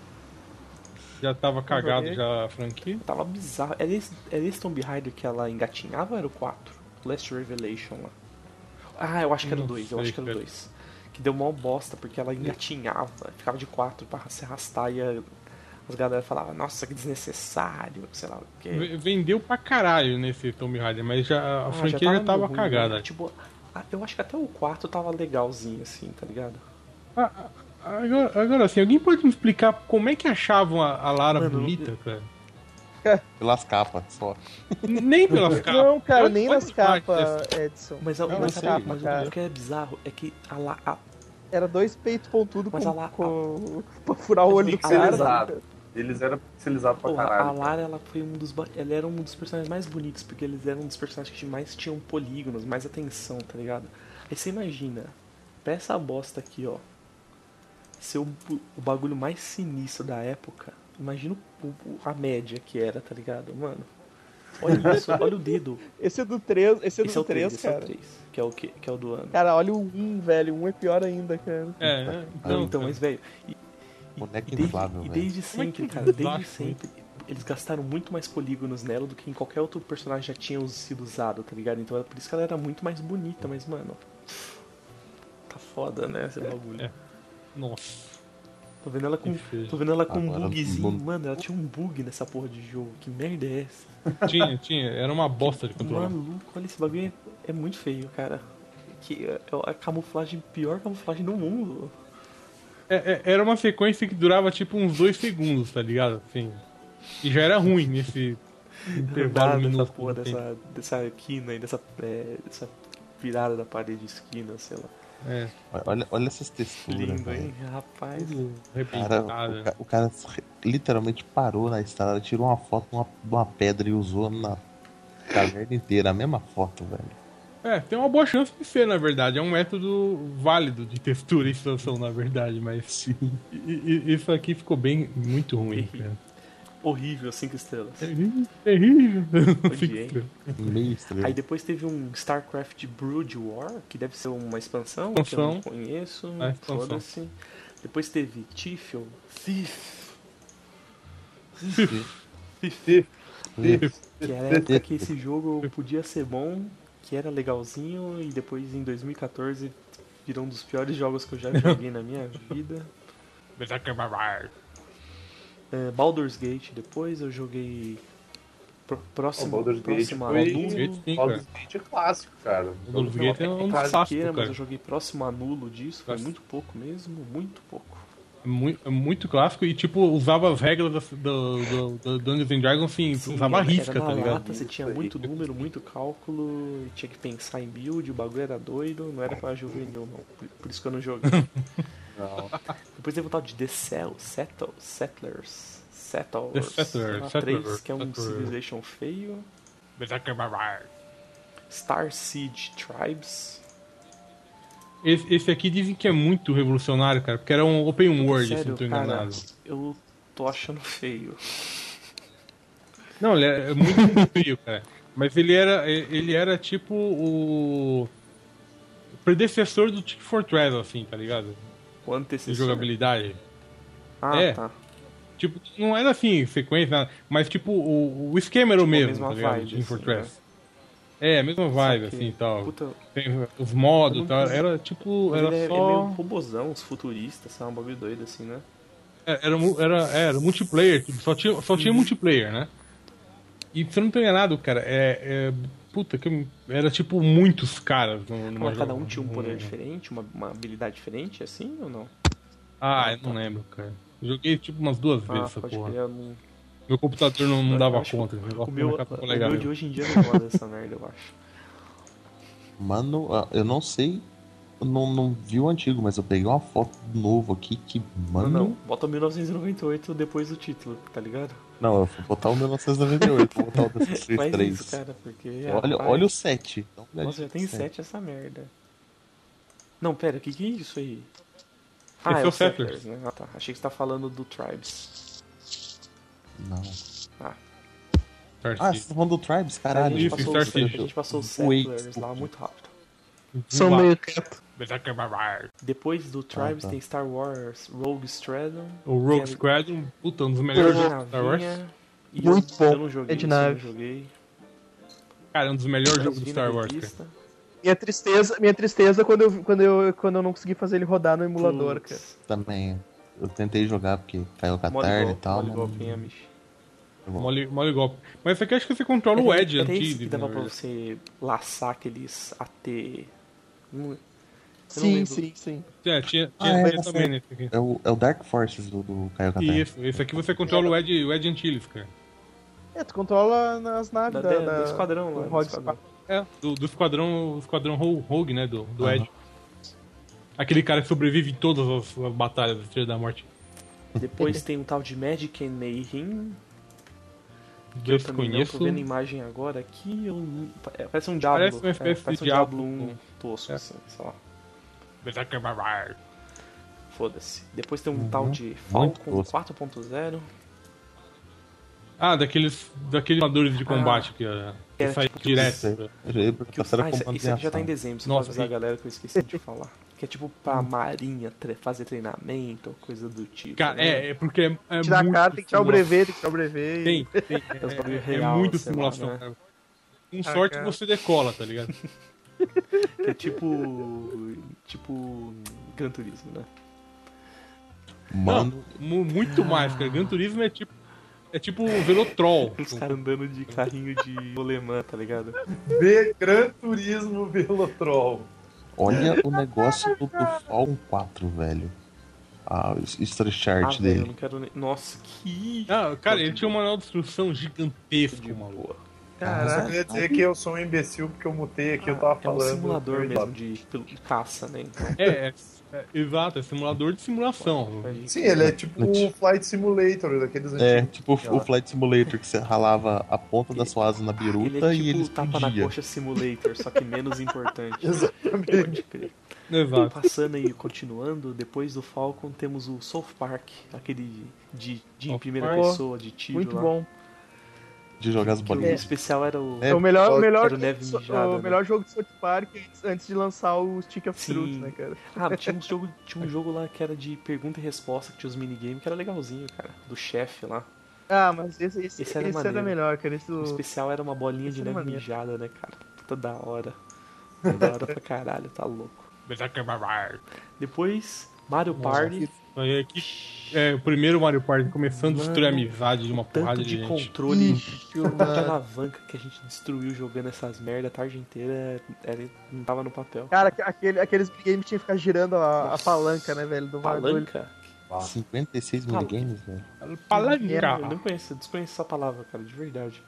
Já tava cagado joguei. já a franquia. Tava bizarro. Era esse Tomb Raider que ela engatinhava ou era o 4? Last Revelation lá. Ah, eu acho que era o Não 2, eu sei, acho que era o cara. 2. Que deu mó bosta, porque ela engatinhava, ficava de 4 pra se arrastar e as galera falavam, nossa, que desnecessário, sei lá o quê. Vendeu pra caralho nesse Tomb Raider, mas a franquia já tava meio ruim, cagada. né? Tipo, eu acho que até o 4 tava legalzinho, assim, tá ligado? Agora assim, alguém pode me explicar como é que achavam a Lara Mano, bonita, cara? Pelas capas, só. Nem pelas capas. Não, cara, Olha- nem olha nas as imagens capas, dessa. Edson. Mas, Não, mas, eu sabe, sei, mas cara. o que é bizarro é que Era 2 peitos pontudos Mas pra furar o olho do cara. Pixelizado. Eles eram pixelizados pra porra, caralho. a Lara ela foi ela era um dos personagens mais bonitos, porque eles eram um dos personagens que mais tinham polígonos, mais atenção, tá ligado? Aí você imagina, pra essa bosta aqui, ó, ser o bagulho mais sinistro da época, imagina a média que era, tá ligado, mano? Olha isso, olha o dedo. Esse é do 3, esse é Esse é do o 3, 3, esse é o cara. 3, que é o que é o do ano. Cara, olha o 1, velho. O 1 é pior ainda, cara. Não, então, mas velho, Boneco desde, inflável, e velho. desde sempre, cara, desde plástico, sempre, eles gastaram muito mais polígonos nela do que em qualquer outro personagem já tinha sido usado, tá ligado? Então é por isso que ela era muito mais bonita, mas, mano, tá foda, né, esse bagulho. É. Nossa. Tô vendo ela com, Que feio. tô vendo ela com um Agora, bugzinho, bom. mano, ela tinha um bug nessa porra de jogo, que merda é essa? Tinha. Era uma bosta de controlar. Maluco, olha esse bagulho, é muito feio, cara. Que é a camuflagem, pior camuflagem do mundo. Era uma sequência que durava tipo uns 2 segundos, tá ligado? Assim. E já era ruim nesse intervalo Dessa minúsculo. porra, assim. dessa quina aí, dessa virada da parede esquina, sei lá. É, Olha essas texturas, Lindo, velho. hein? Rapaz. tudo Cara, arrebentado. o cara literalmente parou na estrada, tirou uma foto de uma pedra e usou na caverna inteira, a mesma foto, velho. Tem uma boa chance de ser, na verdade. É um método válido de textura e situação, na verdade, mas isso aqui ficou muito ruim, cara. Horrível, 5 estrelas. Terrível. Odiei. Meio estranho. Aí depois teve um StarCraft Brood War, que deve ser uma expansão, que eu Expansão. não conheço. É, expansão. Foda-se. Depois teve Tifel, que era a época que esse jogo podia ser bom, que era legalzinho, e depois em 2014 virou um dos piores jogos que eu já joguei na minha vida. Baldur's Gate, depois eu joguei próximo Baldur's Gate a foi- Nulo. Sim, Baldur's cara. Gate é clássico, cara. Baldur's Gate é um Classiqueira, clássico, mas cara. eu joguei próximo a nulo disso, foi Clássico. muito pouco mesmo, muito pouco. É muito clássico e, tipo, usava as regras do Dungeons and Dragons, assim, Sim, usava a risca, era na tá ligado? lata, você tinha muito número, muito cálculo, e tinha que pensar em build, o bagulho era doido, não era pra juvenil não, por isso que eu não joguei. Não. Depois teve o tal de The Settlers, The Settlers, 3, que é um Settlers. Civilization feio. Star Siege Tribes. Esse aqui dizem que é muito revolucionário, cara, porque era um open world, se Sério, não tô cara, enganado. eu tô achando feio. Não, ele é muito feio, cara. Mas ele era tipo o predecessor do Team Fortress, assim, tá ligado? O De antecessor. jogabilidade. Ah, É. tá. Tipo, não era assim, sequência, nada, mas tipo, o esquema era o Tipo, a mesmo, mesma tá ligado? vibe, Team assim, Fortress. É, a mesma vibe, Só que, assim, e tal. Puta, Tem os modos e Eu tal. nunca- Era tipo, mas era ele é só... meio robozão, os futuristas, sabe? Um bagulho doido assim, né? Era multiplayer, tipo, só tinha multiplayer, né? E se eu não tô enganado, cara, puta, que era tipo muitos caras numa Mas cada um jogo- tinha um poder diferente, uma habilidade diferente, assim ou não? Ah, eu não lembro, cara. Eu joguei tipo umas 2 vezes Ah, essa pode porra. crer, eu não... Meu computador não eu dava acho que conta. O meu de hoje em dia não roda essa merda, eu acho. Mano, eu não sei. Eu não vi o antigo, mas eu peguei uma foto do novo aqui que, mano. Não, bota 1998 depois do título, tá ligado? Não, eu vou botar o 1998, vou botar o Assassin's Faz 3. isso, cara, porque... Olha, rapaz, olha o 7. Nossa, já tem 7 essa merda. Não, pera, o que é isso aí? Esse Ah, é é o o Settlers, Settlers. né? Ah, tá. Achei que você tá falando do Tribes. Não. Ah, você tá falando do Tribes? Caralho. a gente isso, passou, Star a City. gente passou os Wait. Settlers lá muito rápido. São meio quieto. Depois do Tribes tá. tem Star Wars Rogue Squadron. O Rogue que é- Squadron, puta, um dos melhores de jogos de Star Wars. navinha, e Muito eu bom. não joguei, É de esse eu não nave. joguei. Cara, é um dos melhores Mas jogos vi do na Star Wars, cara. revista. Minha tristeza quando eu não consegui fazer ele rodar no emulador, cara. Putz, Também. Eu tentei jogar porque caiu a mole catarna e golpe, tal. mole mas golpe, hein, Amish? Mole golpe. Mas isso aqui acho que você controla o Edge Era esse antigo. que na dava pra verdade. você laçar aqueles AT... Eu não Sim, lembro. sim, sim. Tinha é, essa também nesse aqui. É o Dark Forces do Caio Catá. Isso, esse aqui você controla o Ed Antilles, cara. Tu controla nas naves Do esquadrão do lá. Rod Do esquadrão. Do esquadrão Rogue, né? Do Aham. Ed. Aquele cara que sobrevive em todas as batalhas da Estrela da Morte. Depois tem um tal de Magic and Mayhem. Que eu também não tô vendo imagem agora aqui. Parece um Diablo. Parece uma espécie parece de um Diablo Diablo 1 tosco, assim, sei lá. Berserker. Foda-se. Depois tem um tal de Muito Falcon tosco. 4.0. Ah, daqueles simuladores de combate que Era sai tipo direto. Isso aqui já tá em dezembro, só pra Nossa, avisar a e- galera que eu esqueci de falar. Que é tipo pra marinha fazer treinamento, coisa do tipo. Cara, né? é porque é Tirar a muito cara, tem que tirar o simulação. brevet, tem que tirar o brevet. Tem. Os bagulho É real, muito sei lá, simulação, né? cara. Com sorte cara. você decola, tá ligado? Que é tipo Gran Turismo, né? Mano, Muito mais, cara. Gran Turismo é tipo um Velotrol. Os caras andando de carrinho de rolemã, tá ligado? Vê Gran Turismo Velotrol. olha o negócio do Falcon 4, velho. A story chart velho, eu dele. não quero nem... Nossa, que... Ah, cara, ele tinha um manual de instrução gigantesco, de maluco. boa. Eu só Caraca. queria dizer que eu sou um imbecil porque eu mutei aqui, eu tava É um falando. simulador mesmo de caça, né? Então, Exato, é simulador de simulação. a gente- Sim, ele é tipo o Flight Simulator daqueles É, antigos. tipo o Flight Simulator, que você ralava a ponta da sua asa na ele biruta é e ele tipo tapa na explodia. coxa simulator, só que menos importante. Exatamente. Pode crer. Exato. Passando aí, continuando, depois do Falcon temos o South Park, aquele de em South primeira Park. pessoa, de tiro Muito lá. bom. De jogar as Que o bolinhas. especial era o... É o melhor, Era o Neve Mijada, o né? melhor jogo de South Park antes de lançar o Stick of Sim. Truth, né, cara? Ah, tinha um jogo lá que era de pergunta e resposta, que tinha os minigames, que era legalzinho, cara. Do chefe lá. Ah, mas esse Esse era era maneiro. melhor, cara. Esse O especial era uma bolinha esse de era neve maneiro. mijada, né, cara? Puta da hora. Da hora pra caralho, tá louco. Depois, Mario Party. Aí aqui é o primeiro Mario Party começando a destruir a Mano, amizade de uma porrada Tanto de de gente. controle, Ixi, tanto de mano. alavanca que a gente destruiu jogando essas merda a tarde inteira, não tava no papel. Cara, aqueles games tinha que ficar girando a palanca, né, velho? Do bagulho. Palanca? 56 minigames, velho. Palanca! Eu não conheço, desconheço essa palavra, cara, de verdade.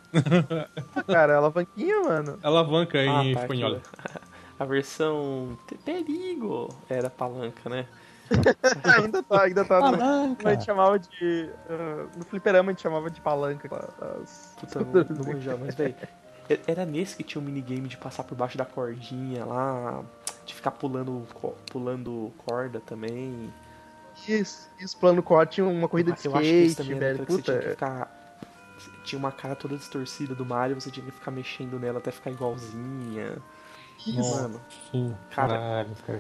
Cara, alavanquinha, mano. Alavanca em tá, espanhol. aqui, ó. A versão perigo era palanca, né? ainda tá. Palanca! A gente chamava de. No fliperama a gente chamava de palanca. Puta, não manjava, mas velho. Era nesse que tinha um minigame de passar por baixo da cordinha lá, de ficar pulando corda também. Isso, plano corte, tinha uma corrida de Eu acho que esse skate, também era velho. aquele que você tinha que Puta. ficar. Tinha uma cara toda distorcida do Mario, você tinha que ficar mexendo nela até ficar igualzinha. Mano, cara, Caralho, cara.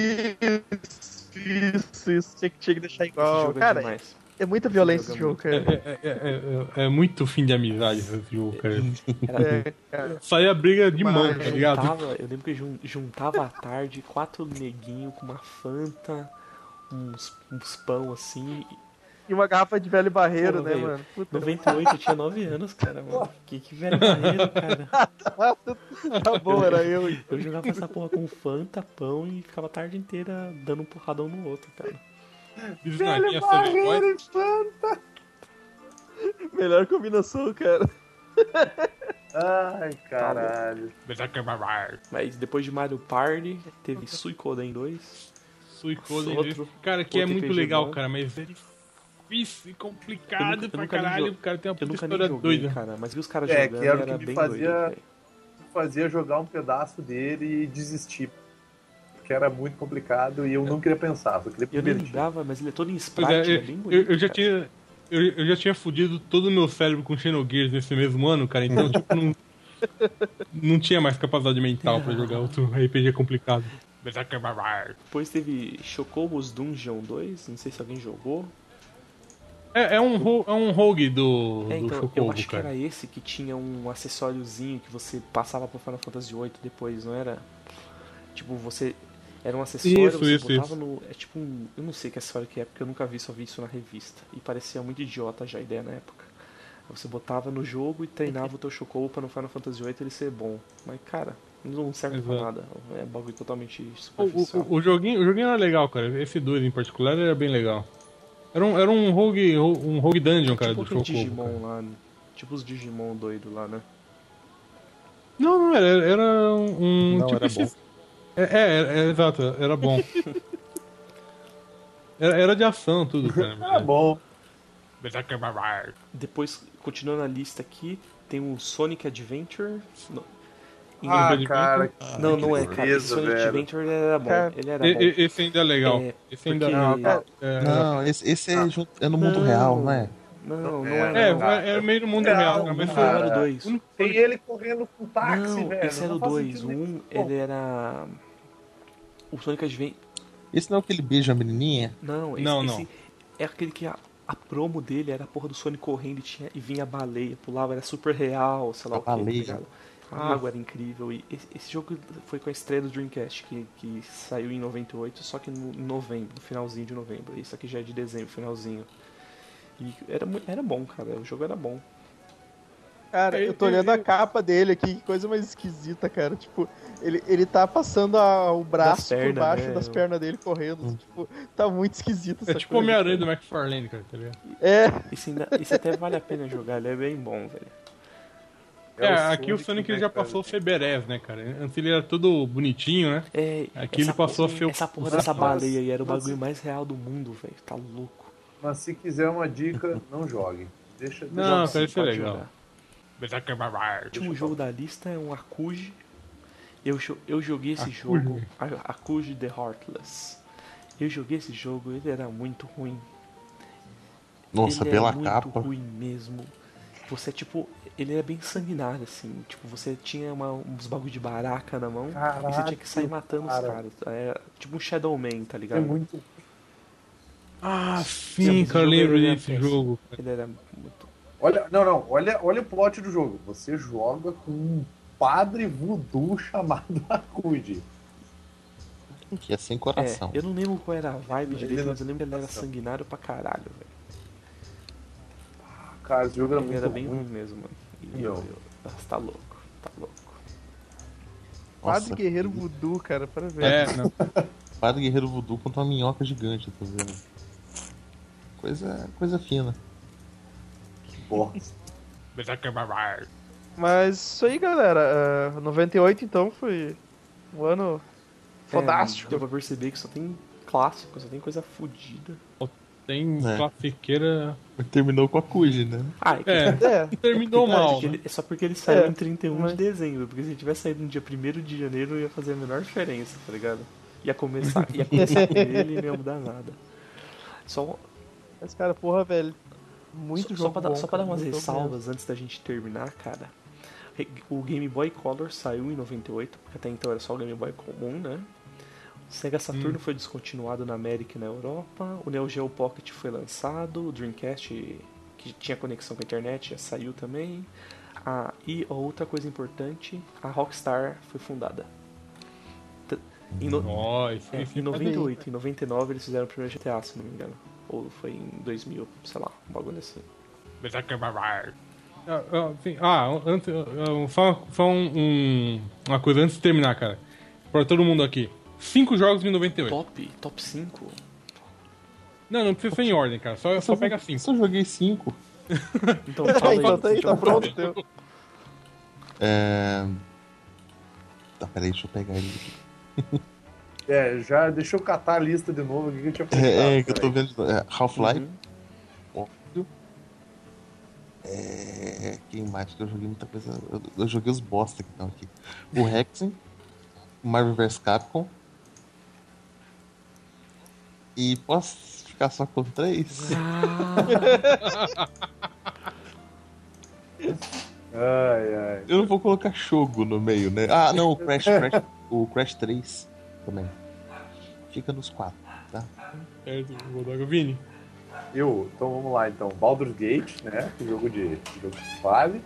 Isso. Tinha que deixar esse igual. jogo é Cara, demais. é muita violência esse jogo jogo, cara. É muito fim de amizade esse jogo, cara. Era, Cara. Sai a briga de mão, Mas tá ligado? eu lembro que juntava à tarde 4 neguinhos com uma Fanta, uns pão assim. E uma garrafa de velho barreiro, Porra, né, velho. mano? Puta, 98, eu tinha 9 anos, cara, mano. Que velho barreiro, cara. tá bom, era eu. Eu jogava essa porra com Fanta, pão e ficava a tarde inteira dando um porradão no outro, cara. Bisnaguinha sobre nós. Melhor combinação, cara. Ai, caralho. Mas depois de Mario Party, teve Suicoden 2. Suicoden, Outro- cara, que é outro muito RPG legal, bom. cara, mas é difícil e complicado Eu pra nunca nem caralho. jo- O cara tem uma Eu puta nunca nem história joguei, doida. cara, mas vi os caras É, jogando que era e o que era me bem fazia- doido, velho. Fazia jogar um pedaço dele e desistir. Porque era muito complicado e eu não queria pensar, só queria Eu nem divertir. lembrava, mas ele é todo em Pois sprite, é, ele é bem bonito. eu já cara. tinha. Eu já tinha fudido todo o meu cérebro com Xenogears nesse mesmo ano, cara. Então, tipo, não tinha mais capacidade mental pra jogar outro RPG complicado. Depois teve Chocobos Dungeon 2, não sei se alguém jogou. É um rogue do Então, eu Chocobo, acho que cara. era esse que tinha um acessóriozinho que você passava pro Final Fantasy VIII depois, não era? Tipo, você... Era um acessório, você botava no... É tipo um... Eu não sei que acessório que é, porque eu nunca vi, só vi isso na revista. E parecia muito idiota já a ideia na época. Você botava no jogo e treinava o teu Chocobo pra no Final Fantasy VIII ele ser bom. Mas, cara, Não serve pra Exato. nada. É bagulho totalmente O superficial. joguinho era legal, cara. Esse 2 em particular era bem legal. Era um Rogue Dungeon, cara, Tipo do aquele Chocobo. Digimon Cara. lá, tipo os Digimon doido lá, né? Não, era um. Não, tipo era bom. Exato, era bom. Era de ação, tudo, cara. Tá bom. Depois, continuando a lista aqui, tem o Sonic Adventure. Ah, de cara. Não, que não é, cara. Esse tristeza, Sonic velho. Adventure ele era bom. Cara, Ele era bom. Esse ainda é legal. É, Esse ainda porque- Não, esse é no mundo real, não é? Não É, é. Não. é meio no mundo É, real, não, cara, mas Não, foi era o cara. 2. Tem ele correndo com táxi, Não, velho. esse era o Não faz 2. sentido O 1, nenhum. ele era. O Sonic Adventure. Esse não é aquele beijo a menininha? Não, Não. esse é aquele que a promo dele era a porra do Sonic correndo e vinha a baleia, pulava, era super real, sei lá A o que, tá baleia. ligado? A água era incrível. E esse jogo foi com a estreia do Dreamcast, que saiu em 98, só que em novembro, no finalzinho de novembro. Isso aqui já é de dezembro, finalzinho. E era bom, cara. O jogo era bom. Cara, eu tô olhando a capa dele aqui, que coisa mais esquisita, cara. Tipo, ele tá passando o braço Das pernas, por baixo né? das pernas dele correndo. Tipo, tá muito esquisito essa É tipo o coisa. Homem-Aranha do McFarlane, cara, tá ligado? É, Isso até vale a pena jogar, ele é bem bom, velho. Aqui o Sonic ele já passou a ser berés, né, cara? Antes ele era todo bonitinho, né? Aqui ele passou a ser o. Essa porra dessa baleia aí era o bagulho mais real do mundo, velho. Tá louco. Mas se quiser uma dica, não jogue. Deixa Não, deixa- parece ser Pode legal. jogar. O último jogo da lista é um Akuji. Eu joguei esse jogo, Akuji The Heartless. Eu joguei esse jogo, ele era muito ruim. Nossa, Ele pela é muito capa. ruim mesmo. Você, tipo, ele era bem sanguinário, assim. Tipo, você tinha uns bagulho de baraca na mão e você tinha que sair matando os caras. É tipo um Shadow Man, tá ligado? É muito. Ah, sim, cara, eu Esse lembro jogo era desse péssimo. jogo. Cara. Ele era muito. Olha o plot do jogo. Você joga com um padre voodoo chamado Akuji. Que é sem coração. Eu não lembro qual era a vibe Ele direito, não- mas eu lembro que ele era sanguinário pra caralho, velho. Cara, esse jogo era Ele muito era bem ruim. ruim mesmo, mano. E Não. Você tá louco, tá louco. Padre Nossa, Guerreiro Voodoo, cara, para ver. Não. Padre Guerreiro Voodoo contra uma minhoca gigante, eu tô vendo. Coisa fina. Bosta. Mas isso aí, galera. 98, então, foi um ano fodástico. Deu pra perceber que só tem clássico, só tem coisa fodida. Tem É. classiqueira. Terminou com a Kuji, né? É, Terminou mal. É só porque ele saiu É, em 31 mas- de dezembro, porque se ele tivesse saído no dia 1º de janeiro ia fazer a menor diferença, tá ligado? Ia começar com ele e não ia mudar nada. Só, mas, cara, porra, velho. Muito jogo bom, só pra dar cara, umas muito jogo ressalvas antes da gente terminar, cara. O Game Boy Color saiu em 98, porque até então era só o Game Boy comum, né? O Sega Saturn foi descontinuado na América e na Europa. O Neo Geo Pocket foi lançado. O Dreamcast, que tinha conexão com a internet, já saiu também. E outra coisa importante, a Rockstar foi fundada. Em, no- Ó, isso é, isso em 98, em 99 eles fizeram o primeiro GTA, se não me engano. Ou foi em 2000, sei lá, um bagulho assim. Antes, só uma coisa antes de terminar, cara. Pra todo mundo aqui. 5 jogos em 98. Top 5? Não precisa ser em ordem, cara. Só pega 5. Só joguei 5. Então fala aí. Então tá aí, tá então fala pronto. aí. Teu. Tá, peraí, deixa eu pegar ele aqui. Já deixa eu catar a lista de novo aqui que eu tinha colocado. Que eu tô vendo. Half-Life. Uhum. Óbvio. Quem mais que eu joguei muita coisa? Eu joguei os bosta que estão aqui. O Hexen, o Marvel vs Capcom. E posso ficar só com 3? Ai. Eu não vou colocar Shogo no meio, né? Ah, não, o Crash 3 também. Fica nos 4, tá? Vini. Então vamos lá então. Baldur's Gate, né? Jogo de fase.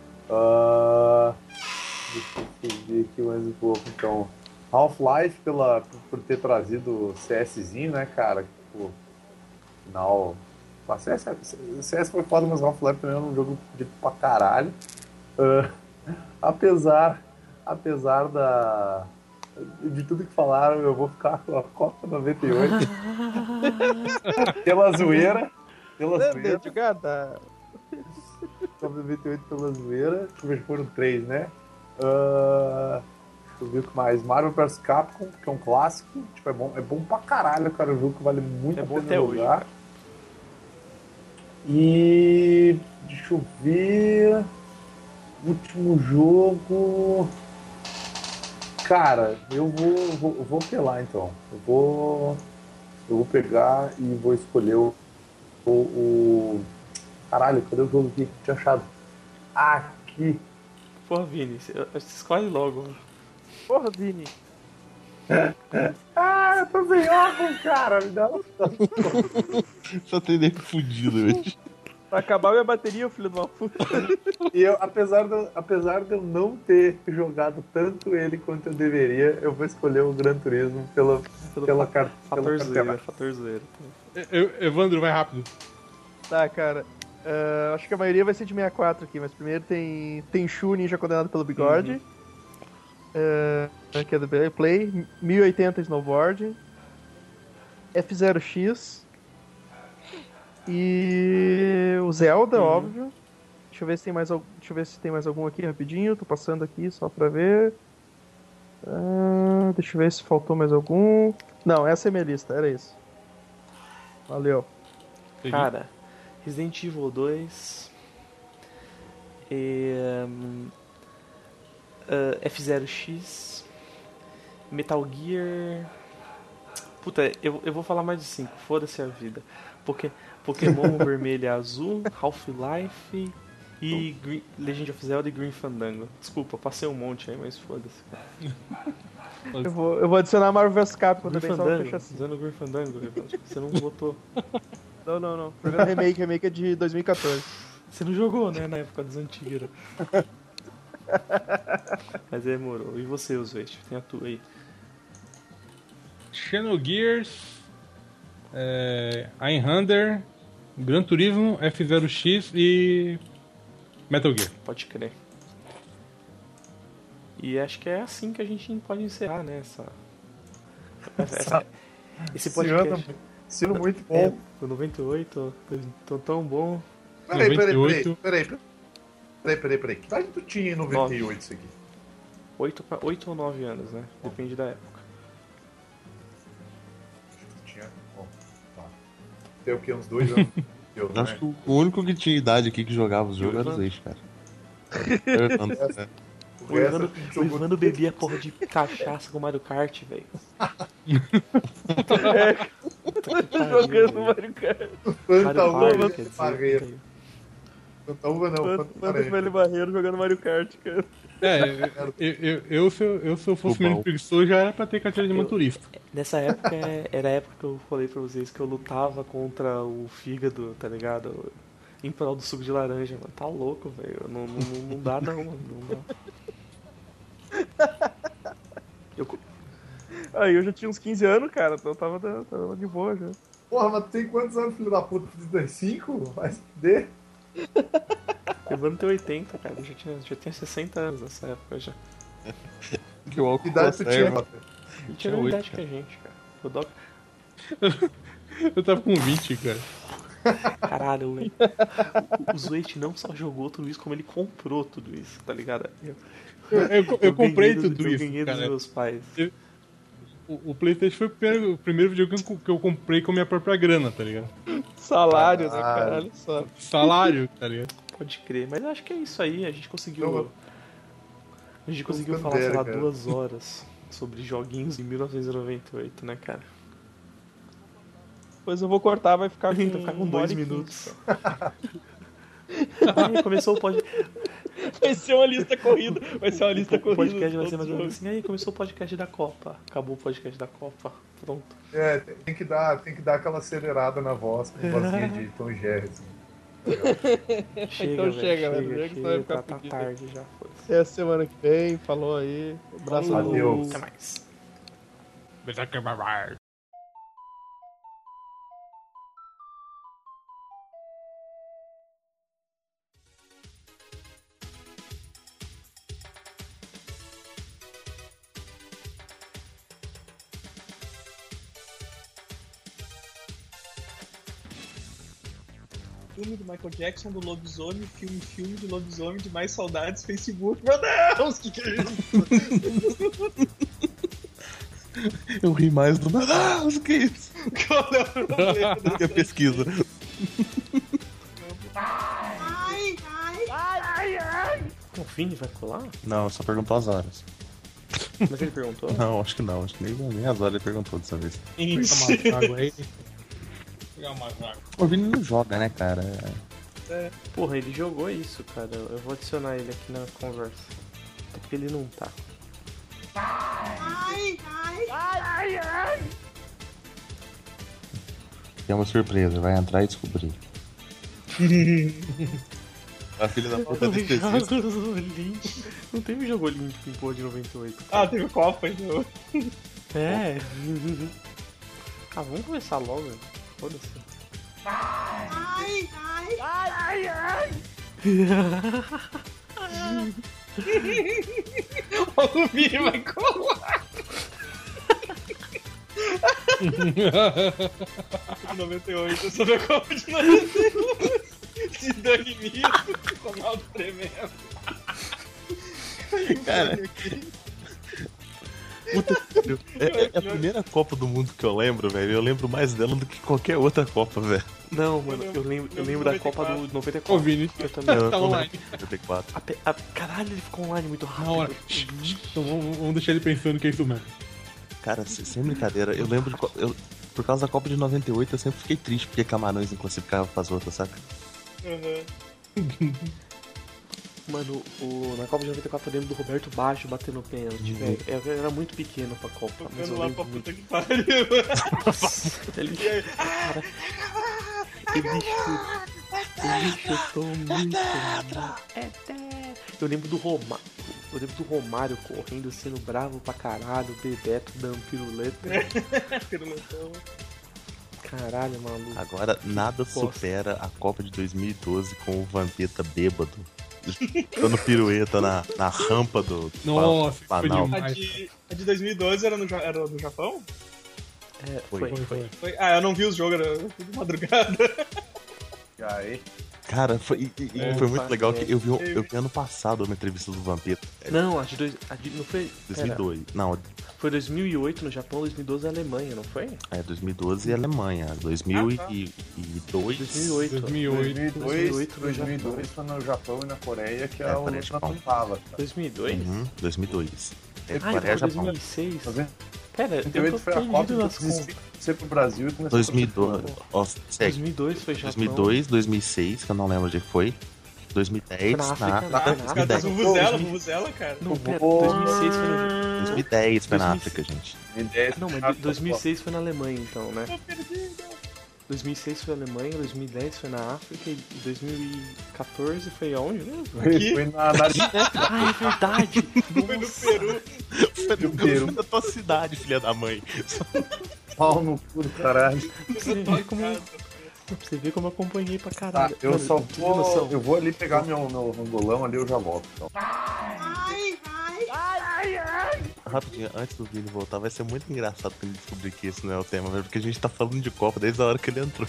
Deixa eu ver aqui mais um pouco. Então, Half-Life por ter trazido o CSzinho, né, cara? Tipo, final. CS foi foda, mas Half-Life também era um jogo dito pra caralho. Apesar apesar de tudo que falaram, eu vou ficar com a Copa 98. Pela zoeira. Jogada. Copa 98 pela zoeira. Deixa eu ver se foram 3, né? Deixa eu ver o que mais. Marvel vs Capcom, que é um clássico. Tipo, é bom pra caralho, cara. O jogo que vale muito É a bom pena até hoje, jogar. cara. E deixa eu ver. Último jogo. Cara, eu vou apelar então. Eu vou pegar e vou escolher o. Caralho, cadê o jogo aqui que eu tinha achado? Aqui. Porra, Vini, você escolhe logo. Porra, Vini. Ah, eu tô sem óculos, cara. Me dá um... Só tem nego fudido hoje. Vai acabar minha bateria, filho de uma puta. E eu, apesar de eu não ter jogado tanto ele quanto eu deveria, eu vou escolher o Gran Turismo pela cartela. Fator zoeira. Evandro, vai rápido. Tá, cara. Acho que a maioria vai ser de 64 aqui, mas primeiro tem Tenchu, Ninja Condenado pelo Bigode. Que é do Play. 1080 Snowboard. F0X. E o Zelda, óbvio. Deixa eu ver se tem mais algum aqui rapidinho. Tô passando aqui só pra ver. Deixa eu ver se faltou mais algum. Não, essa é minha lista, era isso. Valeu. Cara, Resident Evil 2. F0X. Metal Gear. Puta, eu vou falar mais de 5, foda-se a vida. Pokémon Vermelho e Azul, Half-Life e Legend of Zelda e Green Fandango. Desculpa, passei um monte aí, mas foda-se, cara. Eu vou adicionar Marvel vs Capcom Green também, só pra fechar assim. Usando Green Fandango, você não botou. Não. Jogando remake é de 2014. Você não jogou, né, na época dos antigos. Mas demorou. E você, Oswald? Tem a tua aí. Xenogears, Einhander, Gran Turismo, F0X e Metal Gear. Pode crer. E acho que é assim que a gente pode encerrar, né? Esse podcast. Sendo muito bom. O 98, tão bom. Peraí. 98. Peraí. Que idade tu tinha em 98 isso aqui? 8 ou 9 anos, né? Depende da época. Tinha. Bom, tá. Tem o que? Uns 2 anos? Eu, Acho que o único que tinha idade aqui que jogava os jogos era os ex, cara. O Ivano bebia porra de cachaça com Mario Kart, velho. Jogando Mario Kart. Fantaúva não, Quanto velho barreiro jogando Mario Kart, cara. Se eu fosse menos preguiçoso, já era pra ter carteira de motorista. Nessa época, era a época que eu falei pra vocês que eu lutava contra o fígado, tá ligado? Em prol do suco de laranja, mano. Tá louco, velho. Não dá não, mano. Não dá. Aí eu já tinha uns 15 anos, cara. Então eu tava de boa já. Porra, mas tu tem quantos anos, filho da puta? 35? Vai se fuder. Evandro tem 80, cara. Eu já tinha 60 anos nessa época já. Que o álcool idade tu tinha, Walter? E tinha a mesma idade que a gente, cara. O Doc... Eu tava com 20, cara. Caralho, velho. O Zweit não só jogou tudo isso, como ele comprou tudo isso, tá ligado? Eu comprei tudo eu isso, ganhei dos cara. meus pais. O PlayStation foi o primeiro videogame que eu comprei com a minha própria grana, tá ligado? Salário, né, cara? Olha só. Salário, tá ligado? Pode crer, mas eu acho que é isso aí. A gente conseguiu falar, bandeira, sei lá, cara. 2 horas sobre joguinhos em 1998, né, cara? Depois eu vou cortar, vai ficar Então ficar com 2 1 hora e minutos. Aí começou o podcast. Vai ser uma lista corrida. O podcast vai ser mais ou menos assim. Aí começou o podcast da Copa. Acabou o podcast da Copa. Pronto. Tem que dar aquela acelerada na voz, com vozinha de Tom Jerry, assim. Chega, Então chega, velho. velho. Chega, senão vai ficar Tá fudido. tarde já, foi. Até a semana que vem. Falou aí. Abraço a Valeu. todos. Até mais. Beleza, filme do Michael Jackson do lobisomem, filme de lobisomem de mais saudades, Facebook. Meu Deus, que é isso? Eu ri mais do nada. O que é isso? Qual é o problema? Que é pesquisa. O Vini vai colar? Não, só perguntou as horas. Mas ele perguntou? Não, acho que não. Acho que nem as horas ele perguntou dessa vez. Pegar uma água aí. Pegar uma água. O Vini não joga, né, cara? Porra, ele jogou isso, cara. Eu vou adicionar ele aqui na conversa. Até porque ele não tá. Tem uma surpresa, vai entrar e descobrir. A filha da puta desse específico. Olímpico. Não teve jogo olímpico em porra de 98. Ah, teve Copa, então. É. Ah, vamos começar logo. Foda-se. O Vini vai colar. 98, sobre a Copa de 98. Se dane misto, Ronaldo tremendo. Cara, puta, é a primeira Copa do Mundo que eu lembro, velho. Eu lembro mais dela do que qualquer outra Copa, velho. Não, mano, eu lembro da Copa do 94. Ô, Vini, Eu também. tá online. 94. Caralho, ele ficou online muito rápido. Na hora. Então vamos deixar ele pensando que é isso mesmo. Cara, sem brincadeira, eu lembro de. Por causa da Copa de 98, eu sempre fiquei triste porque Camarões não classificava pras outras, saca? Mano, na Copa de 94 eu lembro do Roberto Baggio batendo pênalti, velho. Eu era muito pequeno pra Copa, mas eu Lá pra lembro puta muito. que pariu. Ele chutou muito. Eu lembro do Romário. Eu lembro do Romário correndo, sendo bravo pra caralho, o Bebeto dando piruleta. Piruletão. Caralho, maluco. Agora, nada supera a Copa de 2012 com o Vampeta bêbado. Dando pirueta na rampa do Nossa, foi Planalto. demais. A de 2012 era no Japão? É, Foi. Eu não vi os jogos, era tudo de madrugada. E aí? Cara, foi muito legal que eu vi ano passado uma entrevista do Vampeta. Não, não foi. 2002. Não, Foi 2008 no Japão, 2012 na Alemanha, não foi? 2012 Alemanha. 2002. 2008. 2002 foi no Japão e na Coreia que a Coreia e Holanda Japão. não tava. 2002? 2002. Então Coreia e Japão. 2006. Tá vendo? Pera, eu 2008 tô foi a Copa perdido que nas contas. você pro Brasil e começou 2002. Ó, segue. 2002 foi Japão. 2002, 2006, que eu não lembro onde foi. 2010, Foi na África, na África. 2010. Vuvuzela, cara. Não, pera, 2006 foi no... 2010 foi na 2006. África, gente. 2010. Não, mas 2006 foi na Alemanha, então, né? 2006 foi na Alemanha, 2010 foi na África e 2014 foi aonde mesmo? Foi na Argentina. Ah, é verdade! Foi no Peru. Foi no Peru da tua cidade, filha da mãe. Pau no cu do caralho. Pra você ver como eu acompanhei pra Tá, caralho. eu Mano, só tu tem noção? vou. Eu vou ali pegar meu rangolão ali, eu já volto. Então. Rapidinho, antes do Vini voltar, vai ser muito engraçado quando ele descobrir que esse não é o tema, velho, porque a gente tá falando de Copa desde a hora que ele entrou.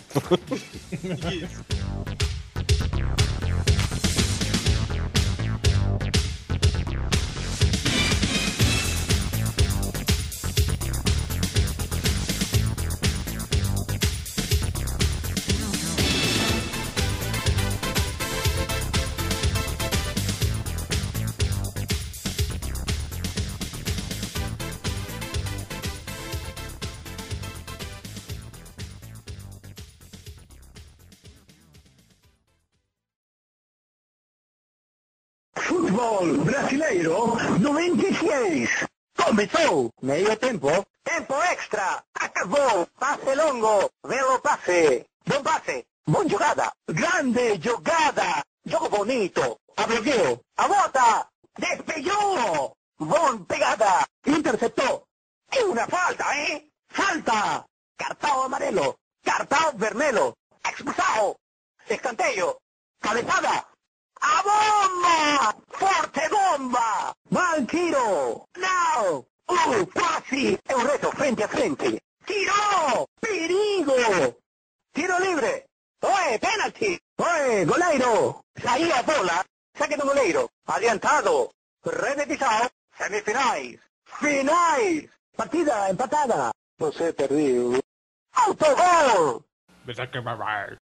Futebol brasileiro 96. Começou. Meio tempo. Tempo extra. Acabou. Passe longo. Belo passe. Bom passe. Bom jogada. Grande jogada. Jogo bonito. A bloqueio. A bota. Despejou. Bom pegada. Interceptou. É uma falta, Falta. Cartão amarelo. Cartão vermelho. Expulsado. Escanteio. Cabeçada. ¡A bomba! ¡Forte bomba! ¡Mal tiro! ¡No! ¡Casi! ¡Es un reto frente a frente! ¡Tiro! ¡Perigo! ¡Tiro libre! Oye, penalty. Oye, goleiro. Saí a bola. Saque do goleiro. Adiantado. Repetição. Semifinais. Finais. Partida empatada. Você perdeu. Autogol. Me saca, vai.